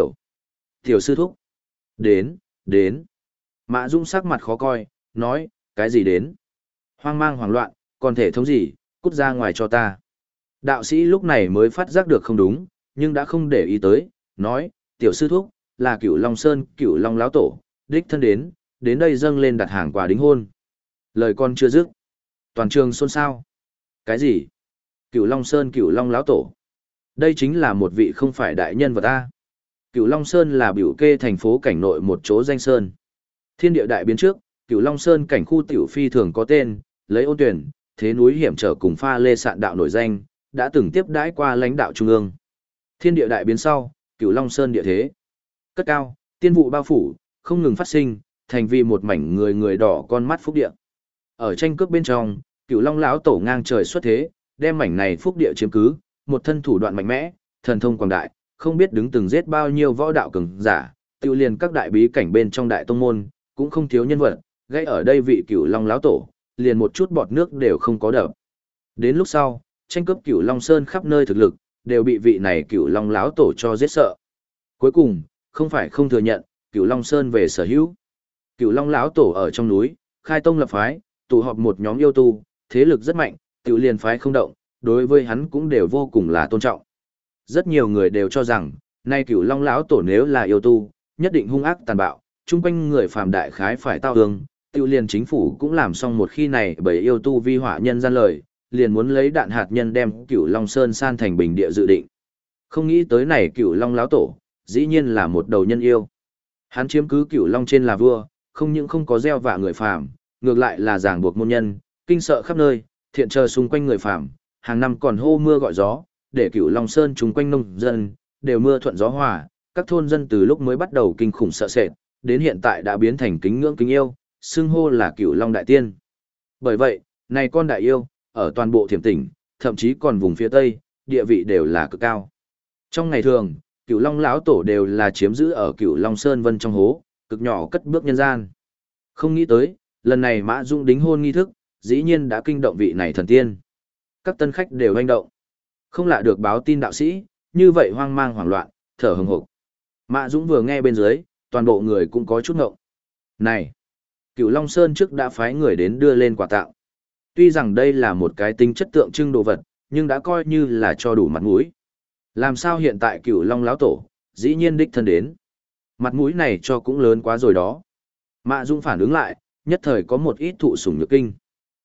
tiểu sư thúc. Đến. Mã Dũng sắc mặt khó coi, nói, cái gì đến? Hoang mang hoảng loạn, còn thể thống gì, cút ra ngoài cho ta. Đạo sĩ lúc này mới phát giác được không đúng, nhưng đã không để ý tới, nói, tiểu sư thúc, là Cửu Long Sơn, Cửu Long lão tổ, đích thân đến đây dâng lên đặt hàng quà đính hôn. Lời con chưa dứt. Toàn trường xôn xao. Cái gì? Cửu Long Sơn, Cửu Long lão tổ. Đây chính là một vị không phải đại nhân vật ta. Cửu Long Sơn là biểu kê thành phố cảnh nội một chỗ danh sơn. Thiên địa đại biến trước, Cửu Long Sơn cảnh khu tiểu phi thường có tên, lấy ôn tuyển, thế núi hiểm trở cùng pha lê sạn đạo nổi danh, đã từng tiếp đãi qua lãnh đạo trung ương. Thiên địa đại biến sau, Cửu Long Sơn địa thế cất cao, tiên vụ bao phủ, không ngừng phát sinh, thành vì một mảnh người người đỏ con mắt phúc địa. Ở tranh cướp bên trong, Cửu Long lão tổ ngang trời xuất thế, đem mảnh này phúc địa chiếm cứ, một thân thủ đoạn mạnh mẽ, thần thông quảng đại, không biết đứng từng giết bao nhiêu võ đạo cường giả, tiêu liền các đại bí cảnh bên trong đại tông môn, cũng không thiếu nhân vật, gây ở đây vị Cửu Long lão tổ, liền một chút bọt nước đều không có đập. Đến lúc sau, tranh cướp Cửu Long Sơn khắp nơi thực lực, đều bị vị này Cửu Long lão tổ cho giết sợ. Cuối cùng, không phải không thừa nhận, Cửu Long Sơn về sở hữu. Cửu Long lão tổ ở trong núi, khai tông lập phái, tụ họp một nhóm yêu tu, thế lực rất mạnh, tiểu liền phái không động, đối với hắn cũng đều vô cùng là tôn trọng. Rất nhiều người đều cho rằng, nay Cửu Long lão tổ nếu là yêu tu, nhất định hung ác tàn bạo, chung quanh người phàm đại khái phải tao hương, tiểu liền chính phủ cũng làm xong một khi này bởi yêu tu vi hỏa nhân gian lời, liền muốn lấy đạn hạt nhân đem Cửu Long Sơn san thành bình địa dự định. Không nghĩ tới này Cửu Long lão tổ, dĩ nhiên là một đầu nhân yêu. Hắn chiếm cứ Cửu Long trên là vua, không những không có gieo vạ người phàm, ngược lại là ràng buộc môn nhân, kinh sợ khắp nơi, thiện chờ xung quanh người phàm, hàng năm còn hô mưa gọi gió, để Cửu Long Sơn chung quanh nông dân đều mưa thuận gió hòa, các thôn dân từ lúc mới bắt đầu kinh khủng sợ sệt, đến hiện tại đã biến thành kính ngưỡng kính yêu, xưng hô là Cửu Long đại tiên. Bởi vậy, này con đại yêu, ở toàn bộ Thiểm tỉnh, thậm chí còn vùng phía Tây, địa vị đều là cực cao. Trong ngày thường, Cửu Long lão tổ đều là chiếm giữ ở Cửu Long Sơn Vân trong hố, cực nhỏ cất bước nhân gian. Không nghĩ tới, lần này Mã Dũng đính hôn nghi thức, dĩ nhiên đã kinh động vị này thần tiên. Các tân khách đều hoành động. Không lạ được báo tin đạo sĩ, như vậy hoang mang hoảng loạn, thở hừng hực. Mã Dũng vừa nghe bên dưới, toàn bộ người cũng có chút ngộng. Này, Cửu Long Sơn trước đã phái người đến đưa lên quà tặng. Tuy rằng đây là một cái tính chất tượng trưng đồ vật, nhưng đã coi như là cho đủ mặt mũi. Làm sao hiện tại Cửu Long lão tổ, dĩ nhiên đích thân đến. Mặt mũi này cho cũng lớn quá rồi đó. Mã Dũng phản ứng lại, nhất thời có một ít thụ sủng nhược kinh.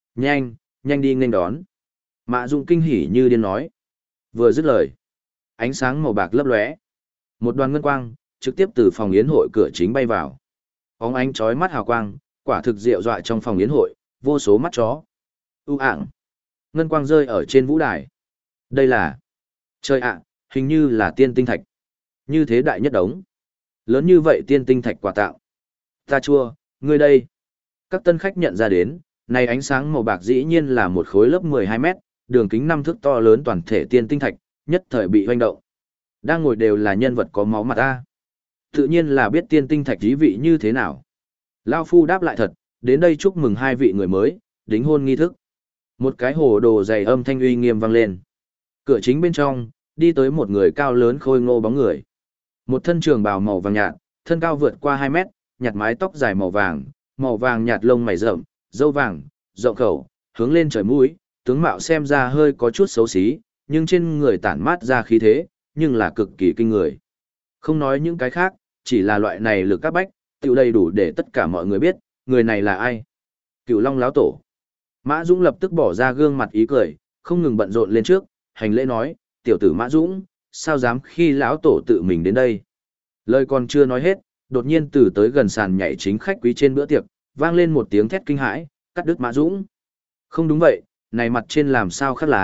Nhanh đi nghênh đón. Mã Dũng kinh hỉ như điên nói. Vừa dứt lời, ánh sáng màu bạc lấp lóe. Một đoàn ngân quang, trực tiếp từ phòng yến hội cửa chính bay vào. Óng ánh chói mắt hào quang, quả thực diệu dọa trong phòng yến hội, vô số mắt chó. Ảng. Ngân quang rơi ở trên vũ đài. Đây là... Trời ạ, hình như là tiên tinh thạch. Như thế đại nhất đống. Lớn như vậy tiên tinh thạch quà tặng. Ta chua, ngươi đây. Các tân khách nhận ra đến, này ánh sáng màu bạc dĩ nhiên là một khối lớp 12 mét, đường kính 5 thước to lớn toàn thể tiên tinh thạch, nhất thời bị hoành động. Đang ngồi đều là nhân vật có máu mặt ta. Tự nhiên là biết tiên tinh thạch ý vị như thế nào. Lao Phu đáp lại thật, đến đây chúc mừng hai vị người mới, đính hôn nghi thức. Một cái hồ đồ dày âm thanh uy nghiêm vang lên. Cửa chính bên trong, đi tới một người cao lớn khôi ngô bóng người. Một thân trường bào màu vàng nhạt, thân cao vượt qua 2 mét, nhạt mái tóc dài màu vàng nhạt lông mày rậm, râu vàng, rộng khẩu, hướng lên trời mũi, tướng mạo xem ra hơi có chút xấu xí, nhưng trên người tản mát ra khí thế, nhưng là cực kỳ kinh người. Không nói những cái khác, chỉ là loại này lực các bách, tiểu đầy đủ để tất cả mọi người biết, người này là ai. Cửu Long lão tổ. Mã Dũng lập tức bỏ ra gương mặt ý cười, không ngừng bận rộn lên trước, hành lễ nói, tiểu tử Mã Dũng, sao dám khi lão tổ tự mình đến đây. Lời còn chưa nói hết, đột nhiên từ tới gần sàn nhảy chính khách quý trên bữa tiệc, vang lên một tiếng thét kinh hãi, cắt đứt Mã Dũng. Không đúng vậy, này mặt trên làm sao khác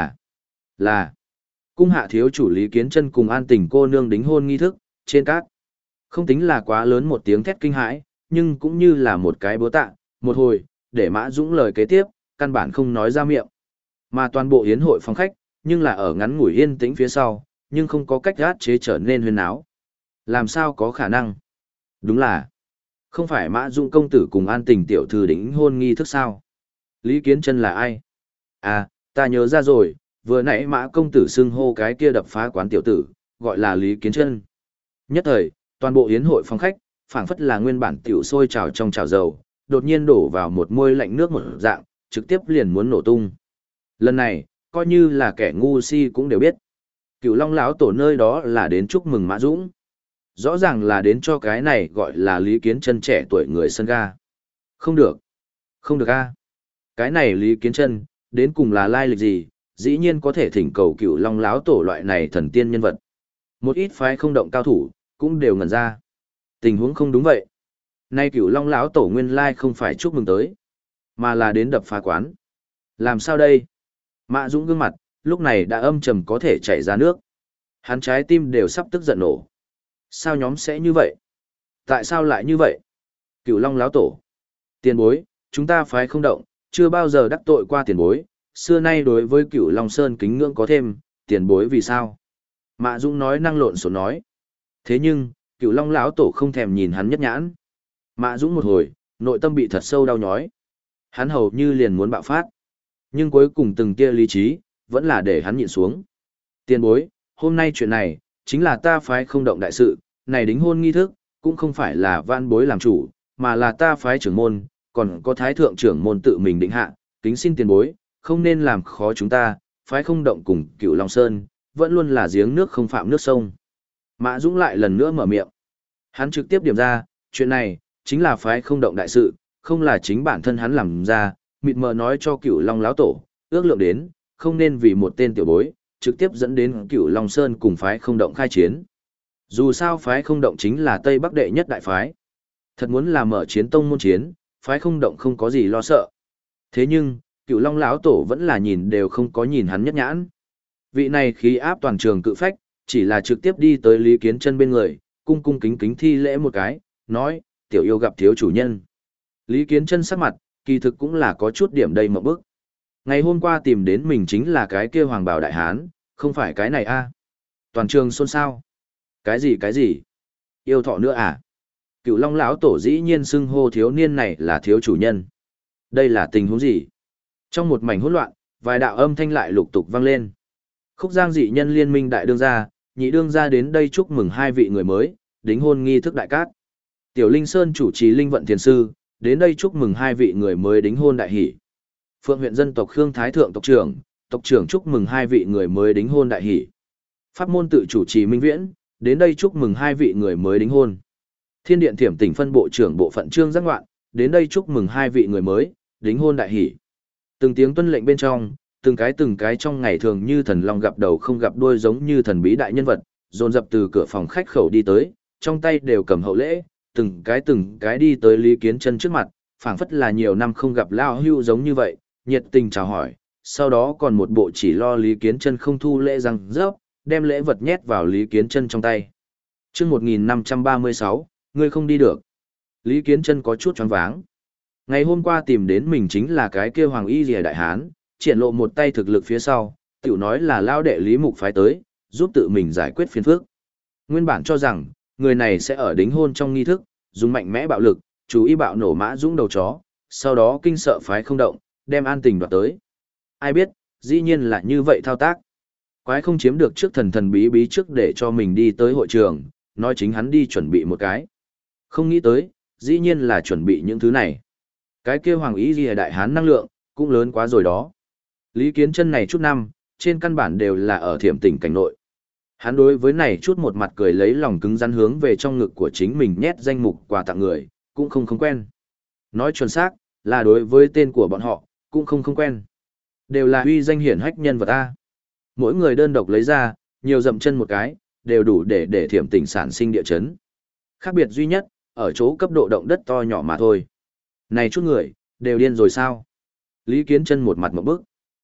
là cung hạ thiếu chủ Lý Kiến Chân cùng An Tình cô nương đính hôn nghi thức, trên các. Không tính là quá lớn một tiếng thét kinh hãi, nhưng cũng như là một cái búa tạ, một hồi, để Mã Dũng lời kế tiếp, căn bản không nói ra miệng. Mà toàn bộ yến hội phòng khách, nhưng là ở ngắn ngủi yên tĩnh phía sau, nhưng không có cách át chế trở nên huyên náo. Làm sao có khả năng? Đúng là, không phải Mã Dũng công tử cùng An Tình tiểu thư đính hôn nghi thức sao? Lý Kiến Chân là ai? À, ta nhớ ra rồi, vừa nãy Mã công tử xưng hô cái kia đập phá quán tiểu tử, gọi là Lý Kiến Chân. Nhất thời, toàn bộ yến hội phòng khách, phảng phất là nguyên bản tiểu sôi trào trong chảo dầu, đột nhiên đổ vào một môi lạnh nước một dạng, trực tiếp liền muốn nổ tung. Lần này, coi như là kẻ ngu si cũng đều biết. Cửu Long lão tổ nơi đó là đến chúc mừng Mã Dũng. Rõ ràng là đến cho cái này gọi là Lý Kiến Chân trẻ tuổi người sân ga. Không được. Không được a. Cái này Lý Kiến Chân, đến cùng là lai lịch gì, dĩ nhiên có thể thỉnh cầu Cửu Long lão tổ loại này thần tiên nhân vật. Một ít phái không động cao thủ, cũng đều ngẩn ra. Tình huống không đúng vậy. Nay Cửu Long lão tổ nguyên lai không phải chúc mừng tới, mà là đến đập phá quán. Làm sao đây? Mã Dũng gương mặt, lúc này đã âm trầm có thể chảy ra nước. Hắn trái tim đều sắp tức giận nổ. Sao nhóm sẽ như vậy? Tại sao lại như vậy? Cửu Long lão tổ. Tiền bối, chúng ta phái không động, chưa bao giờ đắc tội qua tiền bối. Xưa nay đối với Cửu Long Sơn kính ngưỡng có thêm, tiền bối vì sao? Mã Dũng nói năng lộn xộn nói. Thế nhưng, Cửu Long lão tổ không thèm nhìn hắn nhất nhãn. Mã Dũng một hồi, nội tâm bị thật sâu đau nhói. Hắn hầu như liền muốn bạo phát. Nhưng cuối cùng từng tia lý trí, vẫn là để hắn nhịn xuống. Tiền bối, hôm nay chuyện này, chính là ta phái không động đại sự, này đính hôn nghi thức, cũng không phải là vãn bối làm chủ, mà là ta phái trưởng môn, còn có thái thượng trưởng môn tự mình định hạ, kính xin tiền bối, không nên làm khó chúng ta, phái không động cùng Cửu Long Sơn, vẫn luôn là giếng nước không phạm nước sông. Mã Dũng lại lần nữa mở miệng. Hắn trực tiếp điểm ra, chuyện này, chính là phái không động đại sự, không là chính bản thân hắn làm ra, mịt mờ nói cho Cửu Long lão tổ, ước lượng đến, không nên vì một tên tiểu bối, trực tiếp dẫn đến Cửu Long Sơn cùng phái không động khai chiến. Dù sao phái không động chính là Tây Bắc đệ nhất đại phái. Thật muốn là mở chiến tông môn chiến, phái không động không có gì lo sợ. Thế nhưng, Cửu Long lão tổ vẫn là nhìn đều không có nhìn hắn nhất nhãn. Vị này khí áp toàn trường cự phách, chỉ là trực tiếp đi tới Lý Kiến Chân bên người, cung cung kính kính thi lễ một cái, nói, tiểu yêu gặp thiếu chủ nhân. Lý Kiến Chân sắc mặt, kỳ thực cũng là có chút điểm đầy mộng bức. Ngày hôm qua tìm đến mình chính là cái kia hoàng bào đại hán, không phải cái này a. Toàn trường xôn xao. Cái gì? Yêu thọ nữa à? Cửu Long lão tổ dĩ nhiên xưng hô thiếu niên này là thiếu chủ nhân. Đây là tình huống gì? Trong một mảnh hỗn loạn, vài đạo âm thanh lại lục tục vang lên. Khúc Giang dị nhân liên minh đại đương gia, nhị đương gia đến đây chúc mừng hai vị người mới, đính hôn nghi thức đại cát. Tiểu Linh Sơn chủ trì Linh Vận Thiền Sư, đến đây chúc mừng hai vị người mới đính hôn đại hỷ. Phượng huyện dân tộc Khương Thái Thượng tộc trưởng chúc mừng hai vị người mới đính hôn đại hỷ. Pháp môn tự chủ trì Minh Viễn, đến đây chúc mừng hai vị người mới đính hôn. Thiên điện Thiểm Tỉnh phân bộ trưởng bộ phận Trương Giác Ngoạn, đến đây chúc mừng hai vị người mới, đính hôn đại hỷ. Từng tiếng tuân lệnh bên trong, từng cái trong ngày thường như thần long gặp đầu không gặp đuôi giống như thần bí đại nhân vật, dồn dập từ cửa phòng khách khẩu đi tới, trong tay đều cầm hậu lễ, từng cái đi tới Lý Kiến Chân trước mặt, phảng phất là nhiều năm không gặp lao hưu giống như vậy, nhiệt tình chào hỏi, sau đó còn một bộ chỉ lo Lý Kiến Chân không thu lễ răng rớp, đem lễ vật nhét vào Lý Kiến Chân trong tay. Chương 1536, ngươi không đi được. Lý Kiến Chân có chút choáng váng. Ngày hôm qua tìm đến mình chính là cái kia Hoàng Y Liễu đại hán, triển lộ một tay thực lực phía sau, tiểu nói là lao đệ Lý Mục phái tới, giúp tự mình giải quyết phiền phức. Nguyên bản cho rằng, người này sẽ ở đính hôn trong nghi thức, dùng mạnh mẽ bạo lực, chú ý bạo nổ Mã Dũng đầu chó, sau đó kinh sợ phái không động, đem An Tình đoạt tới. Ai biết, dĩ nhiên là như vậy thao tác. Quái không chiếm được trước thần thần bí bí trước để cho mình đi tới hội trường, nói chính hắn đi chuẩn bị một cái. Không nghĩ tới, dĩ nhiên là chuẩn bị những thứ này. Cái kia Hoàng Ý Ghi đại hán năng lượng, cũng lớn quá rồi đó. Lý Kiến Chân này chút năm, trên căn bản đều là ở Thiểm Tỉnh cảnh nội. Hắn đối với này chút một mặt cười lấy lòng cứng rắn hướng về trong ngực của chính mình nhét danh mục quà tặng người, cũng không quen. Nói chuẩn xác, là đối với tên của bọn họ, cũng không quen. Đều là uy danh hiển hách nhân vật A. Mỗi người đơn độc lấy ra, nhiều dậm chân một cái, đều đủ để Thiểm Tỉnh sản sinh địa chấn. Khác biệt duy nhất, ở chỗ cấp độ động đất to nhỏ mà thôi. Này chút người, đều điên rồi sao? Lý Kiến Chân một mặt ngộp bức.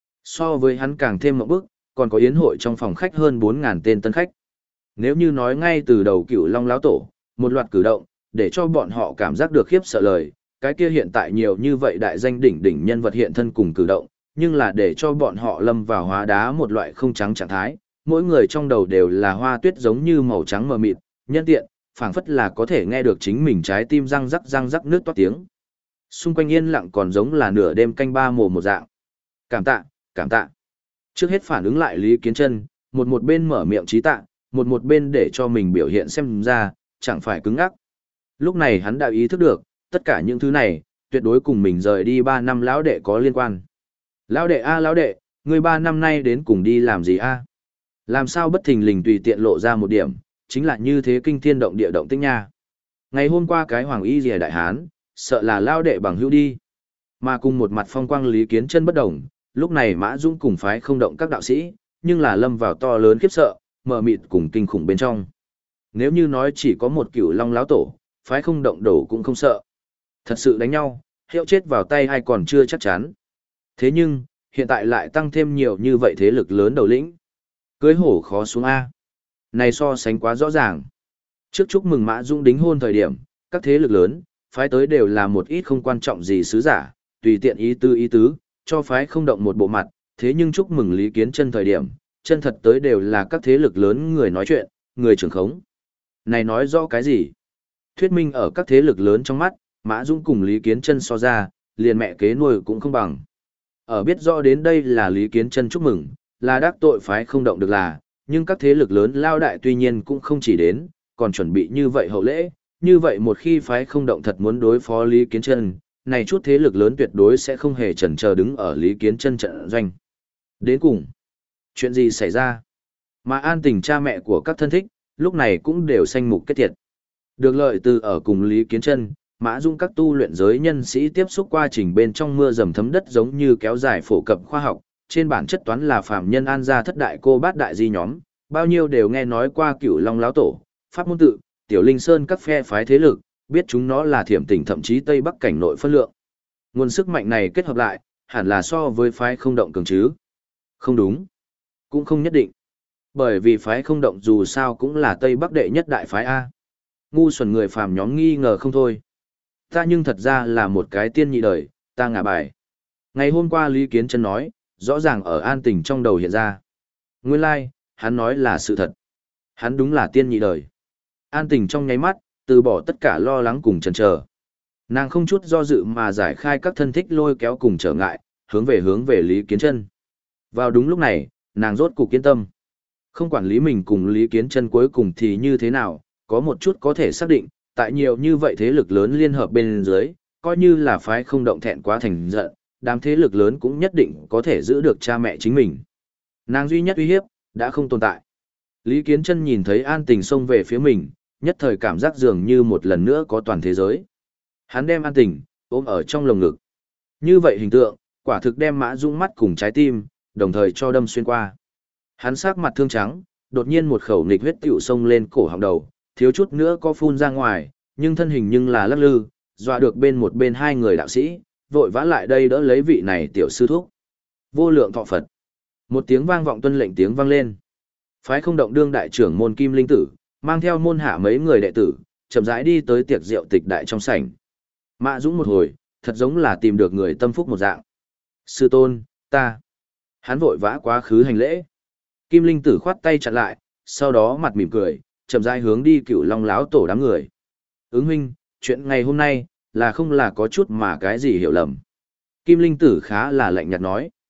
So với hắn càng thêm ngộp bức, còn có yến hội trong phòng khách hơn 4.000 tên tân khách. Nếu như nói ngay từ đầu Cửu Long lão tổ, một loạt cử động, để cho bọn họ cảm giác được khiếp sợ lời, cái kia hiện tại nhiều như vậy đại danh đỉnh đỉnh nhân vật hiện thân cùng cử động, nhưng là để cho bọn họ lâm vào hóa đá một loại không trắng trạng thái, mỗi người trong đầu đều là hoa tuyết giống như màu trắng mờ mịt, nhân tiện, phảng phất là có thể nghe được chính mình trái tim răng rắc nước toát tiếng. Xung quanh yên lặng còn giống là nửa đêm canh ba mồ một dạng. Cảm tạ, cảm tạ. Trước hết phản ứng lại Lý Kiến Chân, một bên mở miệng trí tạ, một bên để cho mình biểu hiện xem ra, chẳng phải cứng ngắc. Lúc này hắn đã ý thức được, tất cả những thứ này, tuyệt đối cùng mình rời đi 3 năm lão đệ có liên quan. Lão đệ a lão đệ, ngươi 3 năm nay đến cùng đi làm gì a? Làm sao bất thình lình tùy tiện lộ ra một điểm, chính là như thế kinh thiên động địa động tĩnh nha. Ngày hôm qua cái Hoàng Y Liễu đại hán, sợ là lão đệ bằng hữu đi. Mà cùng một mặt phong quang Lý Kiến Chân bất động, lúc này Mã Dũng cùng phái không động các đạo sĩ, nhưng là lâm vào to lớn khiếp sợ, mờ mịt cùng kinh khủng bên trong. Nếu như nói chỉ có một Cửu Long lão tổ, phái không động đổ cũng không sợ. Thật sự đánh nhau, hiệu chết vào tay hay còn chưa chắc chắn. Thế nhưng, hiện tại lại tăng thêm nhiều như vậy thế lực lớn đầu lĩnh. Cưới hổ khó xuống A. Này so sánh quá rõ ràng. Trước chúc mừng Mã Dũng đính hôn thời điểm, các thế lực lớn, phái tới đều là một ít không quan trọng gì sứ giả, tùy tiện ý tứ, cho phái không động một bộ mặt. Thế nhưng chúc mừng Lý Kiến Chân thời điểm, chân thật tới đều là các thế lực lớn người nói chuyện, người trưởng khống. Này nói rõ cái gì? Thuyết minh ở các thế lực lớn trong mắt, Mã Dũng cùng Lý Kiến Chân so ra, liền mẹ kế nuôi cũng không bằng. Ở biết rõ đến đây là Lý Kiến Chân chúc mừng, là đắc tội phái không động được là, nhưng các thế lực lớn lao đại tuy nhiên cũng không chỉ đến, còn chuẩn bị như vậy hậu lễ, như vậy một khi phái không động thật muốn đối phó Lý Kiến Chân, này chút thế lực lớn tuyệt đối sẽ không hề chần chờ đứng ở Lý Kiến Chân trận doanh. Đến cùng, chuyện gì xảy ra? Mà An Tình cha mẹ của các thân thích, lúc này cũng đều sanh mục kết thiệt. Được lợi từ ở cùng Lý Kiến Chân, Mã Dũng các tu luyện giới nhân sĩ tiếp xúc quá trình bên trong mưa dầm thấm đất giống như kéo dài phổ cập khoa học, trên bản chất toán là phàm nhân an gia thất đại cô bát đại di nhóm, bao nhiêu đều nghe nói qua Cửu Long lão tổ, pháp môn tự, Tiểu Linh Sơn các phe phái thế lực, biết chúng nó là Thiểm Tỉnh thậm chí Tây Bắc cảnh nội phân lượng. Nguồn sức mạnh này kết hợp lại, hẳn là so với phái không động cường chứ. Không đúng, cũng không nhất định. Bởi vì phái không động dù sao cũng là Tây Bắc đệ nhất đại phái A. Ngu xuẩn người phàm nhóm nghi ngờ không thôi. Ta nhưng thật ra là một cái tiên nhị đời, ta ngả bài. Ngày hôm qua Lý Kiến Chân nói, rõ ràng ở An Tình trong đầu hiện ra. Nguyên lai, hắn nói là sự thật. Hắn đúng là tiên nhị đời. An Tình trong nháy mắt, từ bỏ tất cả lo lắng cùng chần chờ. Nàng không chút do dự mà giải khai các thân thích lôi kéo cùng trở ngại, hướng về Lý Kiến Chân. Vào đúng lúc này, nàng rốt cục yên tâm. Không quản lý mình cùng Lý Kiến Chân cuối cùng thì như thế nào, có một chút có thể xác định, tại nhiều như vậy thế lực lớn liên hợp bên dưới, coi như là phái không động thẹn quá thành giận, đám thế lực lớn cũng nhất định có thể giữ được cha mẹ chính mình. Nàng duy nhất uy hiếp, đã không tồn tại. Lý Kiến Chân nhìn thấy An Tình xông về phía mình, nhất thời cảm giác dường như một lần nữa có toàn thế giới. Hắn đem An Tình, ôm ở trong lồng ngực. Như vậy hình tượng, quả thực đem Mã Dũng mắt cùng trái tim, đồng thời cho đâm xuyên qua. Hắn sắc mặt thương trắng, đột nhiên một khẩu nghịch huyết tiểu xông lên cổ họng đầu, thiếu chút nữa có phun ra ngoài, nhưng thân hình nhưng là lắc lư, dọa được bên hai người đạo sĩ, vội vã lại đây đỡ lấy vị này tiểu sư thúc. Vô lượng thọ Phật. Một tiếng vang vọng tuân lệnh tiếng vang lên. Phái không động đương đại trưởng môn Kim Linh Tử, mang theo môn hạ mấy người đệ tử, chậm rãi đi tới tiệc rượu tịch đại trong sảnh. Mã Dũng một hồi, thật giống là tìm được người tâm phúc một dạng. Sư tôn, ta. Hắn vội vã quá khứ hành lễ. Kim Linh Tử khoát tay chặn lại, sau đó mặt mỉm cười, chậm rãi hướng đi Cửu Long lão tổ đám người. Ứng huynh, chuyện ngày hôm nay, là không là có chút mà cái gì hiểu lầm. Kim Linh Tử khá là lạnh nhạt nói.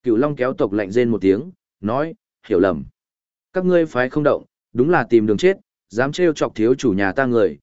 Cửu Long kéo tộc lạnh rên một tiếng, nói, hiểu lầm. Các ngươi phái không động, đúng là tìm đường chết, dám trêu chọc thiếu chủ nhà ta người,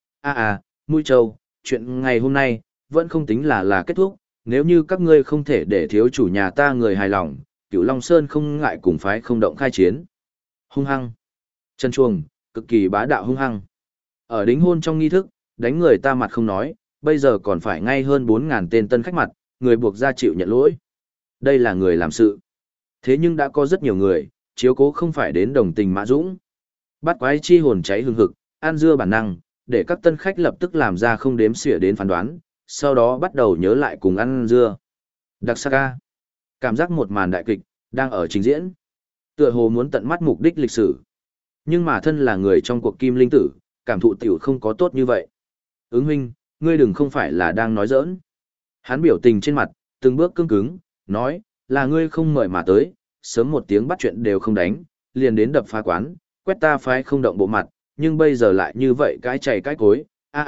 Mũi Châu, chuyện ngày hôm nay, vẫn không tính là kết thúc, nếu như các ngươi không thể để thiếu chủ nhà ta người hài lòng, Cửu Long Sơn không ngại cùng phái không động khai chiến. Hung hăng. Chân chuồng, cực kỳ bá đạo hung hăng. Ở đính hôn trong nghi thức, đánh người ta mặt không nói, bây giờ còn phải ngay hơn 4.000 tên tân khách mặt, người buộc ra chịu nhận lỗi. Đây là người làm sự. Thế nhưng đã có rất nhiều người, chiếu cố không phải đến đồng tình Mã Dũng. Bắt quái chi hồn cháy hừng hực, ăn dưa bản năng, để các tân khách lập tức làm ra không đếm xỉa đến phán đoán, sau đó bắt đầu nhớ lại cùng ăn dưa. Đặc sắc ca. Cảm giác một màn đại kịch, đang ở trình diễn. Tựa hồ muốn tận mắt mục đích lịch sử. Nhưng mà thân là người trong cuộc kim linh tử, cảm thụ tiểu không có tốt như vậy. Ứng huynh, ngươi đừng không phải là đang nói giỡn. Hắn biểu tình trên mặt, từng bước cứng cứng, nói, là ngươi không mời mà tới, sớm một tiếng bắt chuyện đều không đánh, liền đến đập phá quán, quét ta phái không động bộ mặt, nhưng bây giờ lại như vậy cái chày cái cối,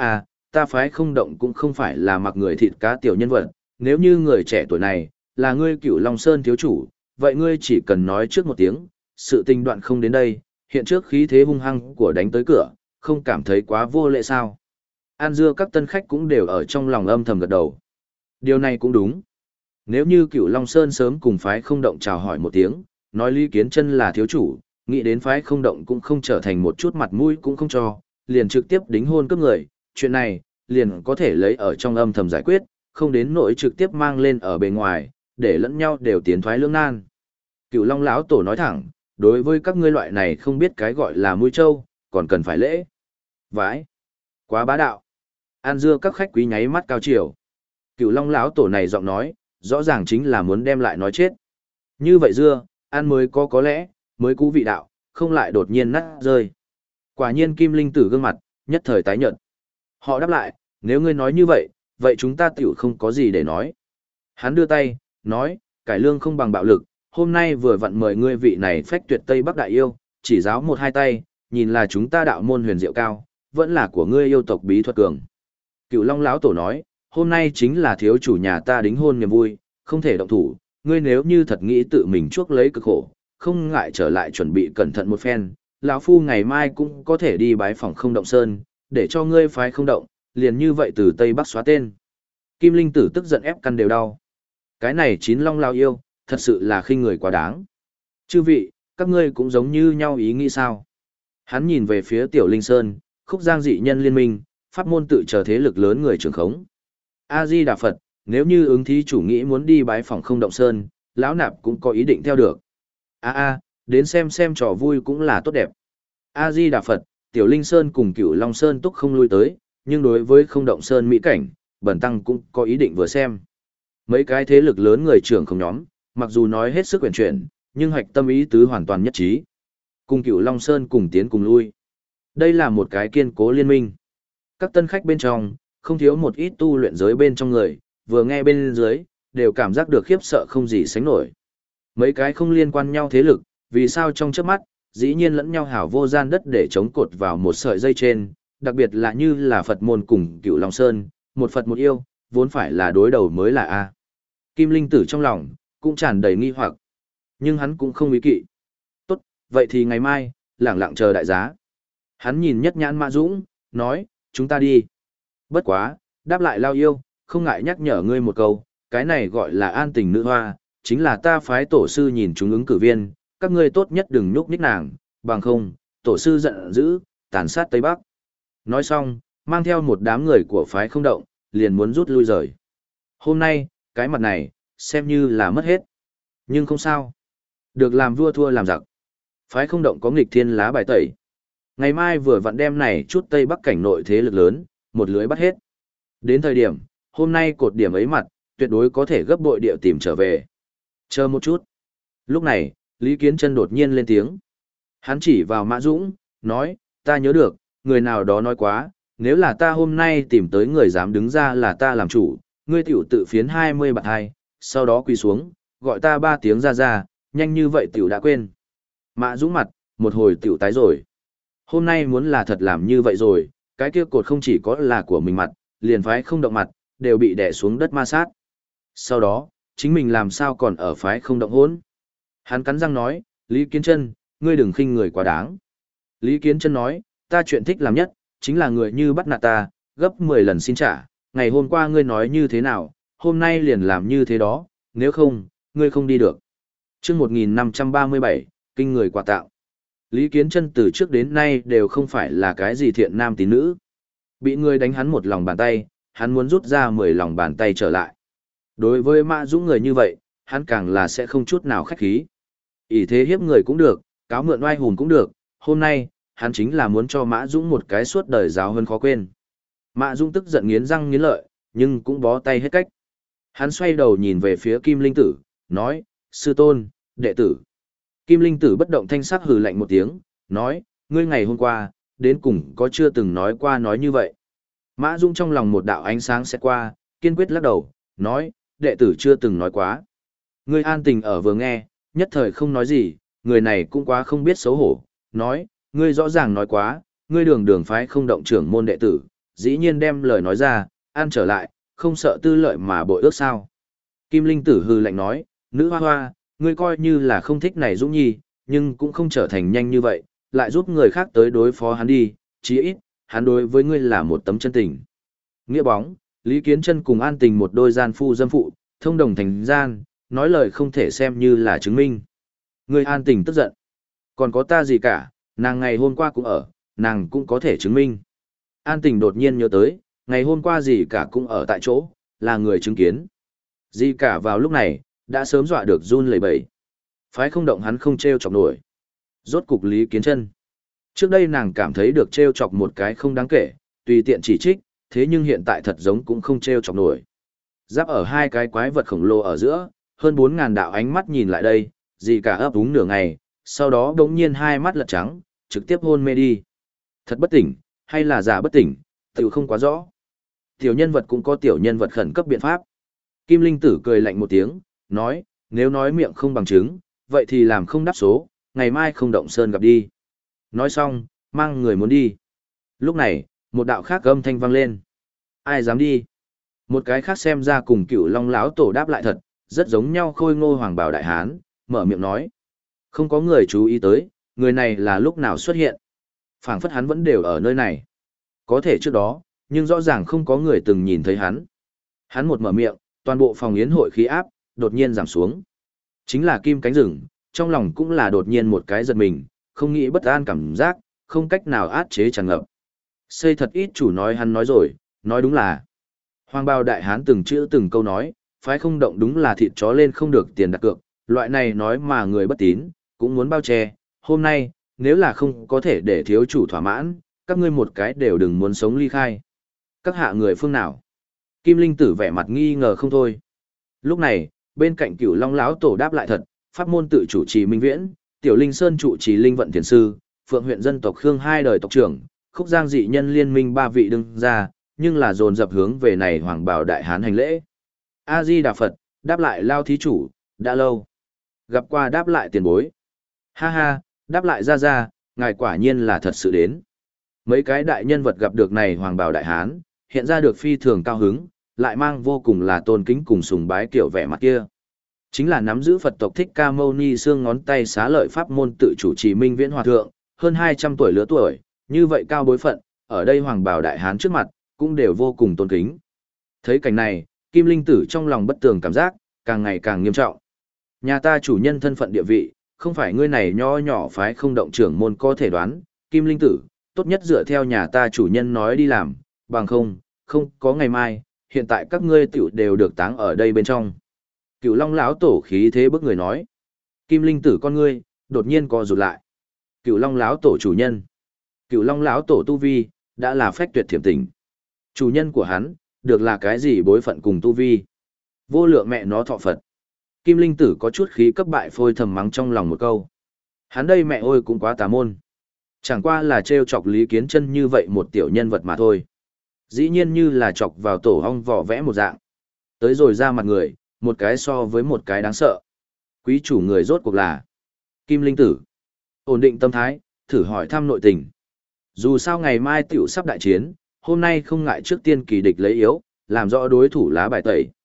ta phái không động cũng không phải là mặc người thịt cá tiểu nhân vật, nếu như người trẻ tuổi này, là ngươi Cửu Long Sơn thiếu chủ, vậy ngươi chỉ cần nói trước một tiếng, sự tình đoạn không đến đây, hiện trước khí thế hung hăng của đánh tới cửa, không cảm thấy quá vô lễ sao. An dưa các tân khách cũng đều ở trong lòng âm thầm gật đầu. Điều này cũng đúng. Nếu như Cửu Long Sơn sớm cùng phái không động chào hỏi một tiếng, nói Lý Kiến Chân là thiếu chủ, nghĩ đến phái không động cũng không trở thành một chút mặt mũi cũng không cho, liền trực tiếp đính hôn cướp người, chuyện này, liền có thể lấy ở trong âm thầm giải quyết, không đến nỗi trực tiếp mang lên ở bề ngoài, để lẫn nhau đều tiến thoái lưỡng nan. Cửu Long lão tổ nói thẳng, đối với các ngươi loại này không biết cái gọi là mũi trâu, còn cần phải lễ. Vãi, quá bá đạo. An dưa các khách quý nháy mắt cao chiều. Cửu Long lão tổ này giọng nói, rõ ràng chính là muốn đem lại nói chết. Như vậy dưa, ăn mới có lẽ, mới cú vị đạo, không lại đột nhiên nát rơi. Quả nhiên Kim Linh Tử gương mặt, nhất thời tái nhợt. Họ đáp lại, nếu ngươi nói như vậy, vậy chúng ta tiểu không có gì để nói. Hắn đưa tay, nói, cải lương không bằng bạo lực, hôm nay vừa vặn mời ngươi vị này phách tuyệt Tây Bắc đại yêu, chỉ giáo một hai tay, nhìn là chúng ta đạo môn huyền diệu cao, vẫn là của ngươi yêu tộc bí thuật cường. Cửu Long lão tổ nói, hôm nay chính là thiếu chủ nhà ta đính hôn niềm vui, không thể động thủ, ngươi nếu như thật nghĩ tự mình chuốc lấy cực khổ, không ngại trở lại chuẩn bị cẩn thận một phen, lão phu ngày mai cũng có thể đi bái phòng không động sơn, để cho ngươi phái không động, liền như vậy từ Tây Bắc xóa tên. Kim Linh Tử tức giận ép căn đều đau. Cái này chín long lao yêu, thật sự là khinh người quá đáng. Chư vị, các ngươi cũng giống như nhau ý nghĩ sao? Hắn nhìn về phía Tiểu Linh Sơn, Khúc Giang dị nhân liên minh, pháp môn tự chờ thế lực lớn người trưởng khống. A-di-đà Phật, nếu như ứng thí chủ nghĩ muốn đi bái phòng không động sơn, lão nạp cũng có ý định theo được. Đến xem trò vui cũng là tốt đẹp. A-di-đà Phật, Tiểu Linh Sơn cùng Cửu Long Sơn túc không lui tới, nhưng đối với không động sơn mỹ cảnh, bần tăng cũng có ý định vừa xem. Mấy cái thế lực lớn người trưởng không nhóm, mặc dù nói hết sức quyển chuyển, nhưng hoạch tâm ý tứ hoàn toàn nhất trí. Cùng Cửu Long Sơn cùng tiến cùng lui. Đây là một cái kiên cố liên minh. Các tân khách bên trong, không thiếu một ít tu luyện giới bên trong người, vừa nghe bên dưới, đều cảm giác được khiếp sợ không gì sánh nổi. Mấy cái không liên quan nhau thế lực, vì sao trong chớp mắt, dĩ nhiên lẫn nhau hảo vô gian đất để chống cột vào một sợi dây trên, đặc biệt là như là Phật môn cùng Cửu Long Sơn, một Phật một yêu, vốn phải là đối đầu mới là A. Kim Linh Tử trong lòng, cũng tràn đầy nghi hoặc. Nhưng hắn cũng không ý kỵ. Tốt, vậy thì ngày mai, lẳng lặng chờ đại giá. Hắn nhìn nhất nhãn Mã Dũng, nói, chúng ta đi. Bất quá, đáp lại lao yêu, không ngại nhắc nhở ngươi một câu, cái này gọi là an tình nữ hoa, chính là ta phái tổ sư nhìn chúng ứng cử viên, các ngươi tốt nhất đừng nhúc nhích nàng, bằng không, tổ sư giận dữ, tàn sát Tây Bắc. Nói xong, mang theo một đám người của phái không động, liền muốn rút lui rời. Hôm nay, cái mặt này, xem như là mất hết. Nhưng không sao. Được làm vua thua làm giặc. Phái không động có nghịch thiên lá bài tẩy. Ngày mai vừa vặn đem này chút Tây Bắc cảnh nội thế lực lớn, một lưới bắt hết. Đến thời điểm, hôm nay cột điểm ấy mặt, tuyệt đối có thể gấp bội địa tìm trở về. Chờ một chút. Lúc này, Lý Kiến Chân đột nhiên lên tiếng. Hắn chỉ vào Mã Dũng, nói, ta nhớ được, người nào đó nói quá, nếu là ta hôm nay tìm tới người dám đứng ra là ta làm chủ, ngươi tiểu tự phiến 20 bạt hai, sau đó quỳ xuống, gọi ta 3 tiếng ra, nhanh như vậy tiểu đã quên. Mã Dũng mặt, một hồi tiểu tái rồi. Hôm nay muốn là thật làm như vậy rồi, cái kia cột không chỉ có là của mình mặt, liền phái không động mặt, đều bị đè xuống đất ma sát. Sau đó, chính mình làm sao còn ở phái không động hỗn. Hắn cắn răng nói, Lý Kiến Chân, ngươi đừng khinh người quá đáng. Lý Kiến Chân nói, ta chuyện thích làm nhất, chính là người như bắt nạt ta, gấp 10 lần xin trả, ngày hôm qua ngươi nói như thế nào, hôm nay liền làm như thế đó, nếu không, ngươi không đi được. Chương 1537, kinh người quà tặng. Lý Kiến Chân từ trước đến nay đều không phải là cái gì thiện nam tín nữ. Bị người đánh hắn một lòng bàn tay, hắn muốn rút ra 10 lòng bàn tay trở lại. Đối với Mã Dũng người như vậy, hắn càng là sẽ không chút nào khách khí. ỷ thế hiếp người cũng được, cáo mượn oai hùn cũng được, hôm nay, hắn chính là muốn cho Mã Dũng một cái suốt đời giáo hơn khó quên. Mã Dũng tức giận nghiến răng nghiến lợi, nhưng cũng bó tay hết cách. Hắn xoay đầu nhìn về phía Kim Linh Tử, nói, sư tôn, đệ tử. Kim Linh Tử bất động thanh sắc hừ lạnh một tiếng, nói, ngươi ngày hôm qua, đến cùng có chưa từng nói qua nói như vậy. Mã Dũng trong lòng một đạo ánh sáng sẽ qua, kiên quyết lắc đầu, nói, đệ tử chưa từng nói quá. Ngươi An Tình ở vừa nghe, nhất thời không nói gì, người này cũng quá không biết xấu hổ, nói, ngươi rõ ràng nói quá, ngươi đường phái không động trưởng môn đệ tử, dĩ nhiên đem lời nói ra, an trở lại, không sợ tư lợi mà bội ước sao. Kim Linh Tử hừ lạnh nói, nữ hoa hoa, ngươi coi như là không thích này Dũng Nhi, nhưng cũng không trở thành nhanh như vậy, lại giúp người khác tới đối phó hắn đi, chí ít, hắn đối với ngươi là một tấm chân tình. Nghĩa bóng, Lý Kiến Chân cùng An Tình một đôi gian phu dâm phụ, thông đồng thành gian, nói lời không thể xem như là chứng minh. Ngươi An Tình tức giận. Còn có ta gì cả, nàng ngày hôm qua cũng ở, nàng cũng có thể chứng minh. An Tình đột nhiên nhớ tới, ngày hôm qua gì cả cũng ở tại chỗ, là người chứng kiến. Gì cả vào lúc này, đã sớm dọa được run lẩy bẩy. Phái không động hắn không treo chọc nổi. Rốt cục Lý Kiến Chân. Trước đây nàng cảm thấy được treo chọc một cái không đáng kể, tùy tiện chỉ trích, thế nhưng hiện tại thật giống cũng không treo chọc nổi. Giáp ở hai cái quái vật khổng lồ ở giữa, hơn 4.000 đạo ánh mắt nhìn lại đây, gì cả ấp úng nửa ngày, sau đó đống nhiên hai mắt lật trắng, trực tiếp hôn mê đi. Thật bất tỉnh, hay là giả bất tỉnh, tự không quá rõ. Tiểu nhân vật cũng có tiểu nhân vật khẩn cấp biện pháp. Kim Linh Tử cười lạnh một tiếng, nói, nếu nói miệng không bằng chứng, vậy thì làm không đáp số, ngày mai không động sơn gặp đi. Nói xong, mang người muốn đi. Lúc này, một đạo khác âm thanh vang lên. Ai dám đi? Một cái khác xem ra cùng Cửu Long lão tổ đáp lại thật, rất giống nhau khôi ngô hoàng bào đại hán, mở miệng nói. Không có người chú ý tới, người này là lúc nào xuất hiện. Phảng phất hắn vẫn đều ở nơi này. Có thể trước đó, nhưng rõ ràng không có người từng nhìn thấy hắn. Hắn một mở miệng, toàn bộ phòng yến hội khí áp, đột nhiên giảm xuống. Chính là Kim Cánh Rừng, trong lòng cũng là đột nhiên một cái giật mình, không nghĩ bất an cảm giác, không cách nào át chế tràn ngập. Xây thật ít chủ nói hắn nói rồi, nói đúng là. Hoàng bào đại hán từng chữ từng câu nói, phái không động đúng là thịt chó lên không được tiền đặt cược, loại này nói mà người bất tín, cũng muốn bao che. Hôm nay, nếu là không có thể để thiếu chủ thỏa mãn, các ngươi một cái đều đừng muốn sống ly khai. Các hạ người phương nào? Kim Linh Tử vẻ mặt nghi ngờ không thôi. Lúc này, bên cạnh Cửu Long lão tổ đáp lại thật, pháp môn tự chủ trì Minh Viễn, Tiểu Linh Sơn trụ trì Linh Vận Thiền sư, Phượng huyện dân tộc Khương hai đời tộc trưởng, Khúc Giang dị nhân liên minh ba vị đương ra, nhưng là dồn dập hướng về này hoàng bào đại hán hành lễ. A Di Đà Phật, đáp lại lao thí chủ, đã lâu. Gặp qua đáp lại tiền bối. Ha ha, đáp lại ra, ngài quả nhiên là thật sự đến. Mấy cái đại nhân vật gặp được này hoàng bào đại hán, hiện ra được phi thường cao hứng, lại mang vô cùng là tôn kính cùng sùng bái kiểu vẻ mặt kia. Chính là nắm giữ Phật tộc Thích Ca Mâu Ni xương ngón tay xá lợi pháp môn tự chủ trì Minh Viễn hòa thượng, hơn 200 tuổi lứa tuổi, như vậy cao bối phận, ở đây hoàng bào đại hán trước mặt, cũng đều vô cùng tôn kính. Thấy cảnh này, Kim Linh Tử trong lòng bất tường cảm giác, càng ngày càng nghiêm trọng. Nhà ta chủ nhân thân phận địa vị, không phải ngươi này nho nhỏ phái không động trưởng môn có thể đoán, Kim Linh Tử, tốt nhất dựa theo nhà ta chủ nhân nói đi làm, bằng không có ngày mai, hiện tại các ngươi tiểu đều được táng ở đây bên trong. Cửu Long lão tổ khí thế bức người nói. Kim Linh Tử con ngươi, đột nhiên co rụt lại. Cửu Long lão tổ chủ nhân. Cửu Long lão tổ tu vi, đã là phách tuyệt thiểm tình. Chủ nhân của hắn, được là cái gì bối phận cùng tu vi. Vô lượng mẹ nó thọ Phật. Kim Linh Tử có chút khí cấp bại phôi thầm mắng trong lòng một câu. Hắn đây mẹ ôi cũng quá tà môn. Chẳng qua là trêu chọc Lý Kiến Chân như vậy một tiểu nhân vật mà thôi. Dĩ nhiên như là chọc vào tổ hong vỏ vẽ một dạng. Tới rồi ra mặt người, một cái so với một cái đáng sợ. Quý chủ người rốt cuộc là Kim Linh Tử. Ổn định tâm thái, thử hỏi thăm nội tình. Dù sao ngày mai tiểu sắp đại chiến, hôm nay không ngại trước tiên kỳ địch lấy yếu, làm rõ đối thủ lá bài tẩy.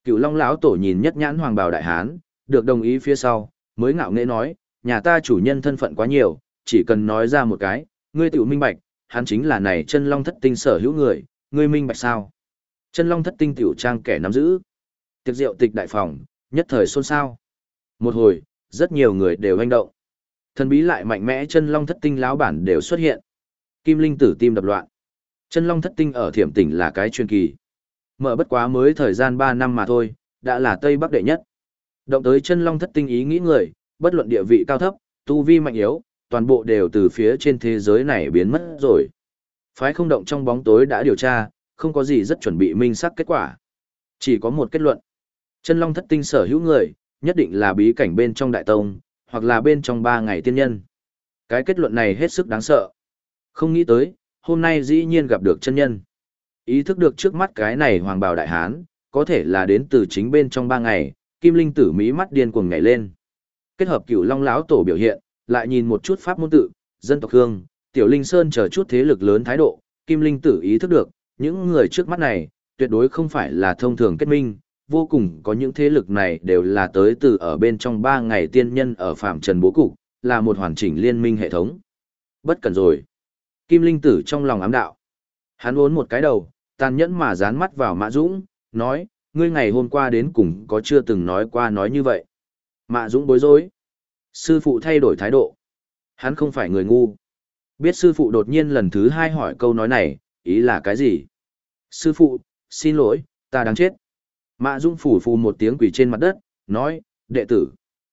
Cựu Long lão tổ nhìn nhất nhãn hoàng bào đại hán, được đồng ý phía sau, mới ngạo nghễ nói, nhà ta chủ nhân thân phận quá nhiều, chỉ cần nói ra một cái, ngươi tự minh bạch, hắn chính là này chân long thất tinh sở hữu người, ngươi minh bạch sao? Chân long thất tinh tiểu trang kẻ nắm giữ. Tiệc rượu tịch đại phòng, nhất thời xôn xao. Một hồi, rất nhiều người đều hành động. Thần bí lại mạnh mẽ chân long thất tinh lão bản đều xuất hiện. Kim Linh Tử tim đập loạn. Chân long thất tinh ở Thiểm Tỉnh là cái truyền kỳ. Mở bất quá mới thời gian 3 năm mà thôi, đã là Tây Bắc đệ nhất. Động tới chân long thất tinh ý nghĩ người, bất luận địa vị cao thấp, tu vi mạnh yếu, toàn bộ đều từ phía trên thế giới này biến mất rồi. Phái không động trong bóng tối đã điều tra, không có gì rất chuẩn bị minh xác kết quả. Chỉ có một kết luận. Chân long thất tinh sở hữu người, nhất định là bí cảnh bên trong đại tông, hoặc là bên trong 3 ngày tiên nhân. Cái kết luận này hết sức đáng sợ. Không nghĩ tới, hôm nay dĩ nhiên gặp được chân nhân. Ý thức được trước mắt cái này hoàng bào đại hán, có thể là đến từ chính bên trong 3 ngày, Kim Linh Tử mí mắt điên cuồng nhảy lên. Kết hợp Cửu Long lão tổ biểu hiện, lại nhìn một chút pháp môn tự, dân tộc Hương, Tiểu Linh Sơn chờ chút thế lực lớn thái độ, Kim Linh Tử ý thức được, những người trước mắt này, tuyệt đối không phải là thông thường kết minh, vô cùng có những thế lực này đều là tới từ ở bên trong 3 ngày tiên nhân ở phạm trần bố cục, là một hoàn chỉnh liên minh hệ thống. Bất cần rồi. Kim Linh Tử trong lòng ám đạo. Hắn uốn một cái đầu, tàn nhẫn mà dán mắt vào Mã Dũng, nói, ngươi ngày hôm qua đến cùng có chưa từng nói qua nói như vậy. Mã Dũng bối rối. Sư phụ thay đổi thái độ. Hắn không phải người ngu. Biết sư phụ đột nhiên lần thứ 2 hỏi câu nói này, ý là cái gì? Sư phụ, xin lỗi, ta đáng chết. Mã Dũng phủ phù một tiếng quỳ trên mặt đất, nói, đệ tử.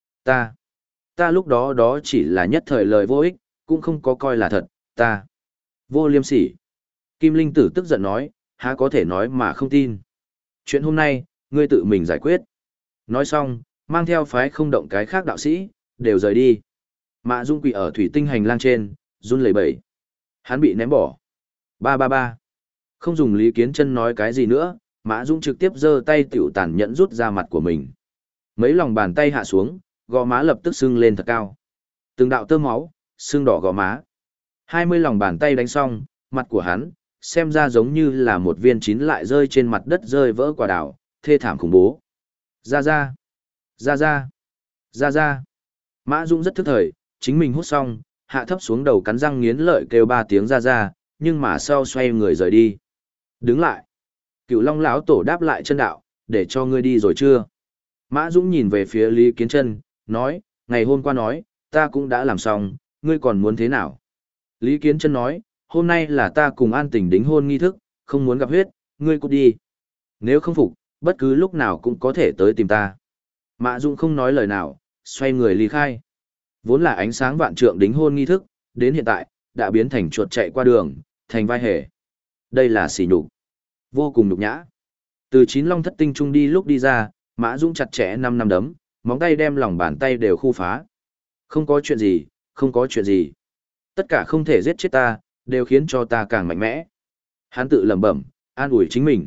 Ta lúc đó chỉ là nhất thời lời vô ích, cũng không có coi là thật, ta. Vô liêm sỉ. Kim Linh Tử tức giận nói, há có thể nói mà không tin. Chuyện hôm nay, ngươi tự mình giải quyết. Nói xong, mang theo phái không động cái khác đạo sĩ, đều rời đi. Mã Dung quỳ ở thủy tinh hành lang trên, run lẩy bẩy. Hắn bị ném bỏ. Ba. Không dùng Lý Kiến Chân nói cái gì nữa, Mã Dung trực tiếp giơ tay tiểu tàn nhẫn rút ra mặt của mình. Mấy lòng bàn tay hạ xuống, gò má lập tức sưng lên thật cao. Từng đạo tơ máu, sưng đỏ gò má. 20 lòng bàn tay đánh xong, mặt của hắn, xem ra giống như là một viên chín lại rơi trên mặt đất rơi vỡ quả đào, thê thảm khủng bố. Ra. Mã Dung rất thức thời, chính mình hút xong, hạ thấp xuống đầu cắn răng nghiến lợi kêu 3 tiếng ra, nhưng mà sau xoay người rời đi. Đứng lại. Cựu Long lão tổ đáp lại chân đạo, để cho ngươi đi rồi chưa? Mã Dũng nhìn về phía Lý Kiến Chân, nói, ngày hôm qua nói, ta cũng đã làm xong, ngươi còn muốn thế nào? Lý Kiến Chân nói, hôm nay là ta cùng An Tình đính hôn nghi thức, không muốn gặp huyết, ngươi cút đi. Nếu không phục, bất cứ lúc nào cũng có thể tới tìm ta. Mã Dũng không nói lời nào, xoay người ly khai. Vốn là ánh sáng vạn trượng đính hôn nghi thức, đến hiện tại, đã biến thành chuột chạy qua đường, thành vai hề. Đây là sỉ nhục, vô cùng nhục nhã. Từ 9 long thất tinh trung đi lúc đi ra, Mã Dũng chặt chẽ 5 năm đấm, móng tay đem lòng bàn tay đều khu phá. Không có chuyện gì. Tất cả không thể giết chết ta, đều khiến cho ta càng mạnh mẽ. Hắn tự lẩm bẩm, an ủi chính mình.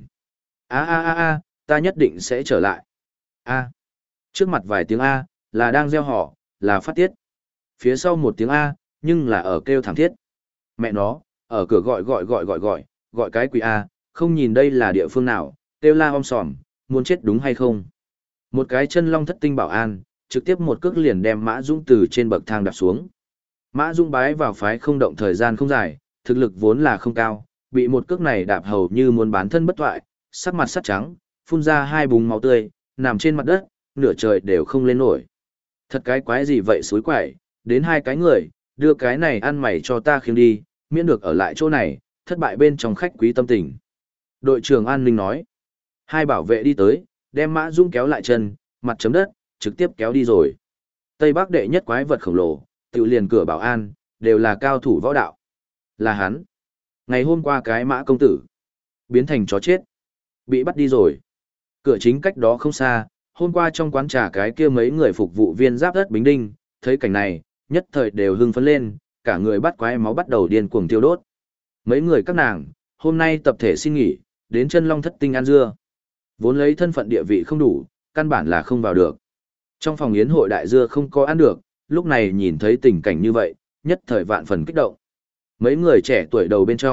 Ta nhất định sẽ trở lại. Trước mặt vài tiếng A, là đang gieo họ, là phát tiết. Phía sau một tiếng A, nhưng là ở kêu thảm thiết. Mẹ nó, ở cửa gọi cái quỷ A, không nhìn đây là địa phương nào, kêu la om sòm, muốn chết đúng hay không? Một cái chân long thất tinh bảo an, trực tiếp một cước liền đem Mã Dũng từ trên bậc thang đạp xuống. Mã Dũng bái vào phái không động thời gian không dài, thực lực vốn là không cao, bị một cước này đạp hầu như muốn bán thân bất toại, sắc mặt sắt trắng, phun ra 2 búng máu tươi, nằm trên mặt đất, nửa trời đều không lên nổi. Thật cái quái gì vậy suối quẩy, đến 2 cái người, đưa cái này ăn mày cho ta khiêng đi, miễn được ở lại chỗ này, thất bại bên trong khách quý tâm tình. Đội trưởng an ninh nói. 2 bảo vệ đi tới, đem Mã Dũng kéo lại chân, mặt chấm đất, trực tiếp kéo đi rồi. Tây Bắc đệ nhất quái vật khổng lồ, tiểu liền cửa bảo an, đều là cao thủ võ đạo. Là hắn. Ngày hôm qua cái Mã công tử, biến thành chó chết, bị bắt đi rồi. Cửa chính cách đó không xa, hôm qua trong quán trà cái kia mấy người phục vụ viên giáp đất Bính Đinh, thấy cảnh này, nhất thời đều hưng phấn lên, cả người bắt quái máu bắt đầu điên cuồng tiêu đốt. Mấy người các nàng, hôm nay tập thể xin nghỉ, đến chân long thất tinh ăn dưa. Vốn lấy thân phận địa vị không đủ, căn bản là không vào được. Trong phòng yến hội đại dưa không có ăn được, lúc này nhìn thấy tình cảnh như vậy, nhất thời vạn phần kích động. Mấy người trẻ tuổi đầu bên trong,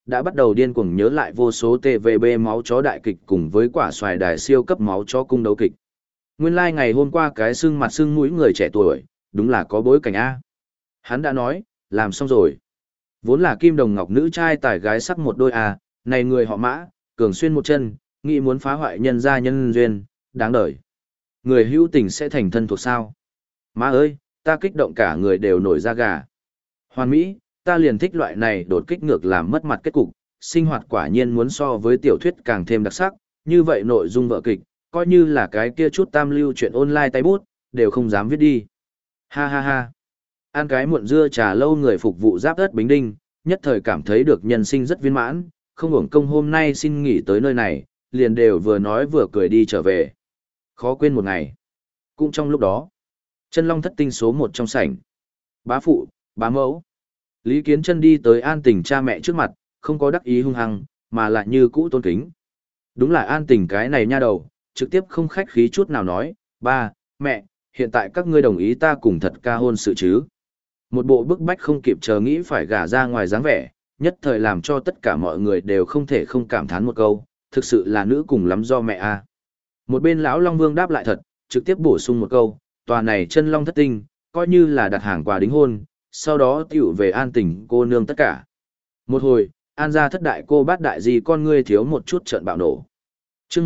đã bắt đầu điên cuồng nhớ lại vô số TVB máu chó đại kịch cùng với quả xoài đài siêu cấp máu chó cung đấu kịch. Nguyên lai ngày hôm qua cái xương mặt xương mũi người trẻ tuổi, đúng là có bối cảnh A. Hắn đã nói, làm xong rồi. Vốn là kim đồng ngọc nữ trai tài gái sắc một đôi A, này người họ Mã, cường xuyên một chân, nghĩ muốn phá hoại nhân gia nhân duyên, đáng đời. Người hữu tình sẽ thành thân thuộc sao? Má ơi, ta kích động cả người đều nổi da gà. Hoàn Mỹ, ta liền thích loại này đột kích ngược làm mất mặt kết cục, sinh hoạt quả nhiên muốn so với tiểu thuyết càng thêm đặc sắc, như vậy nội dung vở kịch, coi như là cái kia chút tam lưu chuyện online tay bút, đều không dám viết đi. Ha ha ha. Ăn cái muộn dưa trà lâu người phục vụ giáp đất Bính Đinh, nhất thời cảm thấy được nhân sinh rất viên mãn, không hưởng công hôm nay xin nghỉ tới nơi này, liền đều vừa nói vừa cười đi trở về. Khó quên một ngày. Cũng trong lúc đó, Chân Long thất tinh số 1 trong sảnh. Bá phụ, bá mẫu. Lý Kiến Chân đi tới An Tình cha mẹ trước mặt, không có đắc ý hung hăng, mà lại như cũ tôn kính. Đúng là An Tình cái này nha đầu, trực tiếp không khách khí chút nào nói, ba, mẹ, hiện tại các ngươi đồng ý ta cùng thật ca hôn sự chứ. Một bộ bức bách không kịp chờ nghĩ phải gả ra ngoài dáng vẻ, nhất thời làm cho tất cả mọi người đều không thể không cảm thán một câu, thực sự là nữ cùng lắm do mẹ a. Một bên lão Long Vương đáp lại thật, trực tiếp bổ sung một câu, tòa này Chân Long thất tinh, coi như là đặt hàng quà đính hôn, sau đó tiểu về An Tình cô nương tất cả. Một hồi, An gia thất đại cô bát đại gì con ngươi thiếu một chút trận bạo nổ. Chương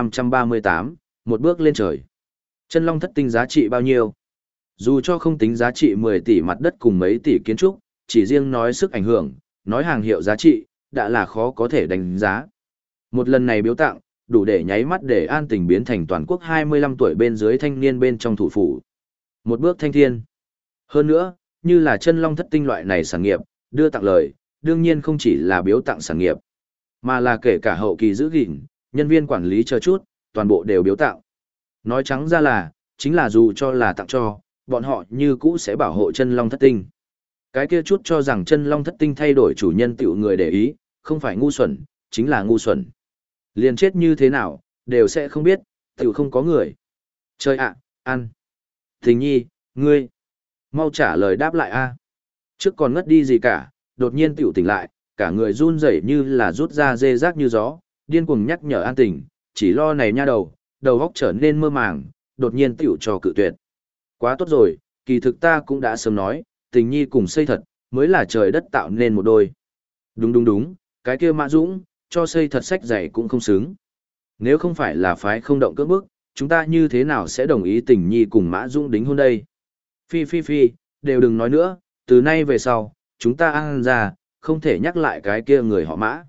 1538, một bước lên trời. Chân Long thất tinh giá trị bao nhiêu? Dù cho không tính giá trị 10 tỷ mặt đất cùng mấy tỷ kiến trúc, chỉ riêng nói sức ảnh hưởng, nói hàng hiệu giá trị, đã là khó có thể đánh giá. Một lần này biếu tặng, đủ để nháy mắt để An Tình biến thành toàn quốc 25 tuổi bên dưới thanh niên bên trong thủ phủ. Một bước thanh thiên. Hơn nữa, như là Chân Long thất tinh loại này sản nghiệp, đưa tặng lời, đương nhiên không chỉ là biếu tặng sản nghiệp, mà là kể cả hậu kỳ giữ gìn, nhân viên quản lý chờ chút, toàn bộ đều biếu tặng. Nói trắng ra là, chính là dù cho là tặng cho, bọn họ như cũ sẽ bảo hộ Chân Long thất tinh. Cái kia chút cho rằng Chân Long thất tinh thay đổi chủ nhân tiểu người để ý, không phải ngu xuẩn, chính là ngu xuẩn. Liền chết như thế nào, đều sẽ không biết, tiểu không có người. Trời ạ, ăn. Tình nhi, ngươi. Mau trả lời đáp lại a. Trước còn ngất đi gì cả, đột nhiên tiểu tỉnh lại, cả người run rẩy như là rút ra dê rác như gió, điên cuồng nhắc nhở An Tình, chỉ lo này nha đầu óc trở nên mơ màng, đột nhiên tiểu cho cự tuyệt. Quá tốt rồi, kỳ thực ta cũng đã sớm nói, Tình nhi cùng xây thật, mới là trời đất tạo nên một đôi. Đúng, cái kia Mã Dũng, cho xây thật sách dạy cũng không xứng. Nếu không phải là phái không động cưỡng bức, chúng ta như thế nào sẽ đồng ý Tình nhi cùng Mã Dũng đính hôn đây? Phi, đều đừng nói nữa, từ nay về sau, chúng ta ăn ra, không thể nhắc lại cái kia người họ Mã.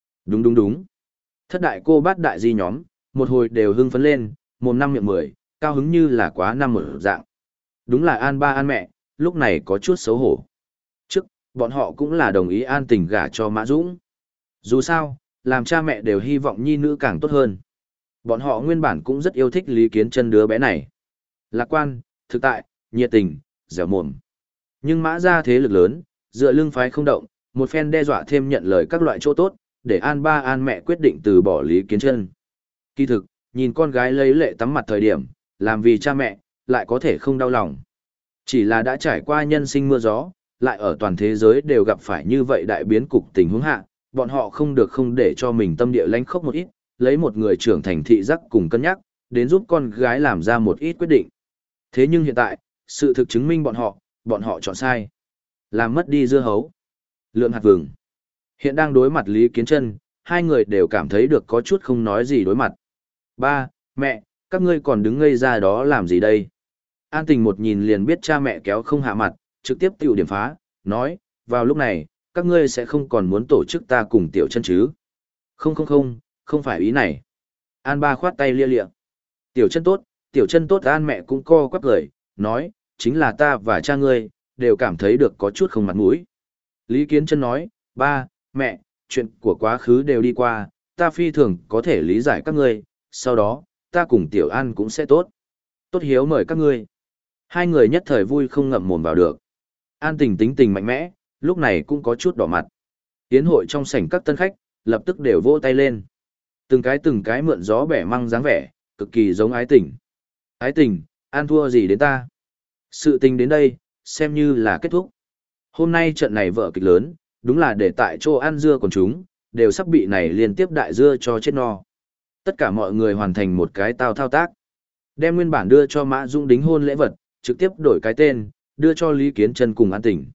Đúng. Thất đại cô bát đại di nhóm, một hồi đều hưng phấn lên, mồm năm miệng 10, cao hứng như là quá năm một dạng. Đúng là An ba An mẹ, lúc này có chút xấu hổ. Trước, bọn họ cũng là đồng ý An Tình gả cho Mã Dũng. Dù sao, làm cha mẹ đều hy vọng nhi nữ càng tốt hơn. Bọn họ nguyên bản cũng rất yêu thích Lý Kiến Chân đứa bé này. Lạc quan, thực tại, nhiệt tình, dẻo mồm. Nhưng Mã gia thế lực lớn, dựa lưng phái không động, một phen đe dọa thêm nhận lời các loại chỗ tốt, để An ba An mẹ quyết định từ bỏ Lý Kiến Chân. Kỳ thực, nhìn con gái lấy lệ tắm mặt thời điểm, làm vì cha mẹ, lại có thể không đau lòng. Chỉ là đã trải qua nhân sinh mưa gió, lại ở toàn thế giới đều gặp phải như vậy đại biến cục tình huống hạ, bọn họ không được không để cho mình tâm địa lánh khốc một ít, lấy một người trưởng thành thị giác cùng cân nhắc, đến giúp con gái làm ra một ít quyết định. Thế nhưng hiện tại, sự thực chứng minh bọn họ chọn sai. Làm mất đi dưa hấu. Lượm hạt vừng. Hiện đang đối mặt Lý Kiến Chân, hai người đều cảm thấy được có chút không nói gì đối mặt. Ba, mẹ, các ngươi còn đứng ngây ra đó làm gì đây? An Tình một nhìn liền biết cha mẹ kéo không hạ mặt, trực tiếp tiểu điểm phá, nói, vào lúc này, các ngươi sẽ không còn muốn tổ chức ta cùng Tiểu Chân chứ? Không phải ý này. An ba khoát tay lia lịa. Tiểu Chân tốt An mẹ cũng co quắp cười, nói, chính là ta và cha ngươi, đều cảm thấy được có chút không mặt mũi. Lý Kiến Chân nói, ba, mẹ, chuyện của quá khứ đều đi qua, ta phi thường có thể lý giải các ngươi, sau đó, ta cùng Tiểu An cũng sẽ tốt. Tốt hiếu mời các ngươi. Hai người nhất thời vui không ngậm mồm vào được. An Tình tính tình mạnh mẽ, lúc này cũng có chút đỏ mặt. Tiến hội trong sảnh các tân khách, lập tức đều vỗ tay lên. Từng cái mượn gió bẻ măng dáng vẻ, cực kỳ giống Ái Tình. Ái Tình, An thua gì đến ta? Sự tình đến đây, xem như là kết thúc. Hôm nay trận này vở kịch lớn, Đúng là để tại chỗ ăn dưa còn chúng, đều sắp bị này liên tiếp đại dưa cho chết no. Tất cả mọi người hoàn thành một cái thao tác. Đem nguyên bản đưa cho Mã Dũng đính hôn lễ vật, trực tiếp đổi cái tên, đưa cho Lý Kiến Chân cùng An Tỉnh.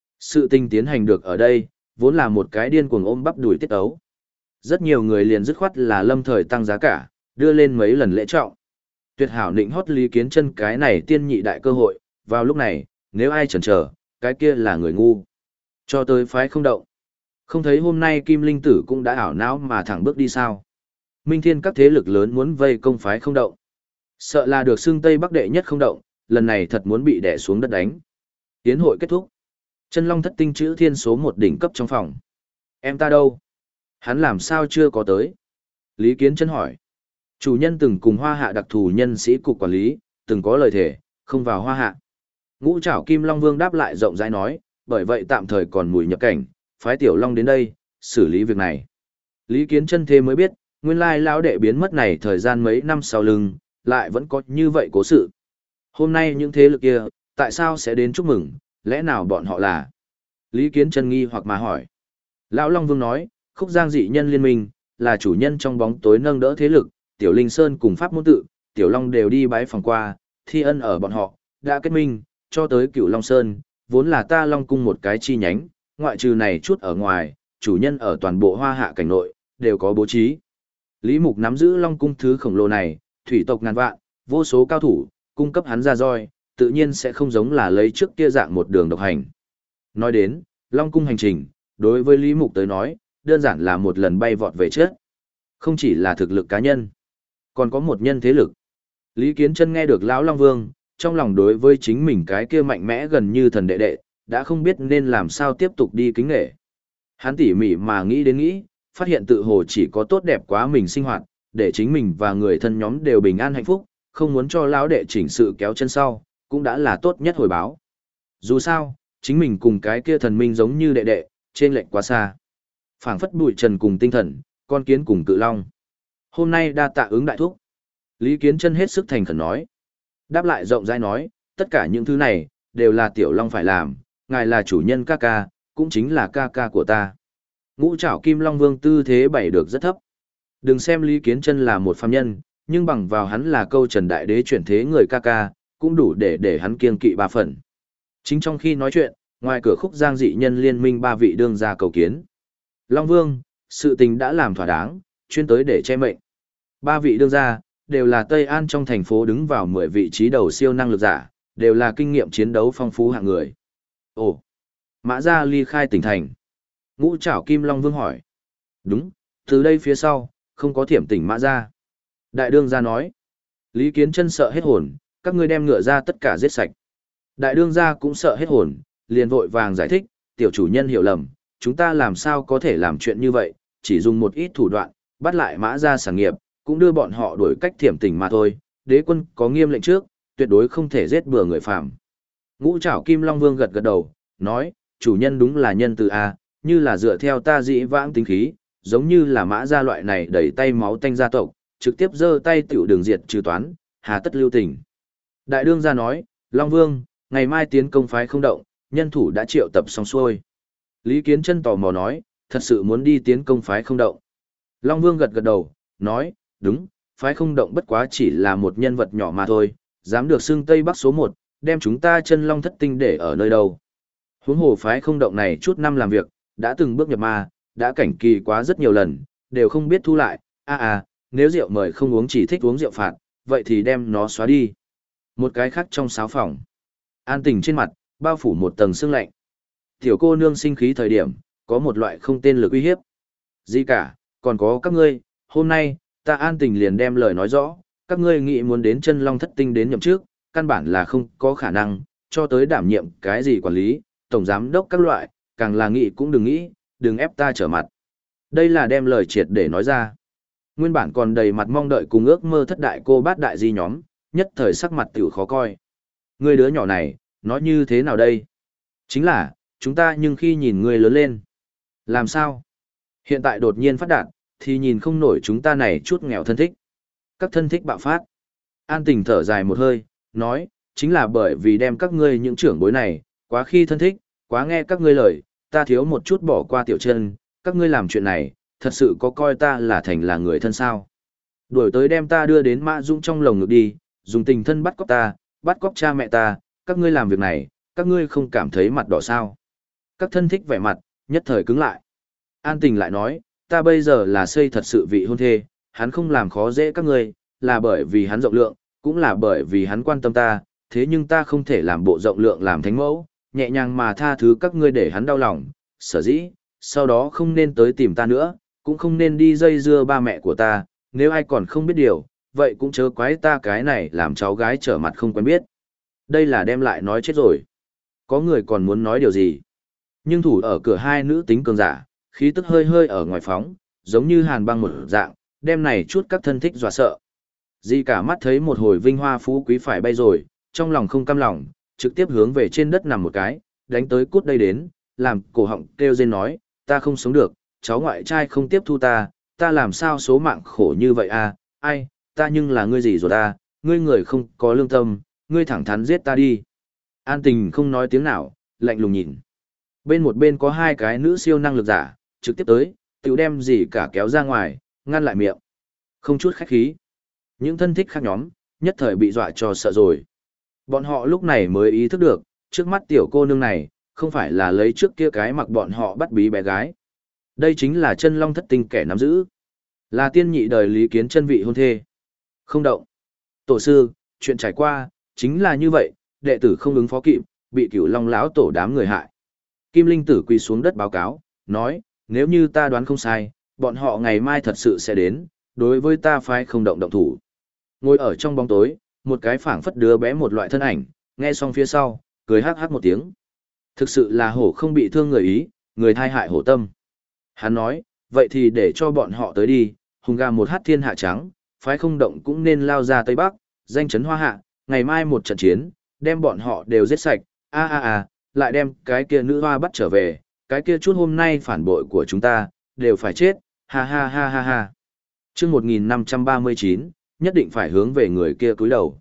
Sự tình tiến hành được ở đây, vốn là một cái điên cuồng ôm bắp đuổi tiết ấu. Rất nhiều người liền dứt khoát là lâm thời tăng giá cả, đưa lên mấy lần lễ trọng. Tuyệt hảo định hót Lý Kiến Chân cái này tiên nhị đại cơ hội, vào lúc này, nếu ai chần chờ, cái kia là người ngu. Cho tới phái không động. Không thấy hôm nay Kim Linh Tử cũng đã ảo não mà thẳng bước đi sao. Minh Thiên các thế lực lớn muốn vây công phái không động. Sợ là được xưng Tây Bắc đệ nhất không động, lần này thật muốn bị đè xuống đất đánh. Tiến hội kết thúc. Chân Long Thất Tinh chữ thiên số một đỉnh cấp trong phòng. Em ta đâu? Hắn làm sao chưa có tới? Lý Kiến Chân hỏi. Chủ nhân từng cùng Hoa Hạ đặc thù nhân sĩ cục quản lý, từng có lời thề, không vào Hoa Hạ. Ngũ Trảo Kim Long Vương đáp lại rộng rãi nói, bởi vậy tạm thời còn mùi nhập cảnh, phái Tiểu Long đến đây, xử lý việc này. Lý Kiến Chân thế mới biết, nguyên lai lão đệ biến mất này thời gian mấy năm sau lưng, lại vẫn có như vậy cố sự. Hôm nay những thế lực kia, tại sao sẽ đến chúc mừng, lẽ nào bọn họ là? Lý Kiến Chân nghi hoặc mà hỏi. Lão Long Vương nói, Khúc Giang dị nhân liên minh, là chủ nhân trong bóng tối nâng đỡ thế lực, Tiểu Linh Sơn cùng Pháp Môn Tự, Tiểu Long đều đi bái phòng qua, thi ân ở bọn họ, đã kết minh, cho tới Cửu Long Sơn, vốn là ta Long Cung một cái chi nhánh, ngoại trừ này chút ở ngoài, chủ nhân ở toàn bộ Hoa Hạ cảnh nội, đều có bố trí. Lý Mục nắm giữ Long Cung thứ khổng lồ này, thủy tộc ngàn vạn, vô số cao thủ, cung cấp hắn ra roi, tự nhiên sẽ không giống là lấy trước kia dạng một đường độc hành. Nói đến, Long Cung hành trình, đối với Lý Mục tới nói, đơn giản là một lần bay vọt về trước. Không chỉ là thực lực cá nhân, còn có một nhân thế lực. Lý Kiến Chân nghe được Lão Long Vương, trong lòng đối với chính mình cái kia mạnh mẽ gần như thần đệ đệ, đã không biết nên làm sao tiếp tục đi kính nghệ. Hắn tỉ mỉ mà nghĩ đến nghĩ, phát hiện tự hồ chỉ có tốt đẹp quá mình sinh hoạt, để chính mình và người thân nhóm đều bình an hạnh phúc, không muốn cho lão đệ chỉnh sự kéo chân sau, cũng đã là tốt nhất hồi báo. Dù sao, chính mình cùng cái kia thần minh giống như đệ đệ, trên lệch quá xa. Phảng phất bụi trần cùng tinh thần, con kiến cùng cự long. Hôm nay đa tạ ứng đại thúc. Lý Kiến Chân hết sức thành khẩn nói. Đáp lại rộng rãi nói, tất cả những thứ này, đều là Tiểu Long phải làm, ngài là chủ nhân ca ca, cũng chính là ca ca của ta. Ngũ Trảo Kim Long Vương tư thế bày được rất thấp. Đừng xem Lý Kiến Chân là một phàm nhân, nhưng bằng vào hắn là câu Trần Đại Đế chuyển thế người ca ca, cũng đủ để hắn kiêng kỵ ba phần. Chính trong khi nói chuyện, ngoài cửa Khúc Giang dị nhân liên minh ba vị đương gia cầu kiến. Long Vương, sự tình đã làm thỏa đáng, chuyên tới để che mệnh. Ba vị đương gia, đều là Tây An trong thành phố đứng vào 10 vị trí đầu siêu năng lực giả, đều là kinh nghiệm chiến đấu phong phú hạng người. Ồ, Mã Gia ly khai tỉnh thành. Ngũ Trảo Kim Long Vương hỏi. Đúng, từ đây phía sau, không có thiểm tỉnh Mã Gia. Đại đương gia nói. Lý Kiến Chân sợ hết hồn, các ngươi đem ngựa ra tất cả giết sạch. Đại đương gia cũng sợ hết hồn, liền vội vàng giải thích, tiểu chủ nhân hiểu lầm, chúng ta làm sao có thể làm chuyện như vậy, chỉ dùng một ít thủ đoạn, bắt lại Mã Gia sản nghiệp, cũng đưa bọn họ đuổi cách thiểm tỉnh mà thôi, đế quân có nghiêm lệnh trước, tuyệt đối không thể giết bừa người phạm. Ngũ Trảo Kim Long Vương gật gật đầu, nói, chủ nhân đúng là nhân từ A, như là dựa theo ta dĩ vãng tính khí, giống như là Mã Gia loại này đẩy tay máu tanh gia tộc, trực tiếp giơ tay tiểu đường diệt trừ toán, hà tất lưu tình. Đại đương gia nói, Long Vương, ngày mai tiến công phái không động, nhân thủ đã triệu tập xong xuôi. Lý Kiến Chân tò mò nói, thật sự muốn đi tiến công phái không động. Long Vương gật gật đầu, nói, đúng, phái không động bất quá chỉ là một nhân vật nhỏ mà thôi, dám được xưng Tây Bắc số 1, đem chúng ta Chân Long Thất Tinh để ở nơi đâu. Huống hồ phái không động này chút năm làm việc, đã từng bước nhập ma, đã cảnh kỳ quá rất nhiều lần, đều không biết thu lại, nếu rượu mời không uống chỉ thích uống rượu phạt, vậy thì đem nó xóa đi. Một cái khác trong sáo phòng, An Tình trên mặt, bao phủ một tầng sương lạnh. Tiểu cô nương sinh khí thời điểm, có một loại không tên lực uy hiếp. Gì cả, còn có các ngươi, hôm nay, ta An Tình liền đem lời nói rõ, các ngươi nghĩ muốn đến Chân Long Thất Tinh đến nhậm trước, căn bản là không có khả năng, cho tới đảm nhiệm cái gì quản lý, tổng giám đốc các loại, càng là nghĩ cũng đừng nghĩ, đừng ép ta trở mặt. Đây là đem lời triệt để nói ra. Nguyên bản còn đầy mặt mong đợi cùng ước mơ thất đại cô bát đại di nhóm, nhất thời sắc mặt tiểu khó coi. Ngươi đứa nhỏ này, nói như thế nào đây? Chính là, chúng ta nhưng khi nhìn ngươi lớn lên. Làm sao? Hiện tại đột nhiên phát đạt, thì nhìn không nổi chúng ta này chút nghèo thân thích. Các thân thích bạo phát. An Tình thở dài một hơi, nói, chính là bởi vì đem các ngươi những trưởng bối này, quá khi thân thích, quá nghe các ngươi lời, ta thiếu một chút bỏ qua tiểu chân, các ngươi làm chuyện này, thật sự có coi ta là người thân sao. Đuổi tới đem ta đưa đến Mã Dũng trong lồng ngực đi, dùng tình thân bắt cóc ta, bắt cóc cha mẹ ta, các ngươi làm việc này, các ngươi không cảm thấy mặt đỏ sao. Các thân thích vẻ mặt, nhất thời cứng lại. An Tình lại nói, ta bây giờ là xây thật sự vị hôn thê, hắn không làm khó dễ các ngươi, là bởi vì hắn rộng lượng, cũng là bởi vì hắn quan tâm ta, thế nhưng ta không thể làm bộ rộng lượng làm thánh mẫu, nhẹ nhàng mà tha thứ các ngươi để hắn đau lòng, sở dĩ, sau đó không nên tới tìm ta nữa, cũng không nên đi dây dưa ba mẹ của ta, nếu ai còn không biết điều, vậy cũng chớ quái ta cái này làm cháu gái trở mặt không quen biết. Đây là đem lại nói chết rồi. Có người còn muốn nói điều gì? Nhưng thủ ở cửa hai nữ tính cường giả, khí tức hơi hơi ở ngoài phóng, giống như hàn băng một dạng, đem này chút các thân thích dọa sợ. Di cả mắt thấy một hồi vinh hoa phú quý phải bay rồi, trong lòng không cam lòng, trực tiếp hướng về trên đất nằm một cái, đánh tới cút đây đến, làm cổ họng kêu rên nói, ta không sống được, cháu ngoại trai không tiếp thu ta, ta làm sao số mạng khổ như vậy à, ai, ta nhưng là ngươi gì rồi ta, ngươi người không có lương tâm, ngươi thẳng thắn giết ta đi. An Tình không nói tiếng nào, lạnh lùng nhìn. Bên một bên có hai cái nữ siêu năng lực giả, trực tiếp tới, tiểu đem gì cả kéo ra ngoài, ngăn lại miệng. Không chút khách khí. Những thân thích khác nhóm, nhất thời bị dọa cho sợ rồi. Bọn họ lúc này mới ý thức được, trước mắt tiểu cô nương này, không phải là lấy trước kia cái mặc bọn họ bắt bí bé gái. Đây chính là chân long thất tinh kẻ nắm giữ. Là tiên nhị đời Lý Kiến chân vị hôn thê. Không động. Tổ sư, chuyện trải qua, chính là như vậy, đệ tử không ứng phó kịp, bị Cửu Long lão tổ đám người hại. Kim Linh Tử quỳ xuống đất báo cáo, nói, nếu như ta đoán không sai, bọn họ ngày mai thật sự sẽ đến, đối với ta phái không động động thủ. Ngồi ở trong bóng tối, một cái phảng phất đứa bé một loại thân ảnh, nghe xong phía sau, cười hắc hắc một tiếng. Thực sự là hổ không bị thương người ý, người thai hại hổ tâm. Hắn nói, vậy thì để cho bọn họ tới đi, hùng gà một hát thiên hạ trắng, phái không động cũng nên lao ra Tây Bắc, danh chấn hoa hạ, ngày mai một trận chiến, đem bọn họ đều giết sạch, lại đem cái kia nữ hoa bắt trở về, cái kia chút hôm nay phản bội của chúng ta, đều phải chết, ha ha ha ha ha. Chương 1539, nhất định phải hướng về người kia cúi đầu.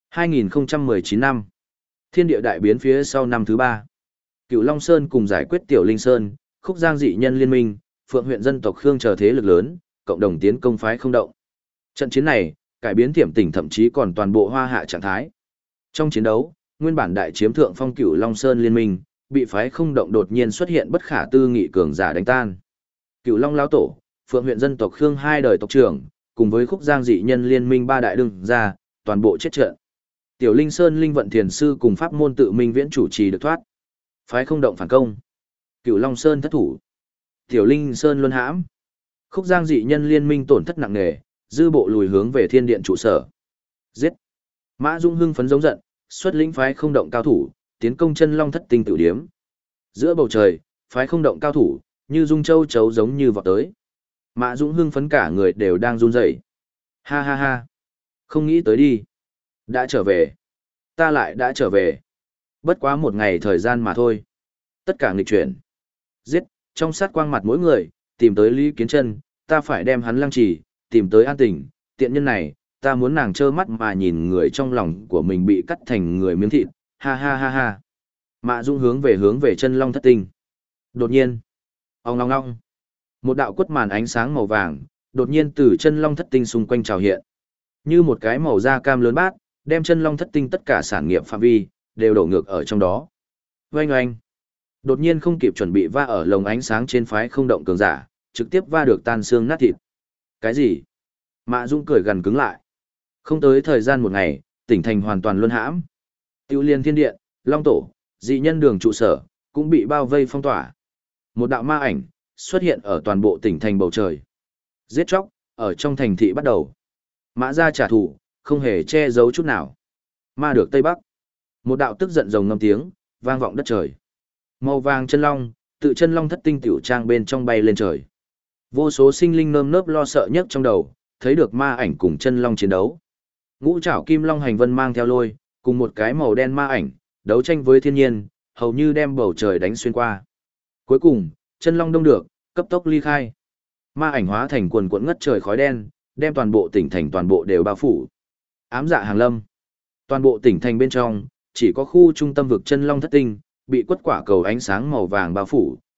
2019 năm. Thiên địa đại biến phía sau năm thứ 3. Cửu Long Sơn cùng giải quyết Tiểu Linh Sơn, Khúc Giang dị nhân liên minh, Phượng huyện dân tộc Khương chờ thế lực lớn, cộng đồng tiến công phái không động. Trận chiến này, cải biến Tiểm Tỉnh thậm chí còn toàn bộ Hoa Hạ trạng thái. Trong chiến đấu, nguyên bản đại chiếm thượng phong Cửu Long Sơn liên minh, bị phái không động đột nhiên xuất hiện bất khả tư nghị cường giả đánh tan. Cửu Long lão tổ, Phượng huyện dân tộc Khương hai đời tộc trưởng, cùng với Khúc Giang dị nhân liên minh ba đại đương gia, toàn bộ chết trận. Tiểu Linh Sơn linh vận thiền sư cùng pháp môn tự minh viễn chủ trì được thoát. Phái không động phản công. Cửu Long Sơn thất thủ. Tiểu Linh Sơn luân hãm. Khúc Giang dị nhân liên minh tổn thất nặng nề, dư bộ lùi hướng về thiên điện trụ sở. Giết. Mã Dung hưng phấn giống giận, xuất lĩnh phái không động cao thủ, tiến công chân long thất tinh tử điếm. Giữa bầu trời, phái không động cao thủ, như dung châu chấu giống như vọt tới. Mã Dung hưng phấn cả người đều đang run rẩy. Ha ha ha. Không nghĩ tới đi. Đã trở về. Ta lại đã trở về. Bất quá một ngày thời gian mà thôi. Tất cả nghịch chuyển. Giết, trong sát quang mặt mỗi người, tìm tới Lý Kiến Chân, ta phải đem hắn lăng trì, tìm tới An Tình, tiện nhân này, ta muốn nàng trơ mắt mà nhìn người trong lòng của mình bị cắt thành người miếng thịt, ha ha ha ha. Mạ Dung hướng về chân long thất tinh. Đột nhiên, ong long long, một đạo quất màn ánh sáng màu vàng, đột nhiên từ chân long thất tinh xung quanh trào hiện. Như một cái màu da cam lớn bát, đem chân long thất tinh tất cả sản nghiệp phạm vi, đều đổ ngược ở trong đó. Oanh oanh. Đột nhiên không kịp chuẩn bị va ở lồng ánh sáng trên phái không động cường giả, trực tiếp va được tan xương nát thịt. Cái gì? Mạ Dung cười gần cứng lại. Không tới thời gian một ngày, tỉnh thành hoàn toàn luân hãm. Tiểu Liên Thiên Điện, Long Tổ, dị nhân đường trụ sở, cũng bị bao vây phong tỏa. Một đạo ma ảnh, xuất hiện ở toàn bộ tỉnh thành bầu trời. Giết chóc, ở trong thành thị bắt đầu. Mã ra trả thù, không hề che giấu chút nào. Ma được Tây Bắc. Một đạo tức giận rồng ngâm tiếng, vang vọng đất trời. Màu vàng chân long, tự chân long thất tinh tiểu trang bên trong bay lên trời. Vô số sinh linh nơm nớp lo sợ nhất trong đầu, thấy được ma ảnh cùng chân long chiến đấu. Ngũ trảo kim long hành vân mang theo lôi, cùng một cái màu đen ma ảnh, đấu tranh với thiên nhiên, hầu như đem bầu trời đánh xuyên qua. Cuối cùng, chân long đông được, cấp tốc ly khai. Ma ảnh hóa thành quần cuộn ngất trời khói đen, đem toàn bộ tỉnh thành toàn bộ đều bao phủ. Ám dạ hàng lâm. Toàn bộ tỉnh thành bên trong, chỉ có khu trung tâm vực chân long thất tinh, bị quất quả cầu ánh sáng màu vàng bao phủ,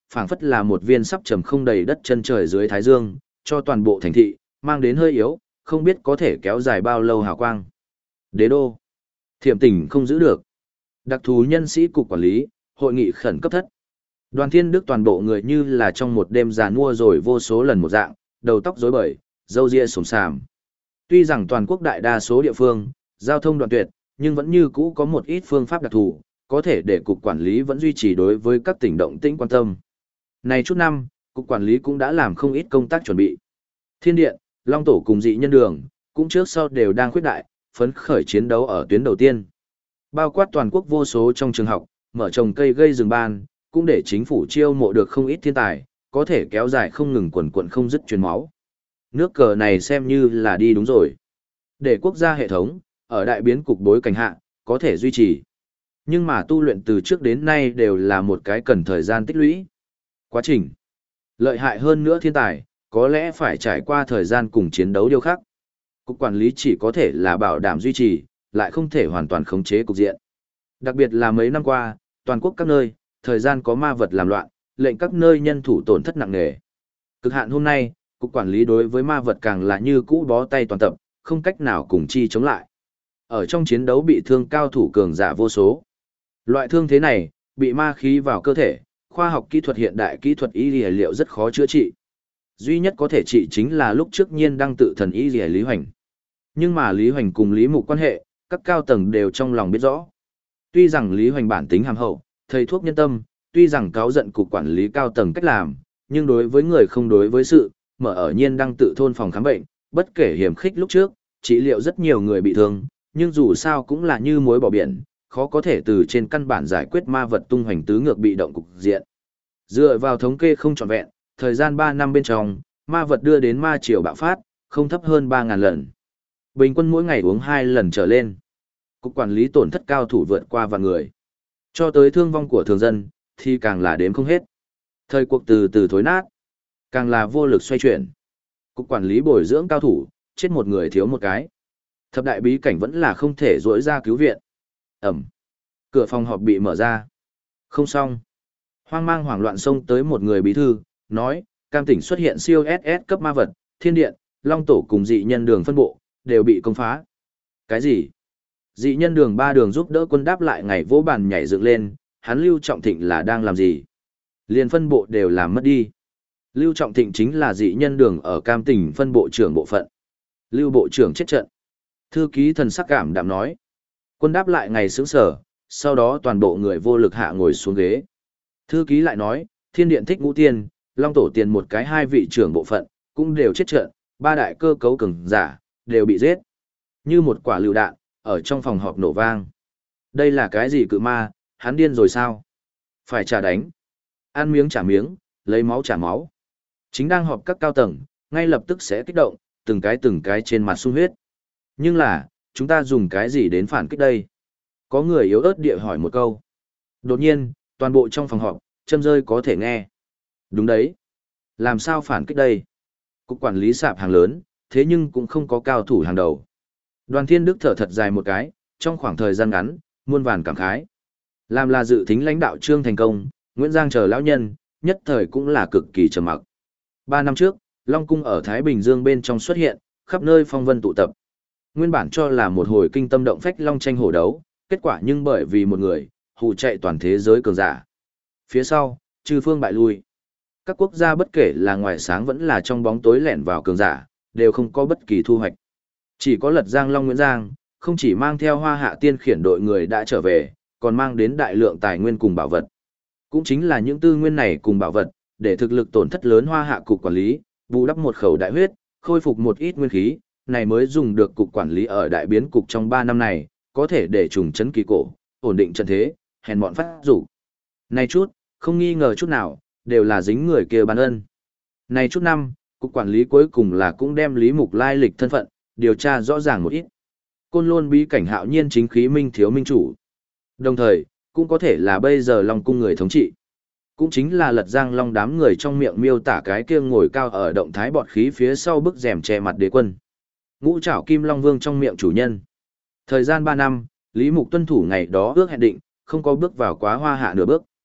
phảng phất là một viên sắp trầm không đầy đất chân trời dưới thái dương, cho toàn bộ thành thị, mang đến hơi yếu, không biết có thể kéo dài bao lâu hào quang. Đế đô. Thiểm tỉnh không giữ được. Đặc thù nhân sĩ cục quản lý, hội nghị khẩn cấp thất. Đoàn Thiên Đức toàn bộ người như là trong một đêm già nua rồi vô số lần một dạng, đầu tóc rối bời, râu ria xồm xàm. Tuy rằng toàn quốc đại đa số địa phương, giao thông đoạn tuyệt, nhưng vẫn như cũ có một ít phương pháp đặc thù, có thể để cục quản lý vẫn duy trì đối với các tỉnh động tĩnh quan tâm. Này chút năm, cục quản lý cũng đã làm không ít công tác chuẩn bị. Thiên Điện, Long Tổ cùng dị nhân đường, cũng trước sau đều đang khuyết đại, phấn khởi chiến đấu ở tuyến đầu tiên. Bao quát toàn quốc vô số trong trường học, mở trồng cây gây rừng ban, cũng để chính phủ chiêu mộ được không ít thiên tài, có thể kéo dài không ngừng quần quần không dứt truyền máu. Nước cờ này xem như là đi đúng rồi. Để quốc gia hệ thống, ở đại biến cục bối cảnh hạ, có thể duy trì. Nhưng mà tu luyện từ trước đến nay đều là một cái cần thời gian tích lũy. Quá trình. Lợi hại hơn nữa thiên tài, có lẽ phải trải qua thời gian cùng chiến đấu điều khác. Cục quản lý chỉ có thể là bảo đảm duy trì, lại không thể hoàn toàn khống chế cục diện. Đặc biệt là mấy năm qua, toàn quốc các nơi, thời gian có ma vật làm loạn, lệnh các nơi nhân thủ tổn thất nặng nề. Cực hạn hôm nay, cục quản lý đối với ma vật càng là như cũ bó tay toàn tập, không cách nào cùng chi chống lại. Ở trong chiến đấu bị thương cao thủ cường giả vô số. Loại thương thế này, bị ma khí vào cơ thể, khoa học kỹ thuật hiện đại kỹ thuật y liệu rất khó chữa trị. Duy nhất có thể trị chính là lúc trước nhiên đăng tự thần y Lý Hoành. Nhưng mà Lý Hoành cùng Lý Mục quan hệ, các cao tầng đều trong lòng biết rõ. Tuy rằng Lý Hoành bản tính hàm hậu, thầy thuốc nhân tâm, tuy rằng cáo giận cục quản lý cao tầng cách làm, nhưng đối với người không đối với sự, mở ở nhiên đăng tự thôn phòng khám bệnh, bất kể hiểm khích lúc trước, trị liệu rất nhiều người bị thương, nhưng dù sao cũng là như muối bỏ biển, khó có thể từ trên căn bản giải quyết ma vật tung hoành tứ ngược bị động cục diện. Dựa vào thống kê không trọn vẹn, thời gian 3 năm bên trong, ma vật đưa đến ma triều bạo phát, không thấp hơn 3.000 lần. Bình quân mỗi ngày uống 2 lần trở lên. Cục quản lý tổn thất cao thủ vượt qua vạn người. Cho tới thương vong của thường dân, thì càng là đếm không hết. Thời cuộc từ từ thối nát, càng là vô lực xoay chuyển. Cục quản lý bồi dưỡng cao thủ, chết một người thiếu một cái. Thập đại bí cảnh vẫn là không thể rỗi ra cứu viện. Ẩm. Cửa phòng họp bị mở ra. Không xong. Hoang mang hoảng loạn xông tới một người bí thư, nói, Cam tỉnh xuất hiện siêu SS cấp ma vật, Thiên Điện, Long Tổ cùng dị nhân đường phân bộ, đều bị công phá. Cái gì? Dị nhân đường 3 đường giúp đỡ quân đáp lại ngày vỗ bàn nhảy dựng lên, hắn Lưu Trọng Thịnh là đang làm gì? Liền phân bộ đều làm mất đi. Lưu Trọng Thịnh chính là dị nhân đường ở Cam tỉnh phân bộ trưởng bộ phận. Lưu bộ trưởng chết trận. Thư ký thần sắc cảm đạm nói. Quân đáp lại ngày sướng sở, sau đó toàn bộ người vô lực hạ ngồi xuống ghế. Thư ký lại nói, Thiên Điện thích Ngũ Tiên, Long Tổ tiền một cái 2 vị trưởng bộ phận, cũng đều chết trận, 3 đại cơ cấu cường giả, đều bị giết. Như một quả lựu đạn, ở trong phòng họp nổ vang. Đây là cái gì cự ma, hắn điên rồi sao? Phải trả đánh. Ăn miếng trả miếng, lấy máu trả máu. Chính đang họp các cao tầng, ngay lập tức sẽ kích động, từng cái trên mặt sung huyết. Nhưng là, chúng ta dùng cái gì đến phản kích đây? Có người yếu ớt địa hỏi một câu. Đột nhiên, toàn bộ trong phòng họp, châm rơi có thể nghe. Đúng đấy. Làm sao phản kích đây? Cục quản lý sạp hàng lớn, thế nhưng cũng không có cao thủ hàng đầu. Đoàn Thiên Đức thở thật dài một cái, trong khoảng thời gian ngắn, muôn vàn cảm khái. Làm là dự thính lãnh đạo Trương Thành Công, Nguyễn Giang chờ lão nhân, nhất thời cũng là cực kỳ trầm mặc. 3 năm trước, Long Cung ở Thái Bình Dương bên trong xuất hiện, khắp nơi phong vân tụ tập. Nguyên bản cho là một hồi kinh tâm động phách long tranh hổ đấu, kết quả nhưng bởi vì một người, hù chạy toàn thế giới cường giả. Phía sau, chư phương bại lui. Các quốc gia bất kể là ngoài sáng vẫn là trong bóng tối lẻn vào cường giả, đều không có bất kỳ thu hoạch. Chỉ có Lật Giang Long Nguyễn Giang, không chỉ mang theo Hoa Hạ Tiên khiển đội người đã trở về, còn mang đến đại lượng tài nguyên cùng bảo vật. Cũng chính là những tư nguyên này cùng bảo vật, để thực lực tổn thất lớn Hoa Hạ cục quản lý, bù đắp một khẩu đại huyết, khôi phục một ít nguyên khí, này mới dùng được cục quản lý ở đại biến cục trong 3 năm này, có thể để trùng chấn kỳ cổ, ổn định trận thế, hèn mọn phát rủ. Này chút, không nghi ngờ chút nào, đều là dính người kia ban ân. Này chút năm, cục quản lý cuối cùng là cũng đem Lý Mục lai lịch thân phận, điều tra rõ ràng một ít. Côn Lôn bí cảnh hạo nhiên chính khí minh thiếu minh chủ. Đồng thời, cũng có thể là bây giờ Long Cung người thống trị. Cũng chính là Lật Giang Long đám người trong miệng miêu tả cái kia ngồi cao ở động thái bọt khí phía sau bức rèm che mặt đế quân. Ngũ trảo Kim Long Vương trong miệng chủ nhân. Thời gian 3 năm, Lý Mục tuân thủ ngày đó ước hẹn định, không có bước vào quá Hoa Hạ nửa bước.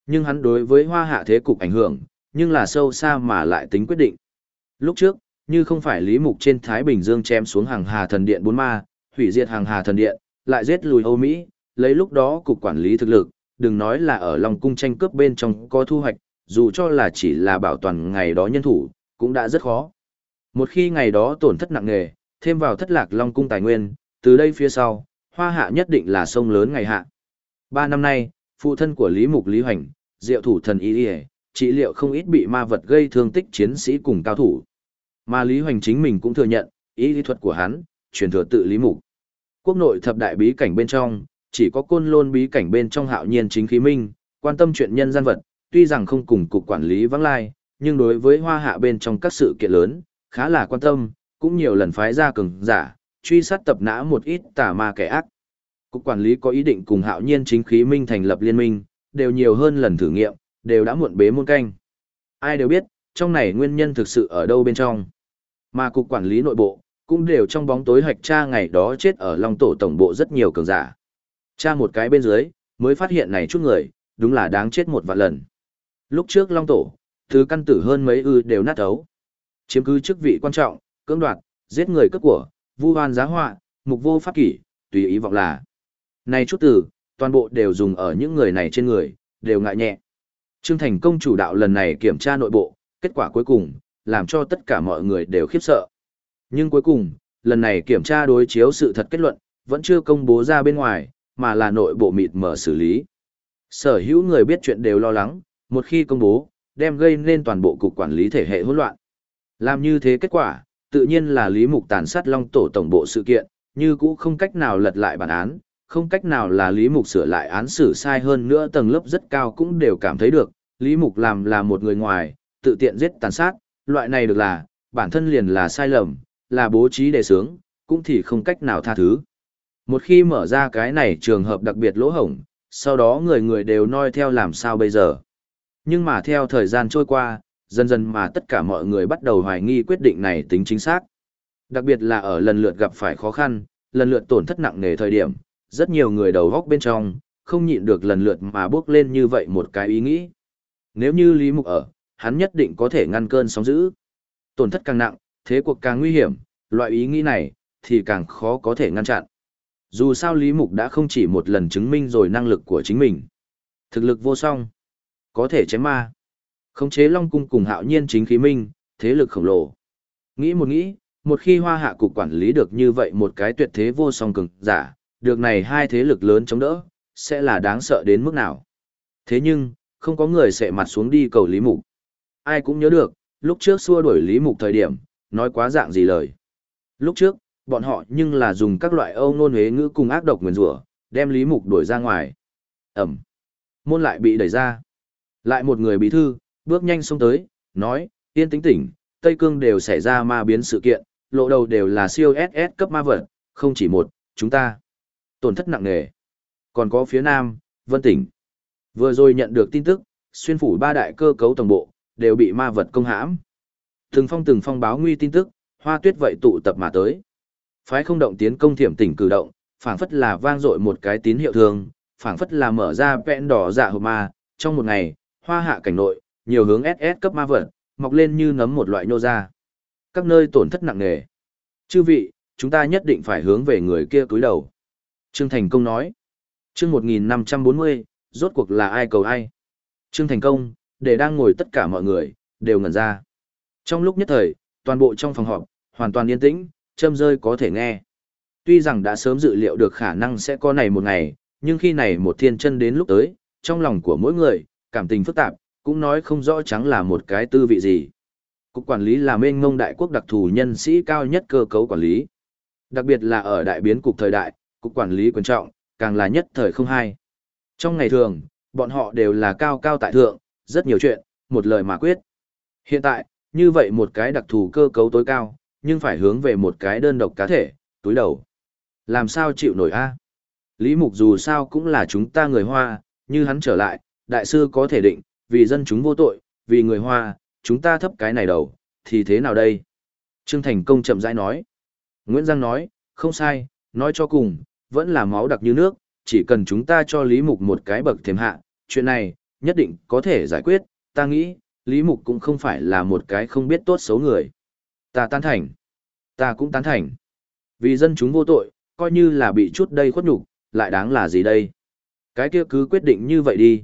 Nhưng hắn đối với Hoa Hạ thế cục ảnh hưởng, nhưng là sâu xa mà lại tính quyết định. Lúc trước, như không phải Lý Mục trên Thái Bình Dương chém xuống hàng Hà Thần Điện 4 ma, hủy diệt hàng Hà Thần Điện, lại giết lùi Âu Mỹ, lấy lúc đó cục quản lý thực lực, đừng nói là ở Long Cung tranh cướp bên trong có thu hoạch, dù cho là chỉ là bảo toàn ngày đó nhân thủ, cũng đã rất khó. Một khi ngày đó tổn thất nặng nề, thêm vào thất lạc Long Cung tài nguyên, từ đây phía sau, Hoa Hạ nhất định là sông lớn ngày hạ. 3 năm nay, phụ thân của Lý Mục Lý Hoành, diệu thủ thần y trị liệu không ít bị ma vật gây thương tích chiến sĩ cùng cao thủ. Mà Lý Hoành chính mình cũng thừa nhận, y lý thuật của hắn, truyền thừa tự Lý Mục. Quốc nội thập đại bí cảnh bên trong, chỉ có Côn Lôn bí cảnh bên trong Hạo Nhiên chính khí minh, quan tâm chuyện nhân gian vật, tuy rằng không cùng cục quản lý vắng lai, nhưng đối với Hoa Hạ bên trong các sự kiện lớn, khá là quan tâm, cũng nhiều lần phái ra cường giả, truy sát tập nã một ít tà ma kẻ ác. Cục quản lý có ý định cùng Hạo Nhiên chính khí minh thành lập liên minh, đều nhiều hơn lần thử nghiệm, đều đã muộn bế muôn canh. Ai đều biết, trong này nguyên nhân thực sự ở đâu bên trong. Mà cục quản lý nội bộ, cũng đều trong bóng tối hạch tra ngày đó chết ở Long Tổ tổng bộ rất nhiều cường giả. Tra một cái bên dưới, mới phát hiện này chút người, đúng là đáng chết một vạn lần. Lúc trước Long Tổ, thứ căn tử hơn mấy đều nát ấu. Chiếm cứ chức vị quan trọng, cưỡng đoạt, giết người cướp của, vu oan giá họa, mục vô pháp kỷ, tùy ý vọng là. Này chút từ, toàn bộ đều dùng ở những người này trên người, đều ngại nhẹ. Trương Thành Công chủ đạo lần này kiểm tra nội bộ, kết quả cuối cùng, làm cho tất cả mọi người đều khiếp sợ. Nhưng cuối cùng, lần này kiểm tra đối chiếu sự thật kết luận, vẫn chưa công bố ra bên ngoài, mà là nội bộ mịt mở xử lý. Sở hữu người biết chuyện đều lo lắng, một khi công bố, đem gây nên toàn bộ cục quản lý thể hệ hỗn loạn. Làm như thế kết quả, tự nhiên là Lý Mục tàn sát Long Tổ tổng bộ sự kiện, như cũ không cách nào lật lại bản án, không cách nào là Lý Mục sửa lại án xử sai hơn nữa tầng lớp rất cao cũng đều cảm thấy được, Lý Mục làm là một người ngoài, tự tiện giết tàn sát, loại này được là, bản thân liền là sai lầm, là bố trí đề sướng, cũng thì không cách nào tha thứ. Một khi mở ra cái này trường hợp đặc biệt lỗ hổng, sau đó người người đều noi theo làm sao bây giờ. Nhưng mà theo thời gian trôi qua, dần dần mà tất cả mọi người bắt đầu hoài nghi quyết định này tính chính xác. Đặc biệt là ở lần lượt gặp phải khó khăn, lần lượt tổn thất nặng nề thời điểm, rất nhiều người đầu góc bên trong, không nhịn được lần lượt mà bước lên như vậy một cái ý nghĩ. Nếu như Lý Mục ở, hắn nhất định có thể ngăn cơn sóng dữ. Tổn thất càng nặng, thế cuộc càng nguy hiểm, loại ý nghĩ này, thì càng khó có thể ngăn chặn. Dù sao Lý Mục đã không chỉ một lần chứng minh rồi năng lực của chính mình. Thực lực vô song, có thể chém ma. Khống chế Long Cung cùng Hạo Nhiên chính khí minh, thế lực khổng lồ. Nghĩ một khi Hoa Hạ cục quản lý được như vậy một cái tuyệt thế vô song cường giả, được này hai thế lực lớn chống đỡ, sẽ là đáng sợ đến mức nào. Thế nhưng, không có người sẽ mặt xuống đi cầu Lý Mục. Ai cũng nhớ được, lúc trước xua đuổi Lý Mục thời điểm, nói quá dạng gì lời. Lúc trước, bọn họ nhưng là dùng các loại âu nôn huế ngữ cùng ác độc nguyền rủa, đem Lý Mục đuổi ra ngoài. Ẩm. Môn lại bị đẩy ra. Lại một người bí thư, bước nhanh xông tới, nói, yên tĩnh tỉnh, Tây Cương đều xảy ra ma biến sự kiện, lộ đầu đều là siêu SS cấp ma vật, không chỉ một, chúng ta. Tổn thất nặng nề. Còn có phía Nam, Vân tỉnh. Vừa rồi nhận được tin tức, xuyên phủ ba đại cơ cấu tổng bộ, đều bị ma vật công hãm. Từng phong báo nguy tin tức, Hoa Tuyết vậy tụ tập mà tới. Phái không động tiến công Thiểm tỉnh cử động, phảng phất là vang dội một cái tín hiệu thường, phảng phất là mở ra vẹn đỏ dạ hộp ma, trong một ngày, Hoa Hạ cảnh nội, nhiều hướng SS cấp ma vật, mọc lên như nấm một loại nô ra. Các nơi tổn thất nặng nề. Chư vị, chúng ta nhất định phải hướng về người kia cúi đầu. Trương Thành Công nói. Chương 1540, rốt cuộc là ai cầu ai? Trương Thành Công, để đang ngồi tất cả mọi người, đều ngẩn ra. Trong lúc nhất thời, toàn bộ trong phòng họp, hoàn toàn yên tĩnh, châm rơi có thể nghe. Tuy rằng đã sớm dự liệu được khả năng sẽ có này một ngày, nhưng khi này một thiên chân đến lúc tới, trong lòng của mỗi người, cảm tình phức tạp, cũng nói không rõ trắng là một cái tư vị gì. Cục quản lý là mênh mông đại quốc đặc thù nhân sĩ cao nhất cơ cấu quản lý. Đặc biệt là ở đại biến cục thời đại, cục quản lý quan trọng, càng là nhất thời không hai. Trong ngày thường, bọn họ đều là cao cao tại thượng, rất nhiều chuyện, một lời mà quyết. Hiện tại, như vậy một cái đặc thù cơ cấu tối cao, nhưng phải hướng về một cái đơn độc cá thể, túi đầu. Làm sao chịu nổi a? Lý Mục dù sao cũng là chúng ta người Hoa, như hắn trở lại, đại sư có thể định, vì dân chúng vô tội, vì người Hoa, chúng ta thấp cái này đầu, thì thế nào đây? Trương Thành Công chậm rãi nói. Nguyễn Giang nói, không sai, nói cho cùng, vẫn là máu đặc như nước, chỉ cần chúng ta cho Lý Mục một cái bậc thềm hạ, chuyện này, nhất định có thể giải quyết, ta nghĩ, Lý Mục cũng không phải là một cái không biết tốt xấu người. Ta tán thành. Ta cũng tán thành. Vì dân chúng vô tội, coi như là bị chút đây khuất nhục, lại đáng là gì đây? Cái kia cứ quyết định như vậy đi.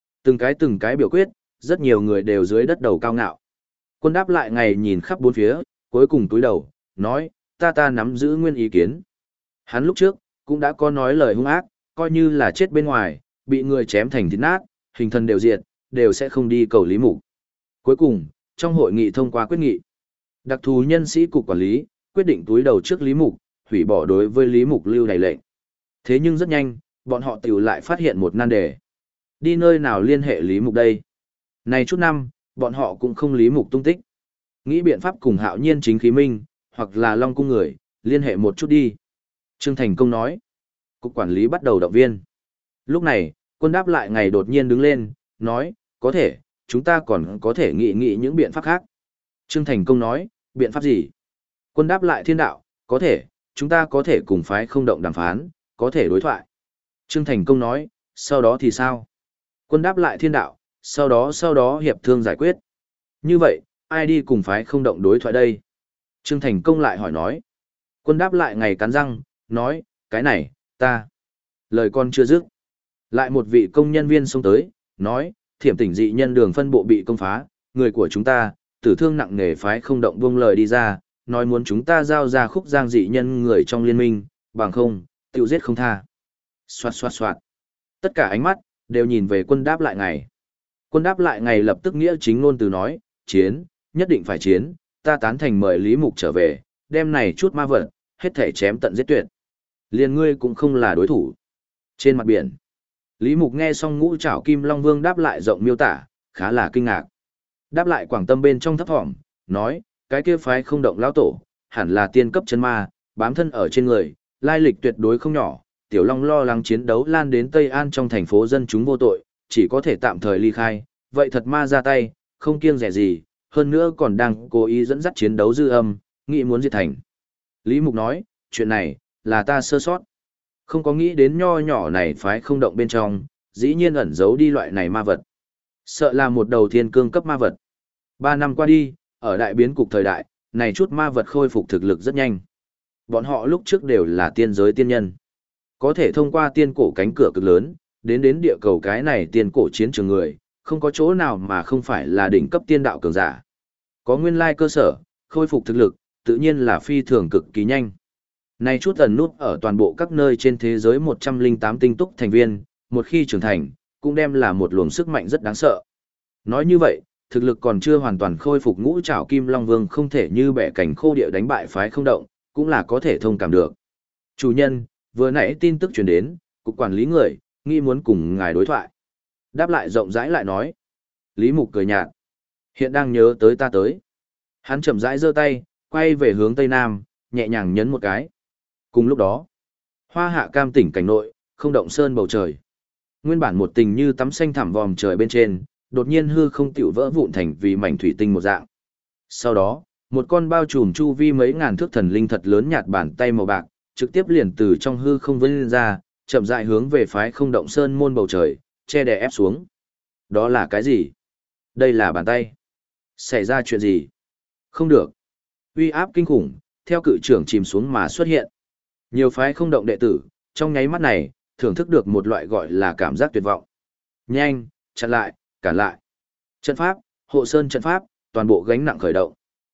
Từng cái biểu quyết, rất nhiều người đều dưới đất đầu cao ngạo. Quân Đáp Lại Ngày nhìn khắp bốn phía, cuối cùng túi đầu, nói, ta nắm giữ nguyên ý kiến. Hắn lúc trước, cũng đã có nói lời hung ác, coi như là chết bên ngoài, bị người chém thành thịt nát, hình thân đều diệt, đều sẽ không đi cầu Lý Mục. Cuối cùng, trong hội nghị thông qua quyết nghị, đặc thù nhân sĩ cục quản lý, quyết định túi đầu trước Lý Mục, hủy bỏ đối với Lý Mục lưu này lệnh. Thế nhưng rất nhanh, bọn họ tiểu lại phát hiện một nan đề. Đi nơi nào liên hệ Lý Mục đây? Này chút năm, bọn họ cũng không Lý Mục tung tích. Nghĩ biện pháp cùng Hạo Nhiên Chính Khí Minh, hoặc là Long Cung người, liên hệ một chút đi. Trương Thành Công nói. Cục quản lý bắt đầu động viên. Lúc này, Quân Đáp Lại Ngày đột nhiên đứng lên, nói, có thể, chúng ta còn có thể nghĩ những biện pháp khác. Trương Thành Công nói, biện pháp gì? Quân Đáp Lại Thiên Đạo, có thể, chúng ta có thể cùng phái không động đàm phán, có thể đối thoại. Trương Thành Công nói, sau đó thì sao? Quân Đáp Lại Thiên Đạo, sau đó hiệp thương giải quyết. Như vậy, ai đi cùng phái không động đối thoại đây? Trương Thành Công lại hỏi nói. Quân Đáp Lại Ngày cắn răng, nói, cái này, ta. Lời con chưa dứt. Lại một vị công nhân viên xông tới, nói, Thiểm Tỉnh dị nhân đường phân bộ bị công phá, người của chúng ta, tử thương nặng nề phái không động buông lời đi ra, nói muốn chúng ta giao ra khúc giang dị nhân người trong liên minh, bằng không, tiêu giết không tha. Xoạt xoạt xoạt. Tất cả ánh mắt, đều nhìn về Quân Đáp Lại Ngày. Quân Đáp Lại Ngày lập tức nghĩa chính ngôn từ nói, chiến, nhất định phải chiến, ta tán thành mời Lý Mục trở về, đem này chút ma vật, hết thể chém tận giết tuyệt. Liền ngươi cũng không là đối thủ. Trên mặt biển, Lý Mục nghe xong Ngũ Trảo Kim Long Vương đáp lại rộng miêu tả, khá là kinh ngạc. Đáp lại Quảng Tâm bên trong thấp thỏm, nói, cái kia phái không động lão tổ, hẳn là tiên cấp chân ma, bám thân ở trên người, lai lịch tuyệt đối không nhỏ. Tiểu Long lo lắng chiến đấu lan đến Tây An trong thành phố dân chúng vô tội, chỉ có thể tạm thời ly khai, vậy thật ma ra tay, không kiêng rẻ gì, hơn nữa còn đang cố ý dẫn dắt chiến đấu dư âm, nghĩ muốn diệt thành. Lý Mục nói, chuyện này, là ta sơ sót. Không có nghĩ đến nho nhỏ này phái không động bên trong, dĩ nhiên ẩn giấu đi loại này ma vật. Sợ là một đầu thiên cương cấp ma vật. 3 năm qua đi, ở đại biến cục thời đại, này chút ma vật khôi phục thực lực rất nhanh. Bọn họ lúc trước đều là tiên giới tiên nhân. Có thể thông qua tiên cổ cánh cửa cực lớn, đến địa cầu cái này tiên cổ chiến trường người, không có chỗ nào mà không phải là đỉnh cấp tiên đạo cường giả. Có nguyên lai cơ sở, khôi phục thực lực, tự nhiên là phi thường cực kỳ nhanh. Này chút ẩn nút ở toàn bộ các nơi trên thế giới 108 tinh túc thành viên, một khi trưởng thành, cũng đem là một luồng sức mạnh rất đáng sợ. Nói như vậy, thực lực còn chưa hoàn toàn khôi phục Ngũ Trảo Kim Long Vương không thể như bẻ cảnh khô địa đánh bại phái không động, cũng là có thể thông cảm được. Chủ nhân, vừa nãy tin tức truyền đến, cục quản lý người, nghĩ muốn cùng ngài đối thoại. Đáp lại rộng rãi lại nói. Lý Mục cười nhạt. Hiện đang nhớ tới ta tới. Hắn chậm rãi giơ tay, quay về hướng Tây Nam, nhẹ nhàng nhấn một cái. Cùng lúc đó, Hoa Hạ Cam tỉnh cảnh nội, không động sơn bầu trời. Nguyên bản một tình như tắm xanh thẳm vòm trời bên trên, đột nhiên hư không tiểu vỡ vụn thành vì mảnh thủy tinh một dạng. Sau đó, một con bao trùm chu vi mấy ngàn thước thần linh thật lớn nhạt bàn tay màu bạc, trực tiếp liền từ trong hư không vươn lên ra, chậm rãi hướng về phái không động sơn môn bầu trời, che đè ép xuống. Đó là cái gì? Đây là bàn tay. Xảy ra chuyện gì? Không được. Uy áp kinh khủng, theo cự trưởng chìm xuống mà xuất hiện. Nhiều phái không động đệ tử, trong nháy mắt này, thưởng thức được một loại gọi là cảm giác tuyệt vọng. Nhanh, chặn lại, cản lại. Trận pháp, hộ sơn trận pháp, toàn bộ gánh nặng khởi động.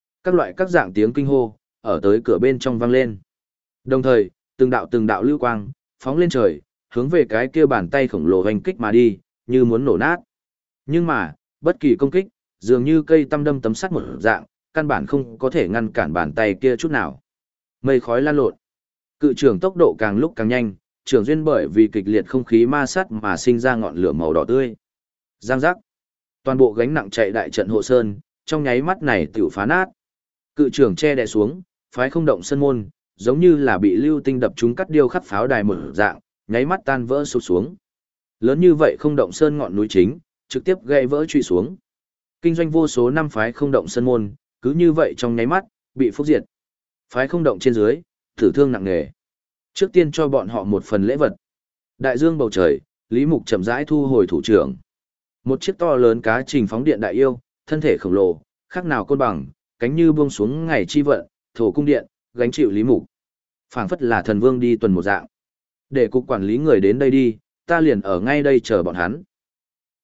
Các dạng tiếng kinh hô, ở tới cửa bên trong vang lên. Đồng thời, từng đạo lưu quang, phóng lên trời, hướng về cái kia bàn tay khổng lồ hoành kích mà đi, như muốn nổ nát. Nhưng mà, bất kỳ công kích, dường như cây tăm đâm tấm sắt một dạng, căn bản không có thể ngăn cản bàn tay kia chút nào. Mây khói lan lộn. Cự trưởng tốc độ càng lúc càng nhanh, trưởng duyên bởi vì kịch liệt không khí ma sát mà sinh ra ngọn lửa màu đỏ tươi. Giang giác. Toàn bộ gánh nặng chạy đại trận hộ sơn, trong nháy mắt này tiểu phá nát. Cự trưởng che đè xuống, phái không động sân môn, giống như là bị lưu tinh đập trúng cắt điêu khắc pháo đài một dạng, nháy mắt tan vỡ sụp xuống. Lớn như vậy không động sơn ngọn núi chính, trực tiếp gãy vỡ truy xuống. Kinh doanh vô số năm phái không động sân môn, cứ như vậy trong nháy mắt, bị phúc diệt. Phái không động trên dưới, tử thương nặng nề. Trước tiên cho bọn họ một phần lễ vật. Đại dương bầu trời, Lý Mục chậm rãi thu hồi thủ trưởng. Một chiếc to lớn cá trình phóng điện đại yêu, thân thể khổng lồ, khác nào côn bằng, cánh như buông xuống ngày chi vận, thổ cung điện, gánh chịu lý mục. Phảng phất là thần vương đi tuần một dạng. Để cục quản lý người đến đây đi, ta liền ở ngay đây chờ bọn hắn.